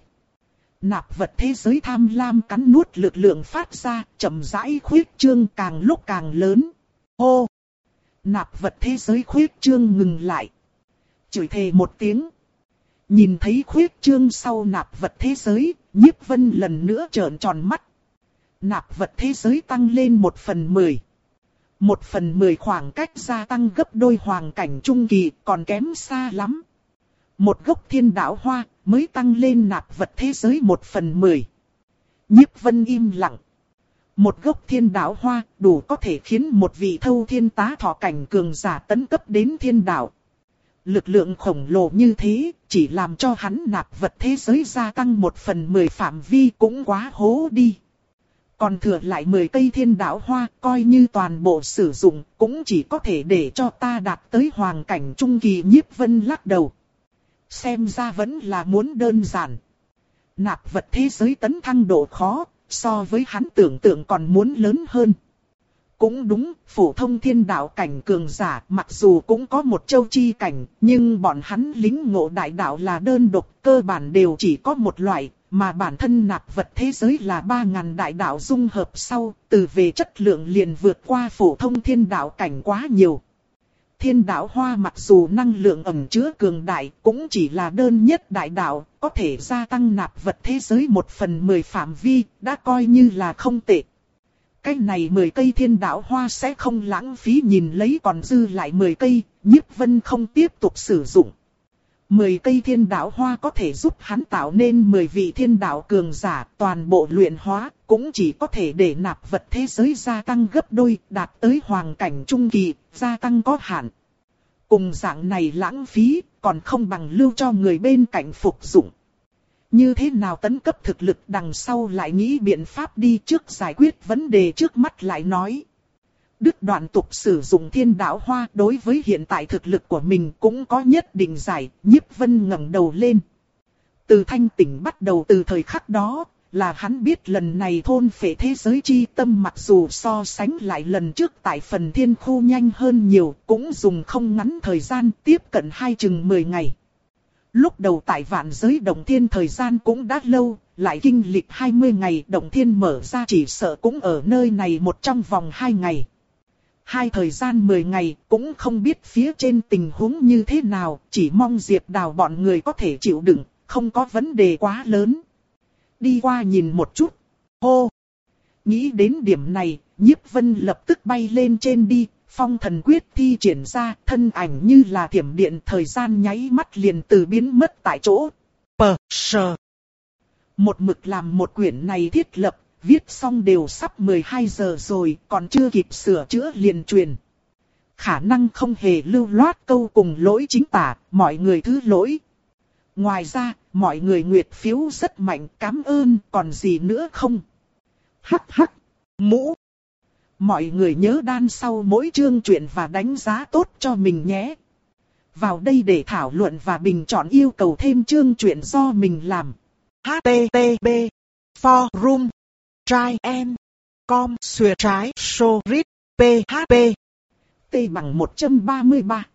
Nạp vật thế giới tham lam cắn nuốt lực lượng phát ra, chậm rãi khuyết trương càng lúc càng lớn. Hô! Nạp vật thế giới khuyết trương ngừng lại. Chửi thề một tiếng. Nhìn thấy khuyết trương sau nạp vật thế giới, Nhiếp Vân lần nữa trợn tròn mắt. Nạp vật thế giới tăng lên một phần mười. Một phần mười khoảng cách gia tăng gấp đôi hoàng cảnh trung kỳ, còn kém xa lắm. Một gốc thiên đạo hoa mới tăng lên nạp vật thế giới một phần mười. Nhiếp Vân im lặng. Một gốc thiên đạo hoa đủ có thể khiến một vị thâu thiên tá thọ cảnh cường giả tấn cấp đến thiên đạo. Lực lượng khổng lồ như thế, chỉ làm cho hắn nạp vật thế giới gia tăng một phần mười phạm vi cũng quá hố đi. Còn thừa lại mười cây thiên đạo hoa, coi như toàn bộ sử dụng, cũng chỉ có thể để cho ta đạt tới hoàng cảnh trung kỳ. Nhiếp Vân lắc đầu. Xem ra vẫn là muốn đơn giản. Nạp vật thế giới tấn thăng độ khó, so với hắn tưởng tượng còn muốn lớn hơn. Cũng đúng, phổ thông thiên đạo cảnh cường giả mặc dù cũng có một châu chi cảnh, nhưng bọn hắn lính ngộ đại đạo là đơn độc, cơ bản đều chỉ có một loại, mà bản thân nạp vật thế giới là ba ngàn đại đạo dung hợp sau, từ về chất lượng liền vượt qua phổ thông thiên đạo cảnh quá nhiều. Thiên đạo hoa mặc dù năng lượng ẩn chứa cường đại, cũng chỉ là đơn nhất đại đạo, có thể gia tăng nạp vật thế giới một phần mười phạm vi, đã coi như là không tệ. Cái này mười cây thiên đạo hoa sẽ không lãng phí, nhìn lấy còn dư lại mười cây, Nhiếp Vân không tiếp tục sử dụng. mười cây thiên đạo hoa có thể giúp hắn tạo nên mười vị thiên đạo cường giả, toàn bộ luyện hóa, cũng chỉ có thể để nạp vật thế giới gia tăng gấp đôi, đạt tới hoàng cảnh trung kỳ, gia tăng có hạn. Cùng dạng này lãng phí, còn không bằng lưu cho người bên cạnh phục dụng. Như thế nào tấn cấp thực lực đằng sau lại nghĩ biện pháp đi, trước giải quyết vấn đề trước mắt lại nói. Đứt đoạn tục sử dụng thiên đạo hoa đối với hiện tại thực lực của mình cũng có nhất định giải, Nhiếp Vân ngẩng đầu lên. Từ thanh tỉnh bắt đầu từ thời khắc đó, là hắn biết lần này thôn phệ thế giới chi tâm mặc dù so sánh lại lần trước tại phần thiên khu nhanh hơn nhiều, cũng dùng không ngắn thời gian tiếp cận hai chừng mười ngày. Lúc đầu tại vạn giới động thiên thời gian cũng đã lâu, lại kinh lịch hai mươi ngày động thiên mở ra chỉ sợ cũng ở nơi này một trong vòng hai ngày. Hai thời gian mười ngày cũng không biết phía trên tình huống như thế nào, chỉ mong Diệp Đào bọn người có thể chịu đựng, không có vấn đề quá lớn. Đi qua nhìn một chút, hô. Nghĩ đến điểm này, Nhiếp Vân lập tức bay lên trên đi, phong thần quyết thi triển ra, thân ảnh như là thiểm điện thời gian nháy mắt liền từ biến mất tại chỗ. Pờ, sờ. Một mực làm một quyển này thiết lập, viết xong đều sắp mười hai giờ rồi, còn chưa kịp sửa chữa liền truyền. Khả năng không hề lưu loát câu cùng lỗi chính tả, mọi người thứ lỗi. Ngoài ra, mọi người nguyệt phiếu rất mạnh, cảm ơn, còn gì nữa không? Hắc hắc, mũ. Mọi người nhớ đan sau mỗi chương truyện và đánh giá tốt cho mình nhé. Vào đây để thảo luận và bình chọn yêu cầu thêm chương truyện do mình làm. H T T P Forum Try and Com Xuya trái So Read P H P T bằng một trăm ba mươi ba